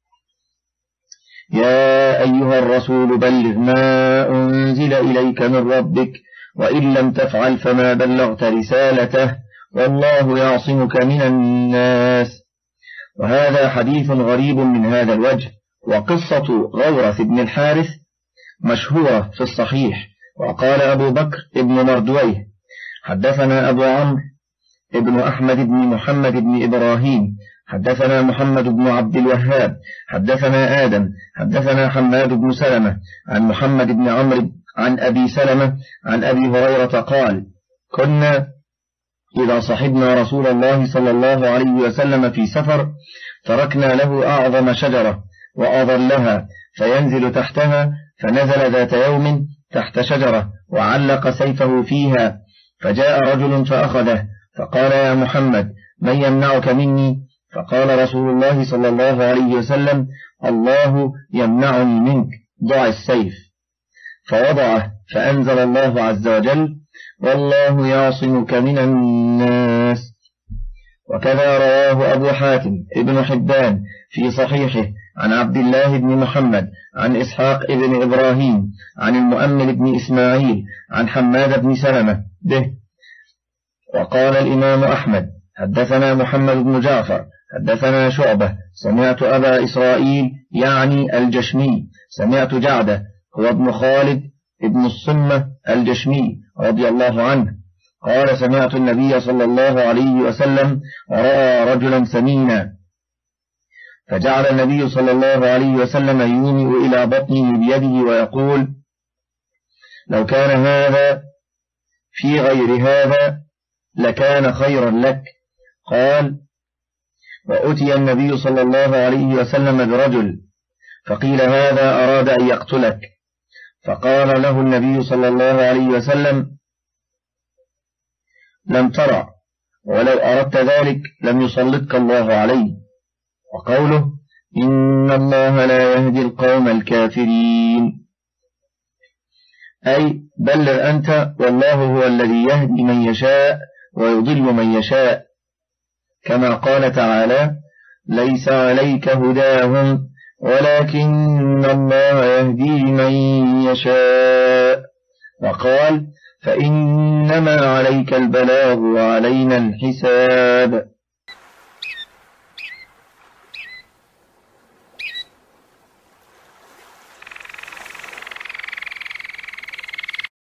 يا أيها الرسول بلغ ما أنزل إليك من ربك وإن لم تفعل فما بلغت رسالته والله يعصمك من الناس. وهذا حديث غريب من هذا الوجه. وقصة غورث بن الحارث مشهورة في الصحيح. وقال أبو بكر ابن مردويه: حدثنا أبو عمرو ابن أحمد بن محمد بن إبراهيم حدثنا محمد بن عبد الوهاب حدثنا آدم حدثنا حماد بن سلمة عن محمد بن عمرو عن أبي سلمة عن أبي هريرة قال: كنا إذا صحبنا رسول الله صلى الله عليه وسلم في سفر تركنا له أعظم شجرة وأظلها فينزل تحتها، فنزل ذات يوم تحت شجرة وعلق سيفه فيها، فجاء رجل فأخذه فقال: يا محمد من يمنعك مني؟ فقال رسول الله صلى الله عليه وسلم: الله يمنعني منك، ضع السيف. فوضعه، فأنزل الله عز وجل: والله يعصمك من الناس. وكذا رواه أبو حاتم ابن حبان في صحيحه عن عبد الله بن محمد عن إسحاق ابن إبراهيم عن المؤمل بن إسماعيل عن حماد بن سلمة به. وقال الإمام أحمد: حدثنا محمد بن جعفر حدثنا شعبة سمعت أبا إسرائيل يعني الجشمي سمعت جعدة هو ابن خالد ابن الصمة الجشمي رضي الله عنه قال: سمعت النبي صلى الله عليه وسلم ورأى رجلا سمينا، فجعل النبي صلى الله عليه وسلم يومئ إلى بطنه بيده ويقول: لو كان هذا في غير هذا لكان خيرا لك. قال: وأتي النبي صلى الله عليه وسلم برجل فقيل: هذا أراد أن يقتلك، فقال له النبي صلى الله عليه وسلم: لم ترى، ولو أردت ذلك لم يسلطك الله عليه. وقوله: إن الله لا يهدي القوم الكافرين، أي بلغ أنت والله هو الذي يهدي من يشاء ويضل من يشاء، كما قال تعالى: ليس عليك هداهم ولكن الله يهدي من يشاء. وقال: فإنما عليك البلاغ وعلينا الحساب.